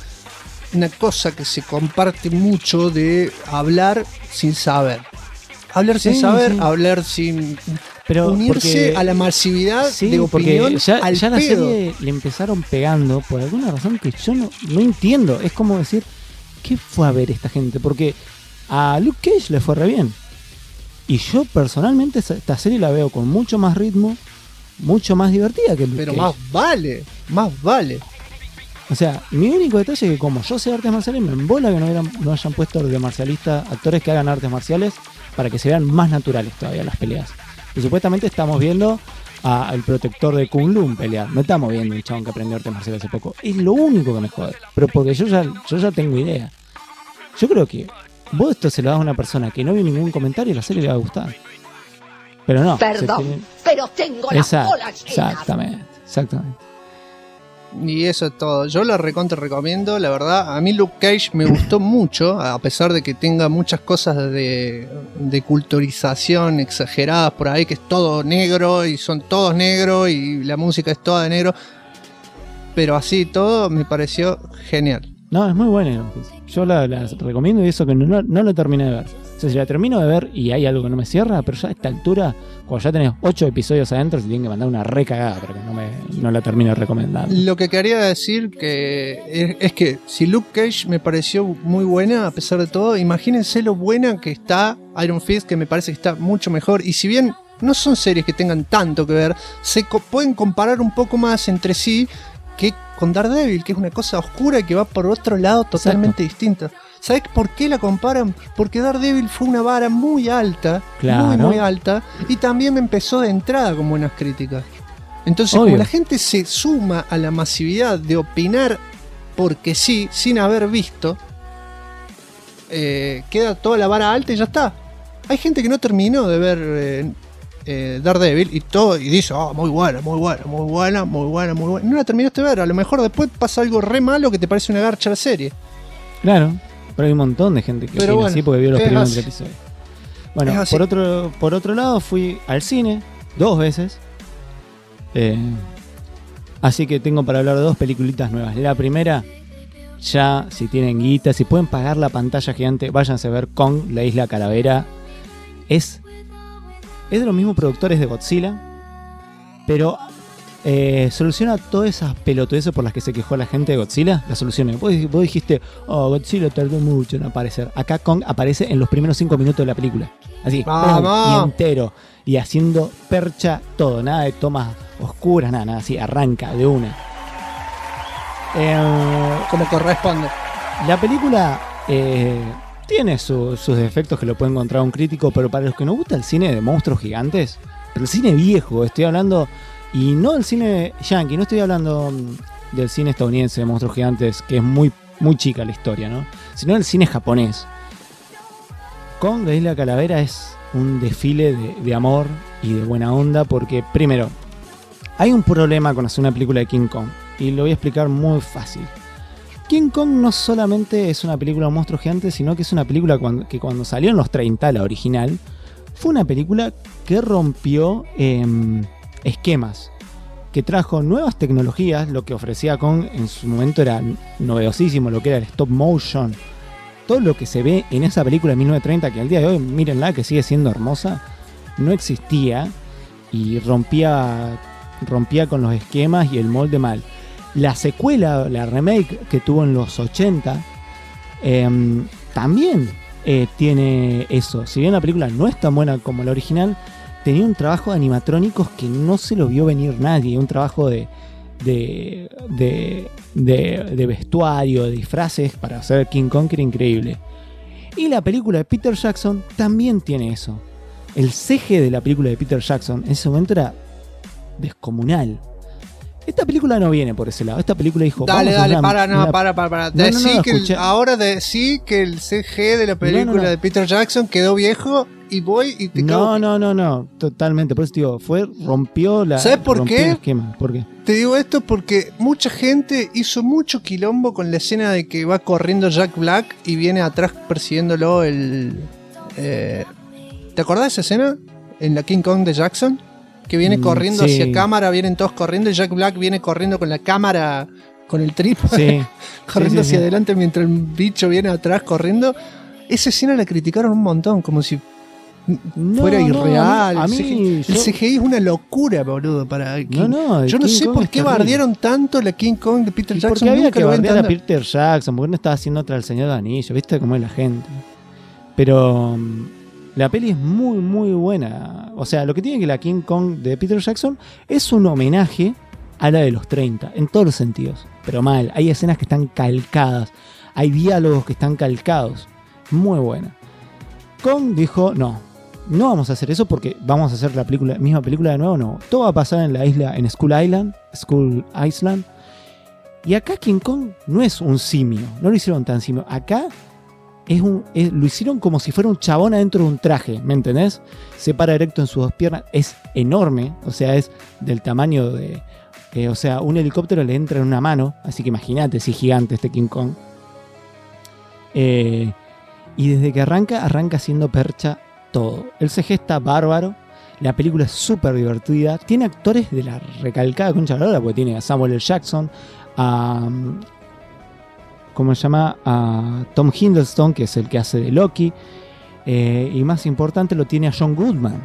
cosa que se comparte mucho de hablar sin saber. Hablar sin saber, hablar sin... Pero unirse a la masividad de opinión ya la serie le empezaron pegando por alguna razón que yo no entiendo. Es como decir, ¿qué fue a ver esta gente? Porque a Luke Cage le fue re bien. Y yo personalmente esta serie la veo con mucho más ritmo, mucho más divertida que Luke Cage. Pero más vale. O sea, mi único detalle es que como yo sé artes marciales, me embola que no hayan puesto de marcialista actores que hagan artes marciales para que se vean más naturales todavía las peleas. Y supuestamente estamos viendo al protector de Kunlun pelear. No estamos viendo un chabón que aprendió artes marciales hace poco. Es lo único que me jode. Pero porque yo ya tengo idea. Yo creo que vos esto se lo das a una persona que no vio ningún comentario y la serie le va a gustar. Pero no. Perdón, pero tengo la bola llena. Exactamente. Y eso es todo. Yo la recomiendo, la verdad. A mí Luke Cage me gustó mucho, a pesar de que tenga muchas cosas de culturización exageradas por ahí, que es todo negro y son todos negros y la música es toda de negro. Pero así todo me pareció genial. No, es muy buena. Yo la recomiendo y eso que no la terminé de ver. O sea, si la termino de ver y hay algo que no me cierra, pero ya a esta altura, cuando ya tenés 8 episodios adentro, se tienen que mandar una recagada para que no la termine recomendando. Lo que quería decir es que si Luke Cage me pareció muy buena, a pesar de todo, imagínense lo buena que está Iron Fist, que me parece que está mucho mejor. Y si bien no son series que tengan tanto que ver, se pueden comparar un poco más entre sí que con Daredevil, que es una cosa oscura y que va por otro lado totalmente distinta. ¿Sabes por qué la comparan? Porque Daredevil fue una vara muy alta, muy alta, y también me empezó de entrada con buenas críticas. Entonces, como la gente se suma a la masividad de opinar porque sí, sin haber visto, queda toda la vara alta y ya está. Hay gente que no terminó de ver Daredevil y dice, muy buena. No la terminaste de ver, a lo mejor después pasa algo re malo que te parece una garcha la serie. Claro. Pero hay un montón de gente que opina así porque vio los primeros episodios. Bueno, por otro lado fui al cine 2 veces. Así que tengo para hablar de 2 peliculitas nuevas. La primera, ya si tienen guita, si pueden pagar la pantalla gigante, váyanse a ver Kong, la Isla Calavera. Es de los mismos productores de Godzilla, pero soluciona todas esas pelotudeces por las que se quejó la gente de Godzilla. La soluciona. Vos dijiste, Godzilla tardó mucho en aparecer. Acá Kong aparece en los primeros 5 minutos de la película. Así, y entero. Y haciendo percha todo. Nada de tomas oscuras, nada, así. Arranca de una. Como corresponde. La película tiene sus defectos que lo puede encontrar un crítico, pero para los que nos gusta el cine de monstruos gigantes, pero el cine viejo, estoy hablando, y no del cine yankee, no estoy hablando del cine estadounidense de monstruos gigantes, que es muy, muy chica la historia, ¿no? Sino del cine japonés. Kong, la Isla Calavera, es un desfile de amor y de buena onda, porque primero, hay un problema con hacer una película de King Kong, y lo voy a explicar muy fácil. King Kong no solamente es una película de monstruos gigantes, sino que es una película que cuando salió en los 30, la original, fue una película que rompió esquemas, que trajo nuevas tecnologías. Lo que ofrecía Kong en su momento era novedosísimo, lo que era el stop motion. Todo lo que se ve en esa película de 1930, que al día de hoy, mírenla, que sigue siendo hermosa, no existía y rompía con los esquemas y el molde mal. La secuela, la remake que tuvo en los 80, también tiene eso. Si bien la película no es tan buena como la original, tenía un trabajo de animatrónicos que no se lo vio venir nadie. Un trabajo de vestuario, de disfraces para hacer King Kong, que era increíble. Y la película de Peter Jackson también tiene eso. El CG de la película de Peter Jackson en ese momento era descomunal. Esta película no viene por ese lado. Esta película dijo... Para. Ahora decí que el CG de la película de Peter Jackson quedó viejo y voy y te cago. No. Totalmente. Por eso te digo, rompió la... ¿Sabes por qué? El esquema. ¿Por qué? Te digo esto porque mucha gente hizo mucho quilombo con la escena de que va corriendo Jack Black y viene atrás persiguiéndolo el... ¿Te acordás de esa escena? En la King Kong de Jackson. Que viene corriendo hacia cámara, vienen todos corriendo y Jack Black viene corriendo con la cámara, con el trípode, corriendo hacia adelante mientras el bicho viene atrás corriendo. Esa escena la criticaron un montón, como si fuera irreal. El CGI es una locura, boludo. Yo no sé por qué bardearon tanto la King Kong de Peter Jackson. Porque había que bardear a Peter Jackson, porque no estaba haciendo otra del Señor de Anillo, ¿viste cómo es la gente? Pero... la peli es muy, muy buena. O sea, lo que tiene que la King Kong de Peter Jackson es un homenaje a la de los 30, en todos los sentidos. Pero mal, hay escenas que están calcadas, hay diálogos que están calcados. Muy buena. Kong dijo, no vamos a hacer eso porque vamos a hacer la misma película de nuevo, no. Todo va a pasar en la isla, en Skull Island. Y acá King Kong no es un simio, no lo hicieron tan simio. Acá... lo hicieron como si fuera un chabón adentro de un traje, ¿me entendés? Se para erecto en sus dos piernas, es enorme, o sea, es del tamaño de... o sea, un helicóptero le entra en una mano, así que imagínate si gigante este King Kong. Y desde que arranca haciendo percha todo. El CG está bárbaro, la película es súper divertida, tiene actores de la recalcada concha de la lora, porque tiene a Samuel L. Jackson, a... ¿cómo se llama? A Tom Hiddleston, que es el que hace de Loki, y más importante lo tiene a John Goodman.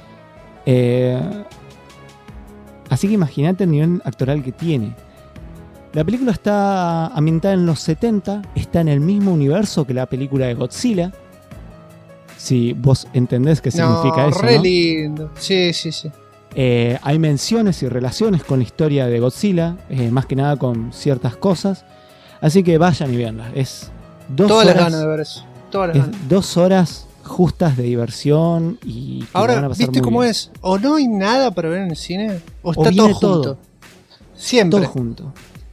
Así que imagínate el nivel actoral que tiene. La película está ambientada en los 70, está en el mismo universo que la película de Godzilla. Si vos entendés qué significa eso, re ¿no? lindo. Sí. Hay menciones y relaciones con la historia de Godzilla, más que nada con ciertas cosas. Así que vayan y veanla. Es 2 todas horas. Las ganas de ver eso. Todas las ganas. 2 horas justas de diversión y que ahora, van a pasar ¿viste muy cómo bien. es? ¿O no hay nada para ver en el cine? ¿O está viene todo junto? Siempre. Todo junto.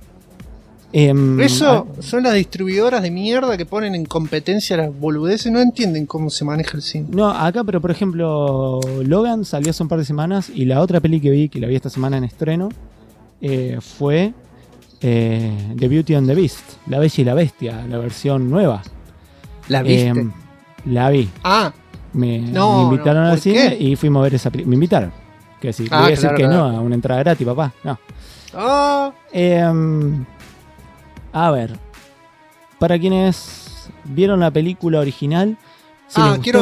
Eso son las distribuidoras de mierda que ponen en competencia las boludeces. No entienden cómo se maneja el cine. No, acá, pero por ejemplo, Logan salió hace un par de semanas y la otra peli que la vi esta semana en estreno, fue The Beauty and the Beast, La Bella y la Bestia, la versión nueva. ¿La viste? La vi. Me invitaron al cine y fuimos a ver esa película. Me invitaron. Que decir, le voy a decir que no a una entrada gratis, papá. No. A ver, para quienes vieron la película original,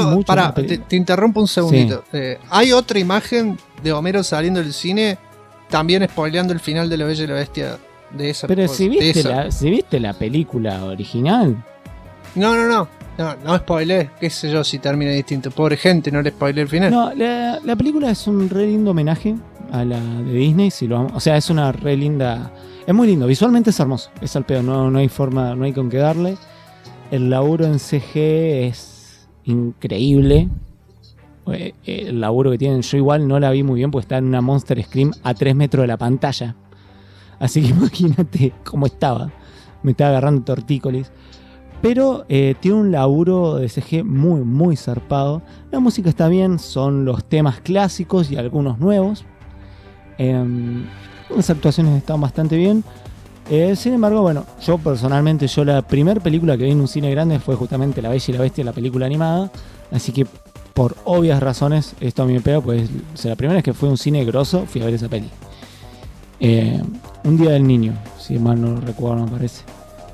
te interrumpo un segundito. Sí. Hay otra imagen de Homero saliendo del cine también spoileando el final de La Bella y la Bestia de esa. Pero si viste la película original. No spoilé, qué sé yo si termina distinto. Pobre gente, no le spoilé el final. No, la película es un re lindo homenaje a la de Disney, si lo vamos, o sea, es una re linda, es muy lindo, visualmente es hermoso, es al pedo, no hay forma, no hay con qué darle. El laburo en CG es increíble. El laburo que tienen, yo igual no la vi muy bien porque está en una Monster Scream a 3 metros de la pantalla. Así que imagínate cómo estaba. Me estaba agarrando tortícolis. Pero tiene un laburo de CG muy, muy zarpado. La música está bien, son los temas clásicos y algunos nuevos. Las actuaciones están bastante bien. Sin embargo, bueno, yo personalmente, la primera película que vi en un cine grande fue justamente La Bella y la Bestia, la película animada. Así que por obvias razones esto a mí me pega, pues la primera vez que fui a un cine grosso fui a ver esa peli. Un día del niño, si mal no recuerdo, me parece.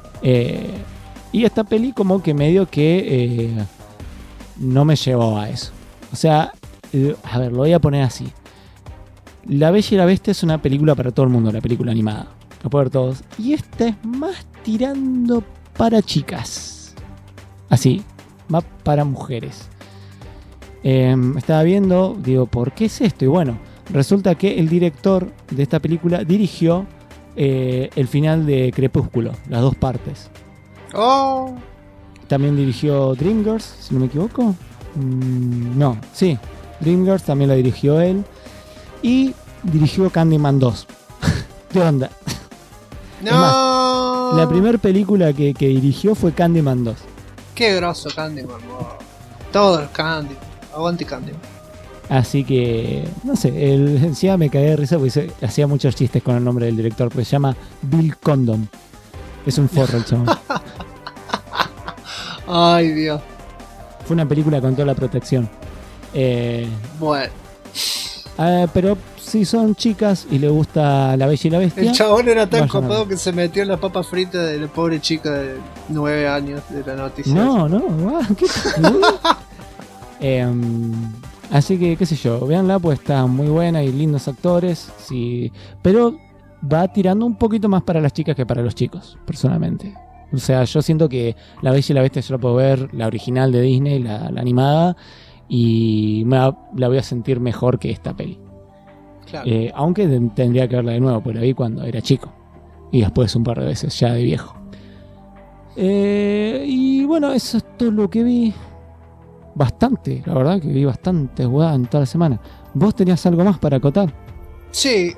Y esta peli como que medio que no me llevó a eso. O sea, a ver, lo voy a poner así. La Bella y la Bestia es una película para todo el mundo, la película animada. Lo pueden ver todos. Y esta es más tirando para chicas. Así, más para mujeres. Estaba viendo, digo, ¿por qué es esto? Y bueno, resulta que el director de esta película dirigió el final de Crepúsculo, las 2 partes. Oh. También dirigió Dreamgirls, si no me equivoco. No, sí, Dreamgirls también la dirigió él. Y dirigió Candyman 2. ¿Qué onda? No. Más, la primera película que dirigió fue Candyman 2. Qué grosso Candyman. Todo el Candyman. Aguante Candyman. Así que, no sé, encima me cagué de risa porque hacía muchos chistes con el nombre del director, pues se llama Bill Condon. Es un forro el chabón. Ay, Dios. Fue una película con toda la protección. Bueno. Pero si son chicas y les gusta La Bella y la Bestia. El chabón era tan copado que se metió en la papa frita de la pobre chica de 9 años de la noticia. ¿Qué así que, qué sé yo, véanla, pues está muy buena y lindos actores. Sí, pero va tirando un poquito más para las chicas que para los chicos, personalmente. O sea, yo siento que La Bella y la Bestia yo la puedo ver, la original de Disney, la animada, y la voy a sentir mejor que esta peli. Claro. Aunque tendría que verla de nuevo, porque la vi cuando era chico. Y después un par de veces, ya de viejo. Y bueno, eso es todo lo que vi. Bastante, la verdad que vi bastante jugada en toda la semana. ¿Vos tenías algo más para acotar? Sí,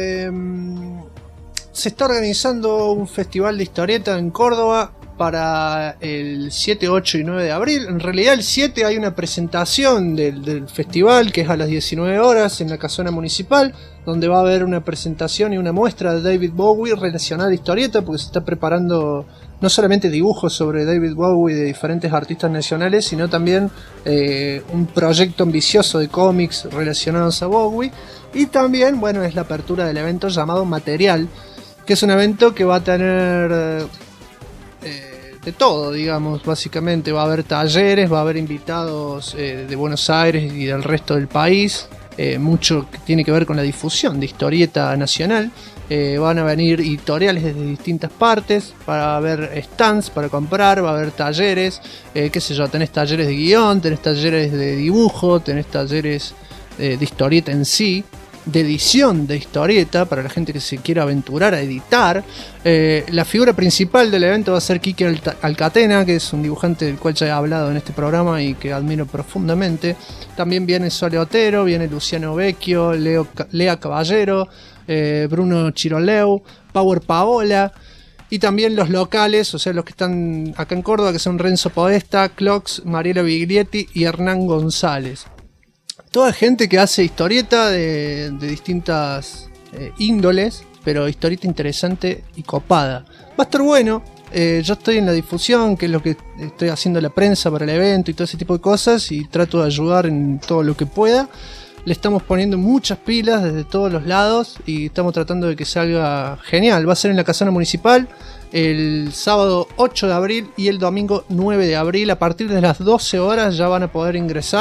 se está organizando un festival de historieta en Córdoba para el 7, 8 y 9 de abril. En realidad el 7 hay una presentación del festival que es a las 19 horas en la casona municipal, donde va a haber una presentación y una muestra de David Bowie relacionada a historieta, porque se está preparando no solamente dibujos sobre David Bowie de diferentes artistas nacionales, sino también un proyecto ambicioso de cómics relacionados a Bowie. Y también, bueno, es la apertura del evento llamado Material, que es un evento que va a tener de todo, digamos, básicamente. Va a haber talleres, va a haber invitados de Buenos Aires y del resto del país. Mucho que tiene que ver con la difusión de historieta nacional. Van a venir editoriales desde distintas partes para ver stands para comprar, va a haber talleres, qué sé yo, tenés talleres de guión, tenés talleres de dibujo, tenés talleres de historieta en sí, de edición de historieta para la gente que se quiera aventurar a editar. La figura principal del evento va a ser Quique Alcatena, que es un dibujante del cual ya he hablado en este programa y que admiro profundamente. También viene Sole Otero, viene Luciano Vecchio, Lea Caballero, Bruno Chiroleu, Power Paola, y también los locales, o sea, los que están acá en Córdoba, que son Renzo Podesta, Clox, Mariela Biglietti y Hernán González. Toda gente que hace historieta de distintas índoles, pero historieta interesante y copada. Va a estar bueno. Yo estoy en la difusión, que es lo que estoy haciendo la prensa para el evento y todo ese tipo de cosas, y trato de ayudar en todo lo que pueda. Le estamos poniendo muchas pilas desde todos los lados y estamos tratando de que salga genial. Va a ser en la casona municipal el sábado 8 de abril y el domingo 9 de abril. A partir de las 12 horas ya van a poder ingresar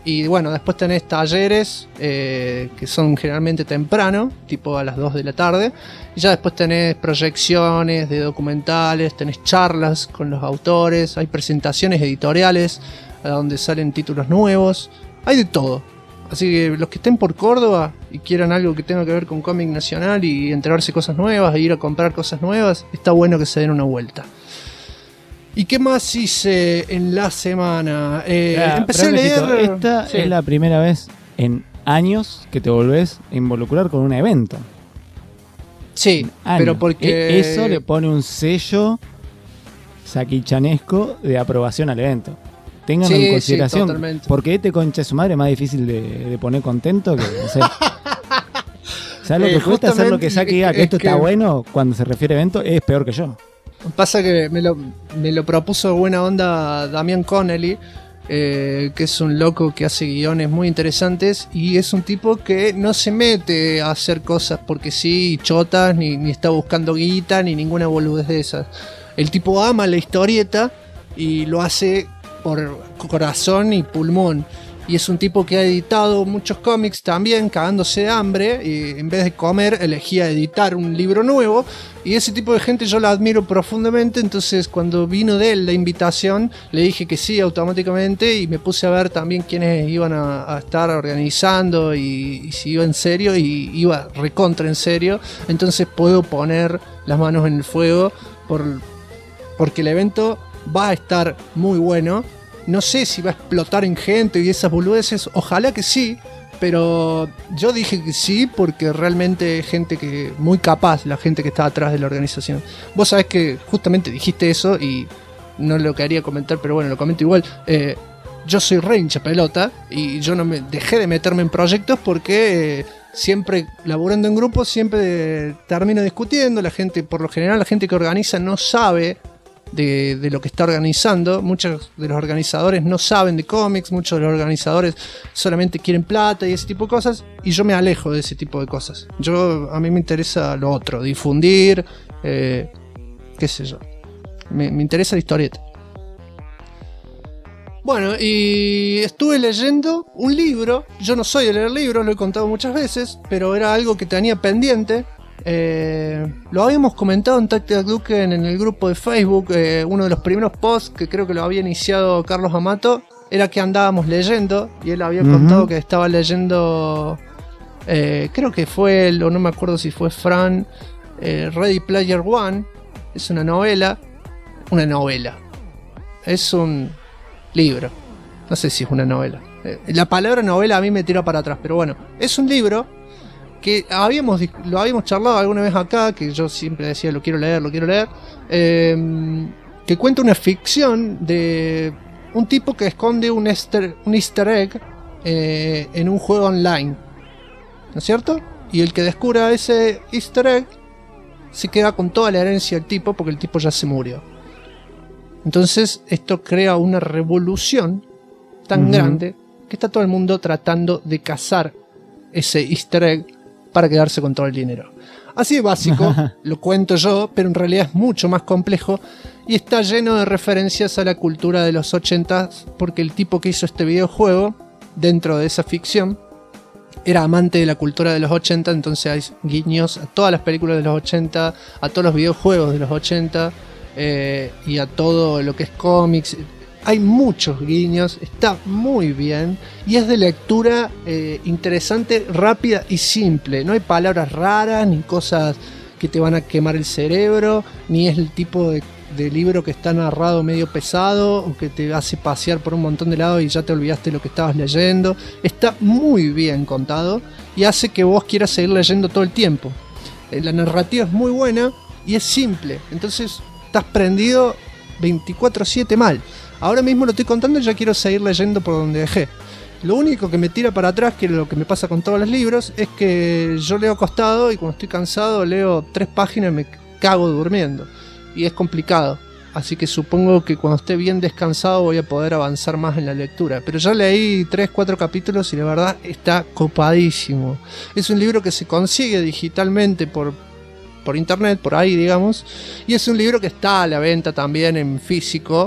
Y bueno, después tenés talleres que son generalmente temprano, tipo a las 2 de la tarde. Y ya después tenés proyecciones de documentales, tenés charlas con los autores, hay presentaciones editoriales donde salen títulos nuevos, hay de todo. Así que los que estén por Córdoba y quieran algo que tenga que ver con cómic nacional y enterarse cosas nuevas e ir a comprar cosas nuevas, está bueno que se den una vuelta. ¿Y qué más hice en la semana? Empecé a leer... Esta es la primera vez en años que te volvés a involucrar con un evento. Sí, pero porque... Eso le pone un sello saquichanesco de aprobación al evento. Ténganlo en consideración. Sí, porque este concha de su madre es más difícil de poner contento que... No sé. ¿Sabes lo que cuesta hacer lo que Saki diga que esto está bueno cuando se refiere a evento? Es peor que yo. Pasa que me lo propuso de buena onda Damián Connelly, que es un loco que hace guiones muy interesantes y es un tipo que no se mete a hacer cosas porque sí, chotas, ni está buscando guita, ni ninguna boludez de esas. El tipo ama la historieta y lo hace por corazón y pulmón. Y es un tipo que ha editado muchos cómics también, cagándose de hambre, y en vez de comer elegía editar un libro nuevo, y ese tipo de gente yo la admiro profundamente. Entonces cuando vino de él la invitación le dije que sí automáticamente y me puse a ver también quiénes iban a estar organizando y si iba en serio, y iba recontra en serio. Entonces puedo poner las manos en el fuego porque el evento va a estar muy bueno. No sé si va a explotar en gente y esas boludeces, ojalá que sí, pero yo dije que sí porque realmente es gente que muy capaz, la gente que está atrás de la organización. Vos sabés que justamente dijiste eso y no lo quería comentar, pero bueno, lo comento igual. Yo soy re hincha pelota y yo no me dejé de meterme en proyectos porque siempre laburando en grupos siempre termino discutiendo. La gente, por lo general la gente que organiza no sabe de lo que está organizando. Muchos de los organizadores no saben de cómics, muchos de los organizadores solamente quieren plata y ese tipo de cosas, y yo me alejo de ese tipo de cosas. A mí me interesa lo otro, difundir, qué sé yo, me interesa la historieta. Bueno, y estuve leyendo un libro. Yo no soy de leer libros, lo he contado muchas veces, pero era algo que tenía pendiente. Lo habíamos comentado en Tactical Duken en el grupo de Facebook. Uno de los primeros posts que creo que lo había iniciado Carlos Amato era que andábamos leyendo, y él había contado que estaba leyendo, creo que fue él, o no me acuerdo si fue Fran, Ready Player One. Es una novela, es un libro, no sé si es una novela. La palabra novela a mí me tira para atrás, pero bueno, es un libro que lo habíamos charlado alguna vez acá, que yo siempre decía lo quiero leer, que cuenta una ficción de un tipo que esconde un easter egg en un juego online, ¿no es cierto? Y el que descubra ese easter egg se queda con toda la herencia del tipo, porque el tipo ya se murió. Entonces esto crea una revolución tan grande que está todo el mundo tratando de cazar ese easter egg para quedarse con todo el dinero. Así de básico, lo cuento yo, pero en realidad es mucho más complejo y está lleno de referencias a la cultura de los 80s, porque el tipo que hizo este videojuego, dentro de esa ficción, era amante de la cultura de los 80, entonces hay guiños a todas las películas de los 80, a todos los videojuegos de los 80 y a todo lo que es cómics. Hay muchos guiños, está muy bien y es de lectura interesante, rápida y simple. No hay palabras raras ni cosas que te van a quemar el cerebro, ni es el tipo de libro que está narrado medio pesado o que te hace pasear por un montón de lados y ya te olvidaste lo que estabas leyendo. Está muy bien contado y hace que vos quieras seguir leyendo todo el tiempo. La narrativa es muy buena y es simple, entonces estás prendido 24/7 mal. Ahora mismo lo estoy contando y ya quiero seguir leyendo por donde dejé. Lo único que me tira para atrás, que es lo que me pasa con todos los libros, es que yo leo acostado y cuando estoy cansado leo 3 páginas y me cago durmiendo. Y es complicado. Así que supongo que cuando esté bien descansado voy a poder avanzar más en la lectura. Pero ya leí 3-4 capítulos y la verdad está copadísimo. Es un libro que se consigue digitalmente por internet, por ahí digamos. Y es un libro que está a la venta también en físico.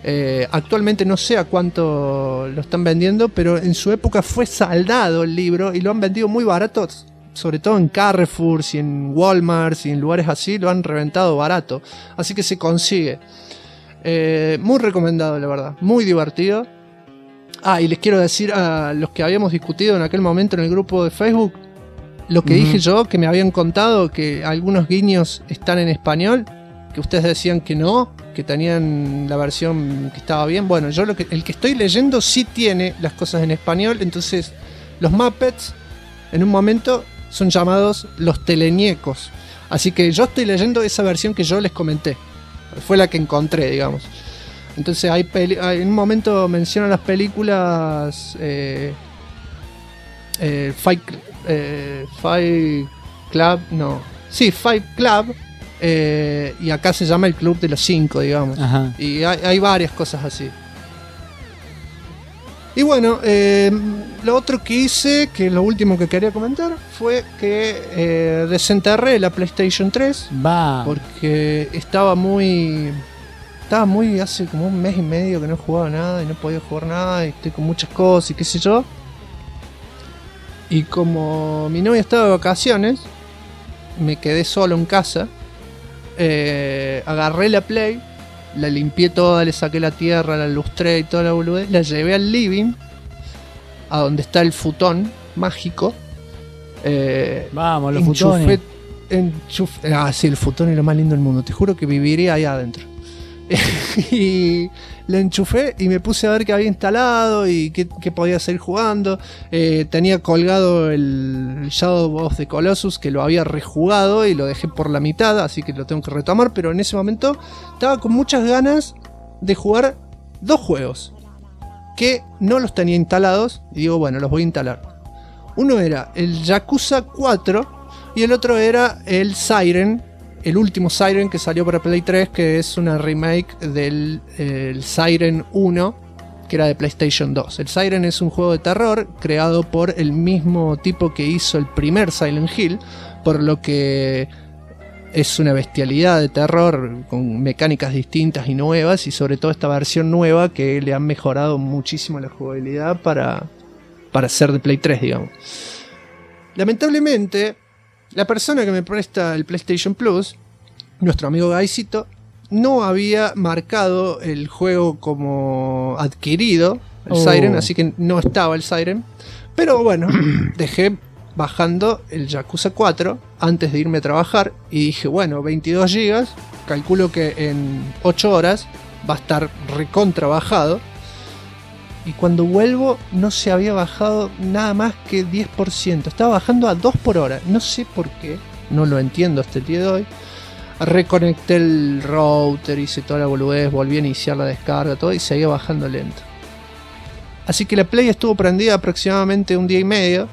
Actualmente no sé a cuánto lo están vendiendo, pero en su época fue saldado el libro y lo han vendido muy barato, sobre todo en Carrefour y en Walmart y en lugares así, lo han reventado barato, así que se consigue. Muy recomendado, la verdad, muy divertido. Y les quiero decir a los que habíamos discutido en aquel momento en el grupo de Facebook, lo que dije yo, que me habían contado que algunos guiños están en español, que ustedes decían que no, que tenían la versión que estaba bien. Bueno, yo el que estoy leyendo sí tiene las cosas en español. Entonces los Muppets en un momento son llamados los teleñecos. Así que yo estoy leyendo esa versión que yo les comenté, fue la que encontré, digamos. Entonces en un momento mencionan las películas Fight Club, no, sí, Fight Club, y acá se llama el Club de los 5, digamos. Ajá. Y hay varias cosas así. Y bueno, lo otro que hice, que lo último que quería comentar, fue que desenterré la PlayStation 3. Porque estaba muy hace como un mes y medio que no jugaba nada y no podía jugar nada y estoy con muchas cosas y qué sé yo. Y como mi novia estaba de vacaciones, me quedé solo en casa, agarré la Play, la limpié toda, le saqué la tierra, la lustré y toda la boludez, la llevé al living, a donde está el futón mágico. Vamos, los futones. Sí, el futón es lo más lindo del mundo, te juro que viviría ahí adentro. Y le enchufé y me puse a ver qué había instalado y qué podía seguir jugando. Tenía colgado el Shadow of the Colossus, que lo había rejugado y lo dejé por la mitad, así que lo tengo que retomar. Pero en ese momento estaba con muchas ganas de jugar 2 juegos que no los tenía instalados y digo, bueno, los voy a instalar. Uno era el Yakuza 4 y el otro era el Siren, el último Siren que salió para Play 3, que es una remake del Siren 1, que era de PlayStation 2. El Siren es un juego de terror creado por el mismo tipo que hizo el primer Silent Hill, por lo que es una bestialidad de terror con mecánicas distintas y nuevas, y sobre todo esta versión nueva que le han mejorado muchísimo la jugabilidad para ser de Play 3, digamos. Lamentablemente, la persona que me presta el PlayStation Plus, nuestro amigo Gaisito, no había marcado el juego como adquirido, el Siren, así que no estaba el Siren. Pero bueno, dejé bajando el Yakuza 4 antes de irme a trabajar y dije, bueno, 22 GB, calculo que en 8 horas va a estar recontra bajado. Y cuando vuelvo no se había bajado nada más que 10%. Estaba bajando a 2 por hora. No sé por qué. No lo entiendo hasta el día de hoy. Reconecté el router, hice toda la boludez, volví a iniciar la descarga, todo, y seguía bajando lento. Así que la Play estuvo prendida aproximadamente un día y medio.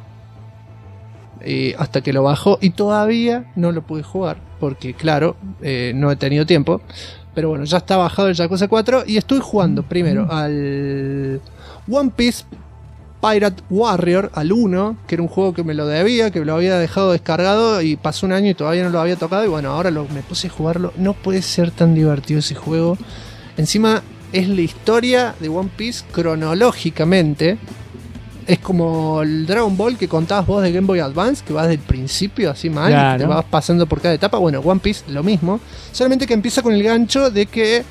Hasta que lo bajó. Y todavía no lo pude jugar. Porque claro, no he tenido tiempo. Pero bueno, ya está bajado el Yakuza 4 y estoy jugando primero al One Piece Pirate Warrior, al 1, que era un juego que me lo debía, que lo había dejado descargado y pasó un año y todavía no lo había tocado. Y bueno, ahora me puse a jugarlo. No puede ser tan divertido ese juego. Encima es la historia de One Piece cronológicamente. Es como el Dragon Ball que contabas vos de Game Boy Advance, que vas del principio así mal, claro, y te vas pasando por cada etapa. Bueno, One Piece lo mismo, solamente que empieza con el gancho de que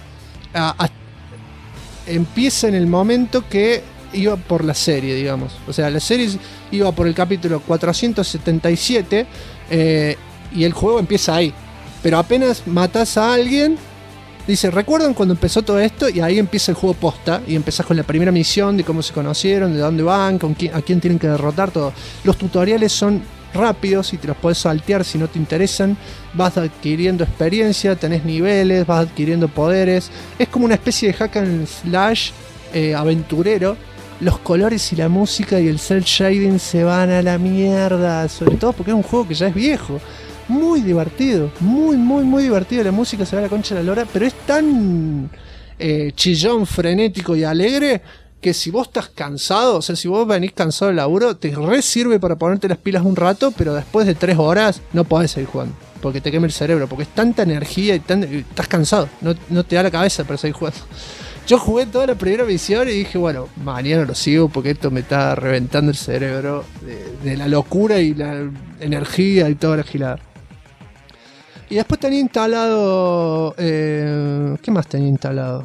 empieza en el momento que iba por la serie, digamos. O sea, la serie iba por el capítulo 477 y el juego empieza ahí. Pero apenas matas a alguien, dice, ¿recuerdan cuando empezó todo esto? Y ahí empieza el juego posta. Y empezás con la primera misión, de cómo se conocieron, de dónde van, a quién tienen que derrotar, todo. Los tutoriales son rápidos y te los podés saltear si no te interesan. Vas adquiriendo experiencia, tenés niveles, vas adquiriendo poderes. Es como una especie de hack and slash aventurero. Los colores y la música y el cel shading se van a la mierda. Sobre todo porque es un juego que ya es viejo. Muy divertido, muy divertido. La música se va a la concha de la lora, pero es tan chillón, frenético y alegre que si vos estás cansado, o sea, si vos venís cansado del laburo, te re sirve para ponerte las pilas un rato, pero después de 3 horas no podés seguir jugando, porque te quema el cerebro, porque es tanta energía y estás cansado, no te da la cabeza para seguir jugando. Yo jugué toda la primera misión y dije, bueno, mañana lo sigo porque esto me está reventando el cerebro de la locura y la energía y toda la gilada. Y después tenía instalado... ¿qué más tenía instalado?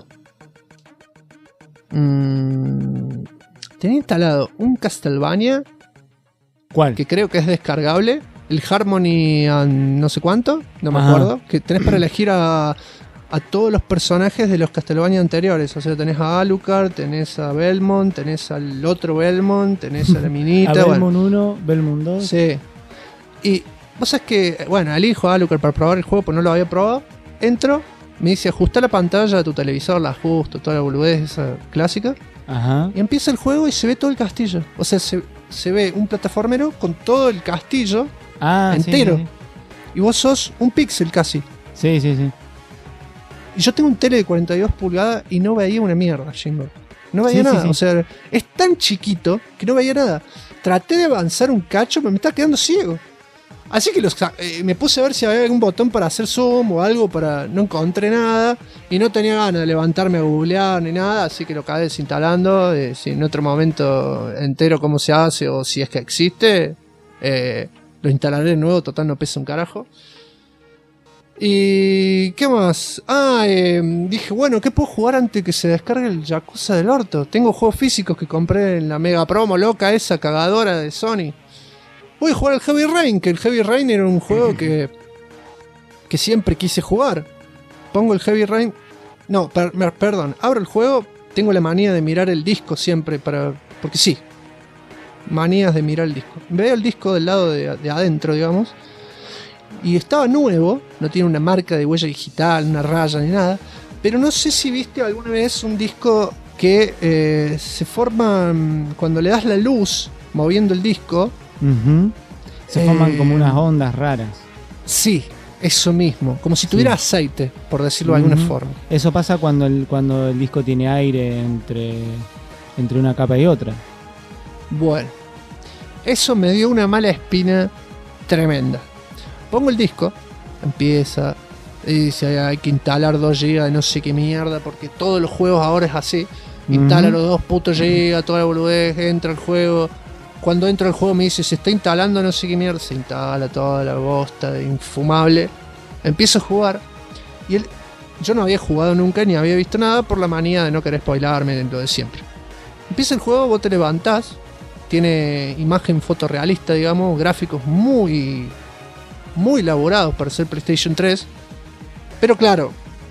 Tenía instalado un Castlevania. ¿Cuál? Que creo que es descargable. El Harmony no sé cuánto, no me acuerdo. Que tenés para elegir a todos los personajes de los Castlevania anteriores. O sea, tenés a Alucard, tenés a Belmont, tenés al otro Belmont, tenés a la minita. A Belmont 1, Belmont 2. Sí. Y vos sabés que, bueno, elijo a Alucard para probar el juego, pues no lo había probado. Entro, me dice ajusta la pantalla de tu televisor, la ajusto, toda la boludez esa clásica. Ajá. Y empieza el juego y se ve todo el castillo. O sea, se ve un plataformero con todo el castillo entero. Sí, sí. Y vos sos un píxel casi. Sí. Y yo tengo un tele de 42 pulgadas y no veía una mierda, Shingo. No veía nada. Sí. O sea, es tan chiquito que no veía nada. Traté de avanzar un cacho, pero me estaba quedando ciego. Así que me puse a ver si había algún botón para hacer zoom o algo, no encontré nada y no tenía ganas de levantarme a googlear ni nada, así que lo acabé desinstalando. Si en otro momento entero cómo se hace o si es que existe, lo instalaré de nuevo, total no pesa un carajo. ¿Y qué más? Dije, bueno, ¿qué puedo jugar antes que se descargue el Yakuza del orto? Tengo juegos físicos que compré en la mega promo loca esa cagadora de Sony. Voy a jugar al Heavy Rain, que el Heavy Rain era un juego que siempre quise jugar. Pongo el Heavy Rain... No, perdón, abro el juego, tengo la manía de mirar el disco siempre porque sí, manías de mirar el disco. Veo el disco del lado de adentro, digamos, y estaba nuevo, no tiene una marca de huella digital, una raya ni nada, pero no sé si viste alguna vez un disco que se forma cuando le das la luz moviendo el disco. Se forman como unas ondas raras. Sí, eso mismo, como si tuviera aceite, por decirlo de alguna forma. Eso pasa cuando el disco tiene aire entre una capa y otra. Bueno, eso me dio una mala espina tremenda. Pongo el disco, empieza, y dice hay que instalar 2 GB de no sé qué mierda, porque todos los juegos ahora es así. Instala los 2 putos GB, toda la boludez, entra al juego. Cuando entro al juego me dice, se está instalando no sé qué mierda. Se instala toda la bosta infumable. Empiezo a jugar. Y yo no había jugado nunca ni había visto nada por la manía de no querer spoilarme lo de siempre. Empieza el juego, vos te levantás. Tiene imagen fotorrealista, digamos, gráficos muy elaborados para ser PlayStation 3. Pero claro,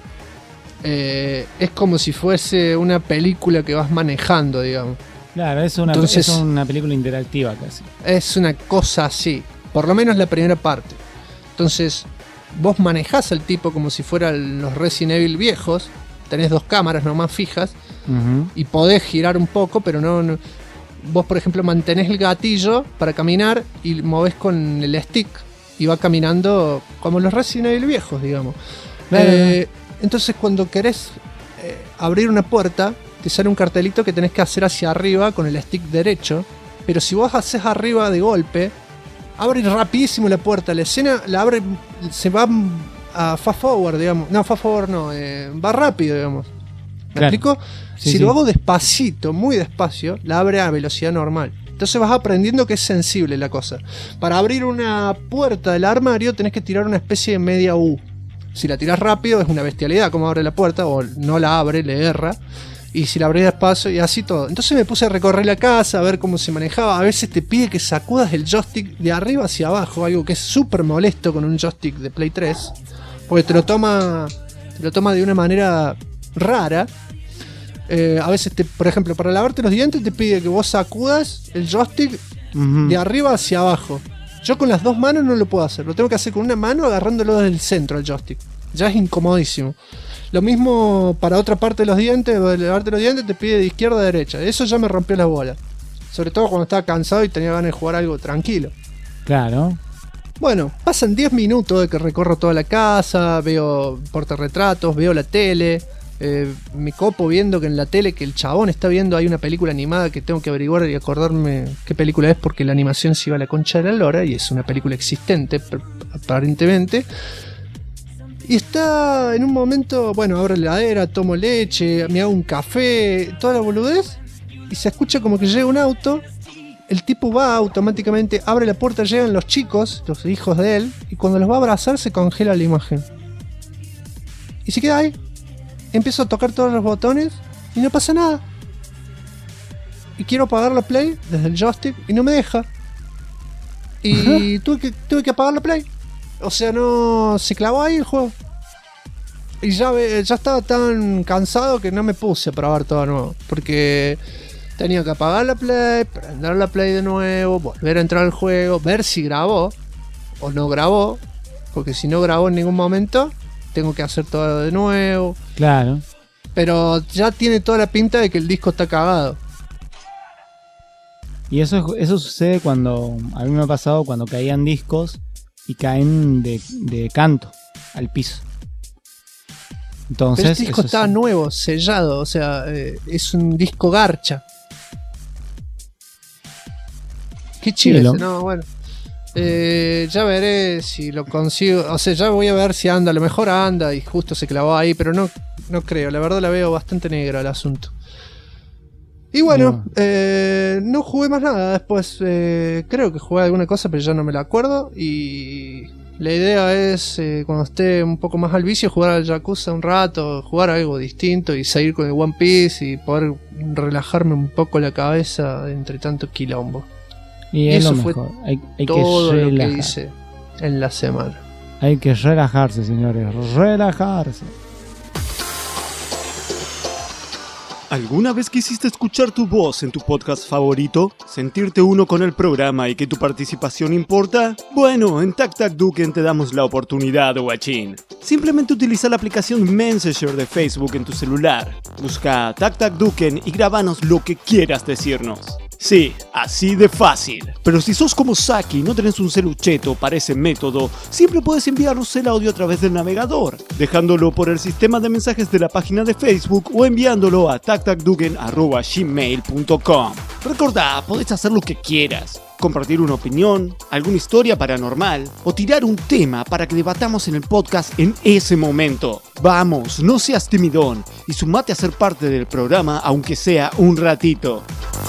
es como si fuese una película que vas manejando, digamos. Claro, es una película interactiva casi. Es una cosa así, por lo menos la primera parte. Entonces, vos manejás al tipo como si fueran los Resident Evil viejos. Tenés 2 cámaras nomás fijas y podés girar un poco, pero no. Vos, por ejemplo, mantenés el gatillo para caminar y movés con el stick y va caminando como los Resident Evil viejos, digamos. Entonces, cuando querés abrir una puerta, te sale un cartelito que tenés que hacer hacia arriba con el stick derecho, pero si vos haces arriba de golpe, abre rapidísimo la puerta, la escena la abre, se va a fast forward, digamos, no, fast forward no, va rápido, digamos. ¿Me explico? Si lo hago despacito, muy despacio, la abre a velocidad normal. Entonces vas aprendiendo que es sensible la cosa. Para abrir una puerta del armario tenés que tirar una especie de media U. Si la tirás rápido es una bestialidad como abre la puerta, o no la abre, le erra. Y si la abrís despacio y así todo. Entonces me puse a recorrer la casa, a ver cómo se manejaba. A veces te pide que sacudas el joystick de arriba hacia abajo, algo que es súper molesto con un joystick de Play 3. Porque te lo toma de una manera rara. A veces, por ejemplo, para lavarte los dientes te pide que vos sacudas el joystick de arriba hacia abajo. Yo con las 2 manos no lo puedo hacer. Lo tengo que hacer con una mano agarrándolo desde el centro del joystick. Ya es incomodísimo. Lo mismo para otra parte de los dientes, lavarte los dientes te pide de izquierda a derecha. Eso ya me rompió las bolas. Sobre todo cuando estaba cansado y tenía ganas de jugar algo tranquilo. Claro. Bueno, pasan 10 minutos de que recorro toda la casa, veo portarretratos, veo la tele. Me copo viendo que en la tele que el chabón está viendo hay una película animada que tengo que averiguar y acordarme qué película es, porque la animación se iba a la concha de la lora y es una película existente aparentemente. Y está en un momento, bueno, abro la heladera, tomo leche, me hago un café, toda la boludez, y se escucha como que llega un auto. El tipo va automáticamente, abre la puerta, llegan los chicos, los hijos de él, y cuando los va a abrazar se congela la imagen. Y se queda ahí. Empiezo a tocar todos los botones y no pasa nada. Y quiero apagar la Play desde el joystick y no me deja. Y tuve que apagar la Play. O sea, no se clavó ahí el juego. Y ya estaba tan cansado que no me puse a probar todo de nuevo. Porque tenía que apagar la Play, prender la Play de nuevo, volver a entrar al juego, ver si grabó o no grabó. Porque si no grabó en ningún momento, tengo que hacer todo de nuevo. Claro. Pero ya tiene toda la pinta de que el disco está cagado. Y eso sucede cuando, a mí me ha pasado cuando caían discos y caen de canto al piso. Entonces, pero este disco está nuevo, sellado, o sea, es un disco garcha. Qué chido ese, no, bueno. Ya veré si lo consigo. O sea, ya voy a ver si anda. A lo mejor anda y justo se clavó ahí, pero no creo. La verdad la veo bastante negra el asunto. Y bueno, no jugué más nada después. Creo que jugué alguna cosa, pero ya no me la acuerdo. Y la idea es, cuando esté un poco más al vicio, jugar al Yakuza un rato, jugar algo distinto y seguir con el One Piece y poder relajarme un poco la cabeza entre tanto quilombo. Y eso fue hay todo que lo que hice en la semana. Hay que relajarse, señores, relajarse. ¿Alguna vez quisiste escuchar tu voz en tu podcast favorito? ¿Sentirte uno con el programa y que tu participación importa? Bueno, en TacTacDuken te damos la oportunidad, guachín. Simplemente utiliza la aplicación Messenger de Facebook en tu celular. Busca TacTacDuken y grabanos lo que quieras decirnos. Sí, así de fácil. Pero si sos como Saki y no tenés un celucheto para ese método, siempre puedes enviarnos el audio a través del navegador, dejándolo por el sistema de mensajes de la página de Facebook o enviándolo a tactacduken@gmail.com. Recordá, podés hacer lo que quieras. Compartir una opinión, alguna historia paranormal o tirar un tema para que debatamos en el podcast en ese momento. Vamos, no seas timidón y sumate a ser parte del programa aunque sea un ratito.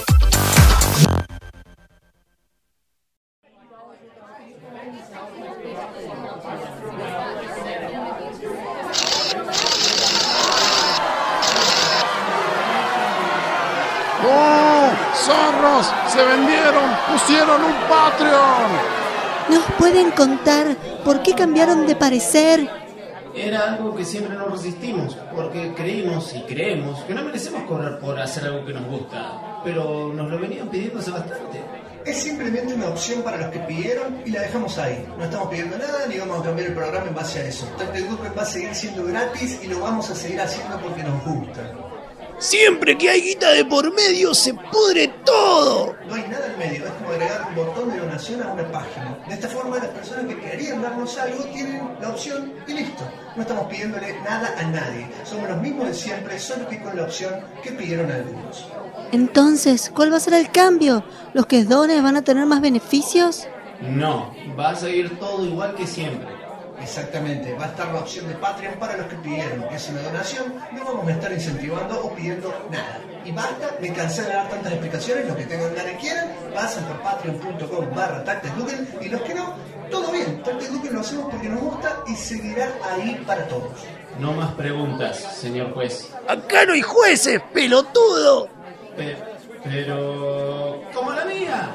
¡Oh! ¡Zorros! ¡Se vendieron! ¡Pusieron un Patreon! ¿Nos pueden contar por qué cambiaron de parecer? Era algo que siempre nos resistimos, porque creímos y creemos que no merecemos cobrar por hacer algo que nos gusta, pero nos lo venían pidiendo hace bastante. Es simplemente una opción para los que pidieron y la dejamos ahí. No estamos pidiendo nada ni vamos a cambiar el programa en base a eso. TacTacDuken va a seguir siendo gratis y lo vamos a seguir haciendo porque nos gusta. Siempre que hay guita de por medio se pudre todo. No hay nada en medio, es como agregar un botón de donación a una página. De esta forma las personas que querían darnos algo tienen la opción y listo. No estamos pidiéndole nada a nadie. Somos los mismos de siempre, solo que con la opción que pidieron algunos. Entonces, ¿cuál va a ser el cambio? ¿Los que donen van a tener más beneficios? No, va a seguir todo igual que siempre. Exactamente, va a estar la opción de Patreon para los que pidieron. Es una donación, no vamos a estar incentivando o pidiendo nada. Y basta, me cansé de dar tantas explicaciones. Los que tengan ganas y quieran, pasan por patreon.com/TacTacDuken y los que no, todo bien. TacTacDuken lo hacemos porque nos gusta y seguirá ahí para todos. No más preguntas, señor juez. Acá no hay jueces, pelotudo. Pero... ¡como la mía!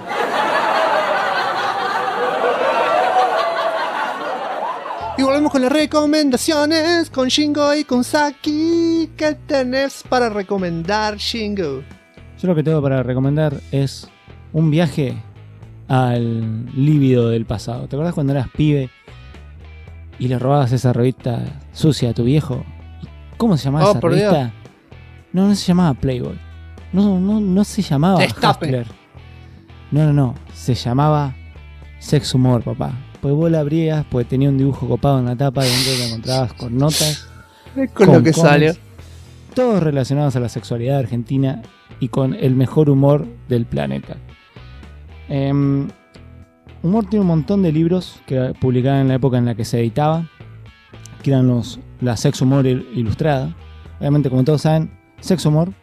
Y volvemos con las recomendaciones con Shingo y con Saki. ¿Qué tenés para recomendar, Shingo? Yo lo que tengo para recomendar es un viaje al líbido del pasado. ¿Te acuerdas cuando eras pibe y le robabas esa revista sucia a tu viejo? ¿Cómo se llamaba esa revista? Dios. No se llamaba Playboy. No se llamaba Hustler. No. Se llamaba Sex Humor, papá. Pues vos la abrías, pues tenía un dibujo copado en la tapa y dentro te encontrabas con notas. con lo que salió. Todos relacionados a la sexualidad argentina y con el mejor humor del planeta. Humor tiene un montón de libros que publicaban en la época en la que se editaba. que eran la Sex Humor Ilustrada. Obviamente, como todos saben, Sex Humor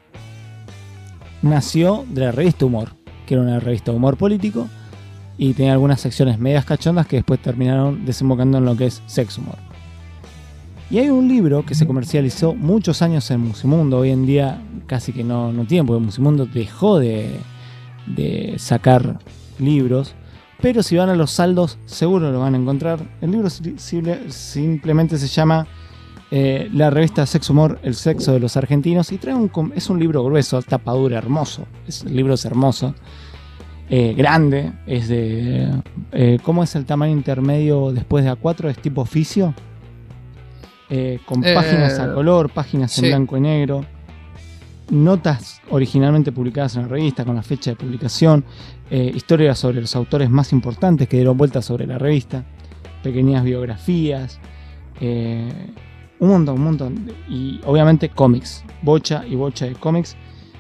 nació de la revista Humor, que era una revista de humor político, y tenía algunas secciones medias cachondas que después terminaron desembocando en lo que es Sex Humor. Y hay un libro que se comercializó muchos años en Musimundo. Hoy en día casi que no tiene, porque Musimundo dejó de sacar libros. Pero si van a los saldos, seguro lo van a encontrar. El libro simplemente se llama la revista Sex Humor, el sexo de los argentinos. Y es un libro grueso, tapa dura, hermoso. El libro es hermoso. Grande. Es de... ¿cómo es el tamaño intermedio después de A4? Es tipo oficio. Con páginas a color, páginas en blanco y negro. Notas originalmente publicadas en la revista con la fecha de publicación, historias sobre los autores más importantes que dieron vueltas sobre la revista, pequeñas biografías, un montón, y obviamente cómics, bocha de cómics.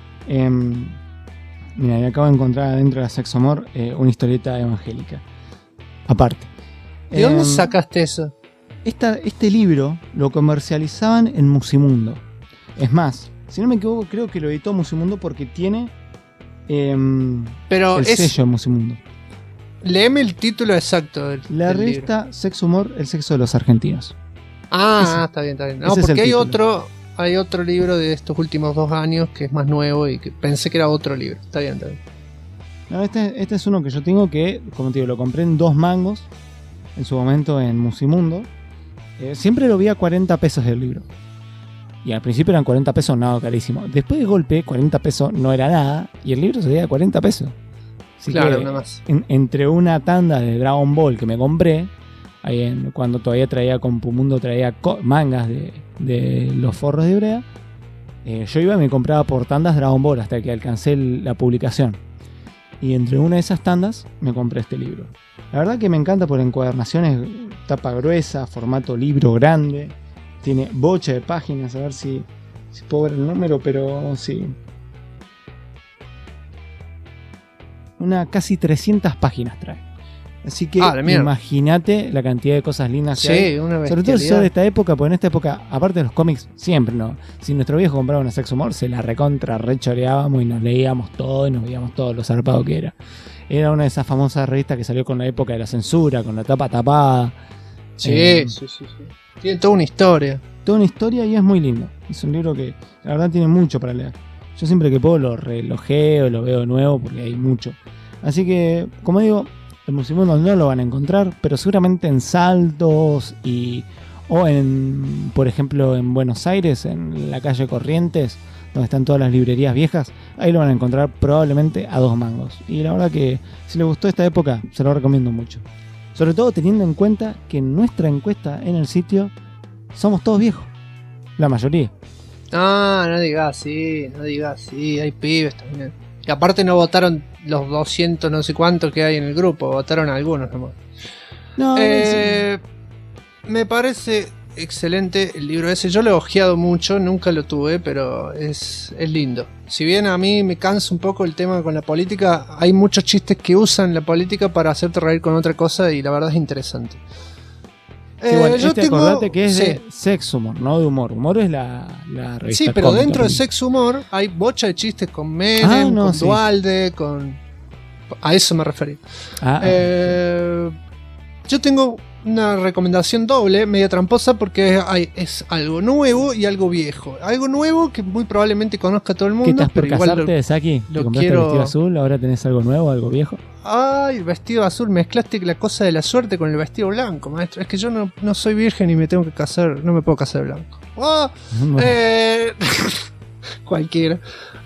Mira, acabo de encontrar dentro de la Sex Humor una historieta evangélica, aparte. ¿De dónde sacaste eso? Este libro lo comercializaban en Musimundo. Es más, si no me equivoco, creo que lo editó Musimundo porque tiene pero el sello de Musimundo. Léeme el título exacto la revista libro. Sex Humor, el sexo de los argentinos. Está bien. No, porque hay otro libro de estos últimos 2 años que es más nuevo y que pensé que era otro libro. Está bien. No, este es uno que yo tengo que, como te digo, lo compré en 2 mangos en su momento en Musimundo. Siempre lo vi a 40 pesos el libro. Y al principio eran 40 pesos, nada, carísimo. Después de golpe, 40 pesos no era nada. Y el libro se veía a 40 pesos. Así claro, que, nada más. Entre una tanda de Dragon Ball que me compré, cuando todavía traía Compumundo, traía mangas de los forros de Ibrea, yo iba y me compraba por tandas Dragon Ball hasta que alcancé la publicación. Y entre una de esas tandas me compré este libro. La verdad que me encanta por encuadernaciones, tapa gruesa, formato libro grande. Tiene bocha de páginas, a ver si puedo ver el número, pero sí. Casi 300 páginas trae. Así que imagínate la cantidad de cosas lindas que hay. Una sobre todo si sos de esta época, porque en esta época, aparte de los cómics, siempre, ¿no? Si nuestro viejo compraba una Sex Humor, se la rechoreábamos y nos leíamos todo y nos veíamos todo lo zarpado que era. Era una de esas famosas revistas que salió con la época de la censura, con la tapa tapada. Sí. Tiene toda una historia. Y es muy lindo. Es un libro que la verdad tiene mucho para leer. Yo siempre que puedo lo relojeo, lo veo de nuevo porque hay mucho. Así que, como digo, en Musimundo no lo van a encontrar, pero seguramente en saldos o en, por ejemplo, en Buenos Aires, en la calle Corrientes, donde están todas las librerías viejas, ahí lo van a encontrar probablemente a 2 mangos. Y la verdad que si les gustó esta época, se lo recomiendo mucho. Sobre todo teniendo en cuenta que en nuestra encuesta en el sitio somos todos viejos. La mayoría. No digas así, hay pibes también. Y aparte no votaron los 200 no sé cuántos que hay en el grupo, votaron algunos nomás. Me parece excelente el libro ese. Yo lo he ojeado mucho, nunca lo tuve, pero es lindo. Si bien a mí me cansa un poco el tema con la política, hay muchos chistes que usan la política para hacerte reír con otra cosa y la verdad es interesante. Acordate que es de Sex Humor, no de humor. Humor es la revista. Sí, pero cómica, dentro de Sex Humor hay bocha de chistes con Menem, con Dualde, a eso me referí. Yo tengo una recomendación doble, media tramposa, porque es algo nuevo y algo viejo. Algo nuevo que muy probablemente conozca todo el mundo. ¿Qué estás por casarte, Saki? ¿Te compraste el vestido azul? ¿Ahora tenés algo nuevo, algo viejo? Ay, el vestido azul. Mezclaste la cosa de la suerte con el vestido blanco, maestro. Es que yo no soy virgen y me tengo que casar. No me puedo casar de blanco. Cualquiera.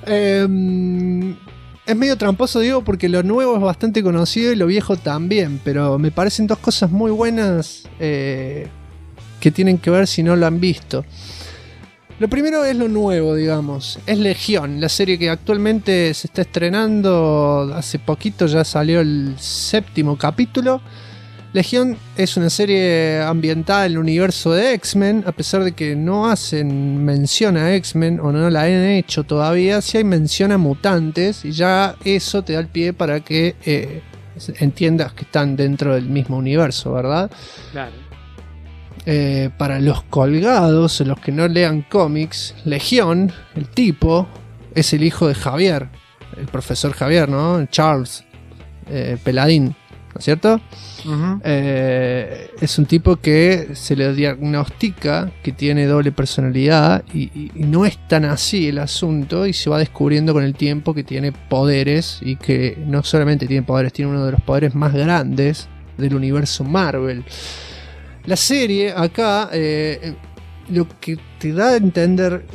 Es medio tramposo, digo, porque lo nuevo es bastante conocido y lo viejo también, pero me parecen 2 cosas muy buenas que tienen que ver si no lo han visto. Lo primero es lo nuevo, digamos. Es Legión, la serie que actualmente se está estrenando. Hace poquito ya salió el 7º capítulo. Legión es una serie ambientada en el universo de X-Men, a pesar de que no hacen mención a X-Men o no la han hecho todavía, sí hay mención a mutantes y ya eso te da el pie para que entiendas que están dentro del mismo universo, ¿verdad? Claro. Para los colgados, los que no lean cómics, Legión, el tipo, es el hijo de Javier, el profesor Javier, ¿no? Charles, Peladín, ¿no es cierto? Uh-huh. Es un tipo que se le diagnostica que tiene doble personalidad y no es tan así el asunto, y se va descubriendo con el tiempo que tiene poderes, y que no solamente tiene poderes, tiene uno de los poderes más grandes del universo Marvel. La serie acá, lo que te da a entender,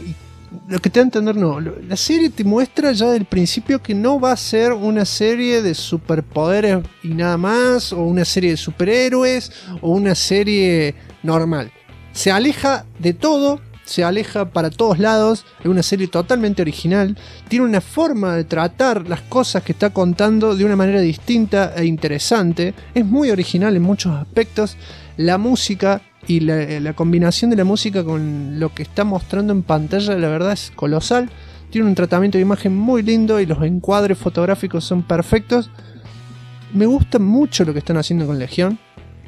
la serie te muestra ya del principio que no va a ser una serie de superpoderes y nada más, o una serie de superhéroes, o una serie normal. Se aleja de todo, se aleja para todos lados, es una serie totalmente original, tiene una forma de tratar las cosas que está contando de una manera distinta e interesante, es muy original en muchos aspectos. La música y la combinación de la música con lo que está mostrando en pantalla, la verdad es colosal. Tiene un tratamiento de imagen muy lindo y los encuadres fotográficos son perfectos. Me gusta mucho lo que están haciendo con Legión.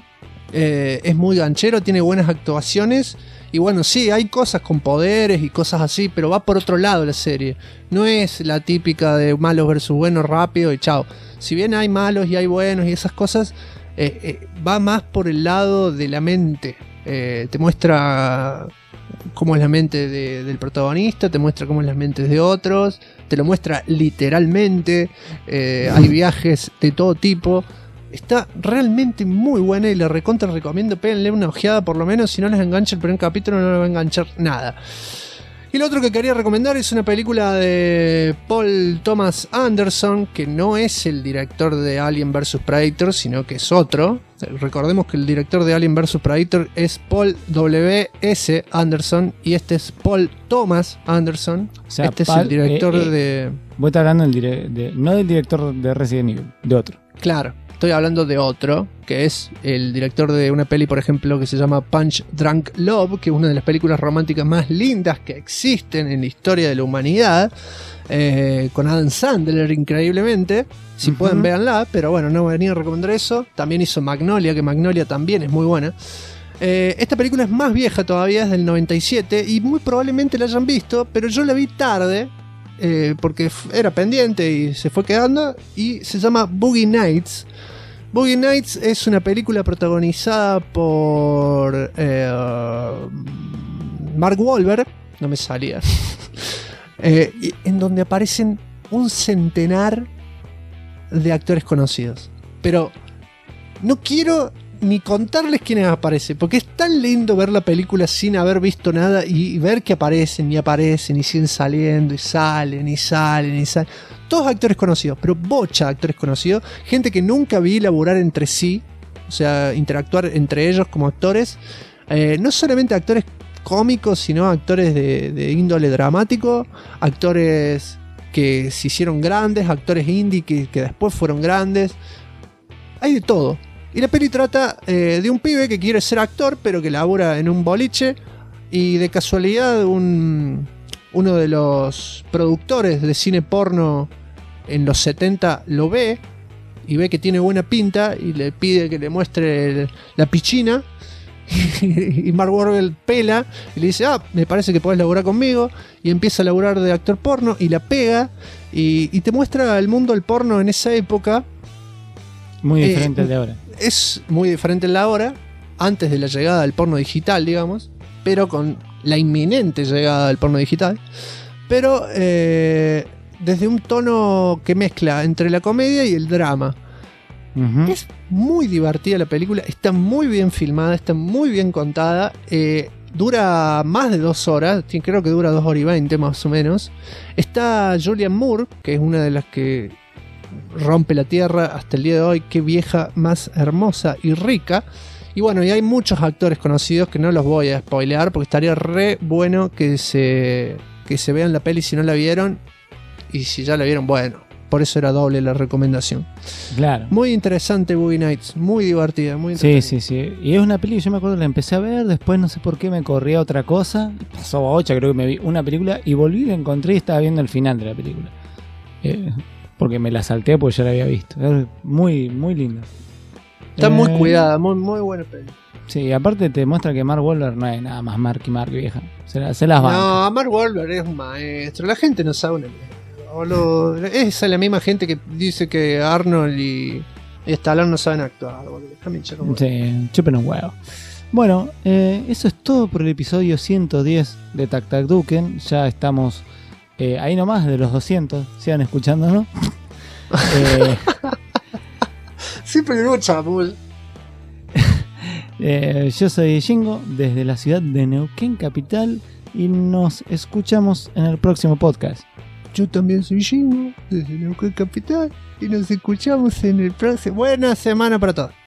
Es muy ganchero, tiene buenas actuaciones. Y bueno, sí, hay cosas con poderes y cosas así, pero va por otro lado la serie. No es la típica de malos versus buenos rápido y chao. Si bien hay malos y hay buenos y esas cosas, va más por el lado de la mente. Te muestra cómo es la mente del protagonista, te muestra cómo es la mente de otros, te lo muestra literalmente. Hay viajes de todo tipo. Está realmente muy buena y la recontra recomiendo. Péguenle una ojeada por lo menos. Si no les engancha el primer capítulo, no les va a enganchar nada. Y lo otro que quería recomendar es una película de Paul Thomas Anderson, que no es el director de Alien vs Predator, sino que es otro. Recordemos que el director de Alien vs Predator es Paul W.S. Anderson y este es Paul Thomas Anderson. O sea, este es el director de... Vos estás hablando no del director de Resident Evil, de otro. Claro. Estoy hablando de otro, que es el director de una peli, por ejemplo, que se llama Punch Drunk Love, que es una de las películas románticas más lindas que existen en la historia de la humanidad, con Adam Sandler, increíblemente. Si pueden, véanla, pero bueno, no venía a recomendar eso. También hizo Magnolia, que Magnolia también es muy buena. Esta película es más vieja todavía, es del 97, y muy probablemente la hayan visto, pero yo la vi tarde, porque era pendiente y se fue quedando, y se llama Boogie Nights. Boogie Nights es una película protagonizada por Mark Wahlberg, no me salía, en donde aparecen un centenar de actores conocidos. Pero no quiero ni contarles quiénes aparecen, porque es tan lindo ver la película sin haber visto nada y ver que aparecen y siguen saliendo y salen y salen y salen. Todos actores conocidos, pero bocha de actores conocidos, gente que nunca vi laburar entre sí, o sea, interactuar entre ellos como actores, no solamente actores cómicos, sino actores de índole dramático, actores que se hicieron grandes, actores indie que después fueron grandes, hay de todo. Y la peli trata de un pibe que quiere ser actor, pero que labura en un boliche, y de casualidad uno de los productores de cine porno en los 70 lo ve, y ve que tiene buena pinta, y le pide que le muestre la pichina, y Mark Wahlberg pela, y le dice, me parece que podés laburar conmigo, y empieza a laburar de actor porno, y la pega, y te muestra el mundo del porno en esa época. Muy diferente al de ahora. Es muy diferente al de ahora, antes de la llegada del porno digital, digamos, pero con la inminente llegada del porno digital, pero desde un tono que mezcla entre la comedia y el drama. Uh-huh. Es muy divertida la película, está muy bien filmada, está muy bien contada, dura más de 2 horas, creo que dura 2 horas y 20 más o menos. Está Julianne Moore, que es una de las que rompe la tierra hasta el día de hoy. Qué vieja más hermosa y rica. Y bueno, y hay muchos actores conocidos que no los voy a spoilear, porque estaría re bueno que se vean la peli si no la vieron, y si ya la vieron, bueno, por eso era doble la recomendación. Claro. Muy interesante Boogie Nights, muy divertida, muy entretenida. Sí. Y es una peli, yo me acuerdo que la empecé a ver, después no sé por qué me corría otra cosa, pasó a 8, creo que me vi una película y volví, la encontré y estaba viendo el final de la película. Porque me la salté porque ya la había visto. Es muy, muy linda. Está muy cuidada, muy buena peli. Sí, aparte te muestra que Mark Wahlberg no es nada más Mark y Mark, vieja. Se las banca. No, Mark Wahlberg es un maestro. La gente no sabe una mierda. Esa es la misma gente que dice que Arnold y Stallone no saben actuar. Sí, chupen un huevo. Bueno, eso es todo por el episodio 110 de Tac Tac Duken. Ya estamos ahí nomás de los 200. Sigan escuchándonos. Siempre digo chabul. Yo soy Jingo desde la ciudad de Neuquén Capital y nos escuchamos en el próximo podcast. Yo también soy Jingo desde Neuquén Capital y nos escuchamos en el próximo. Buena semana para todos.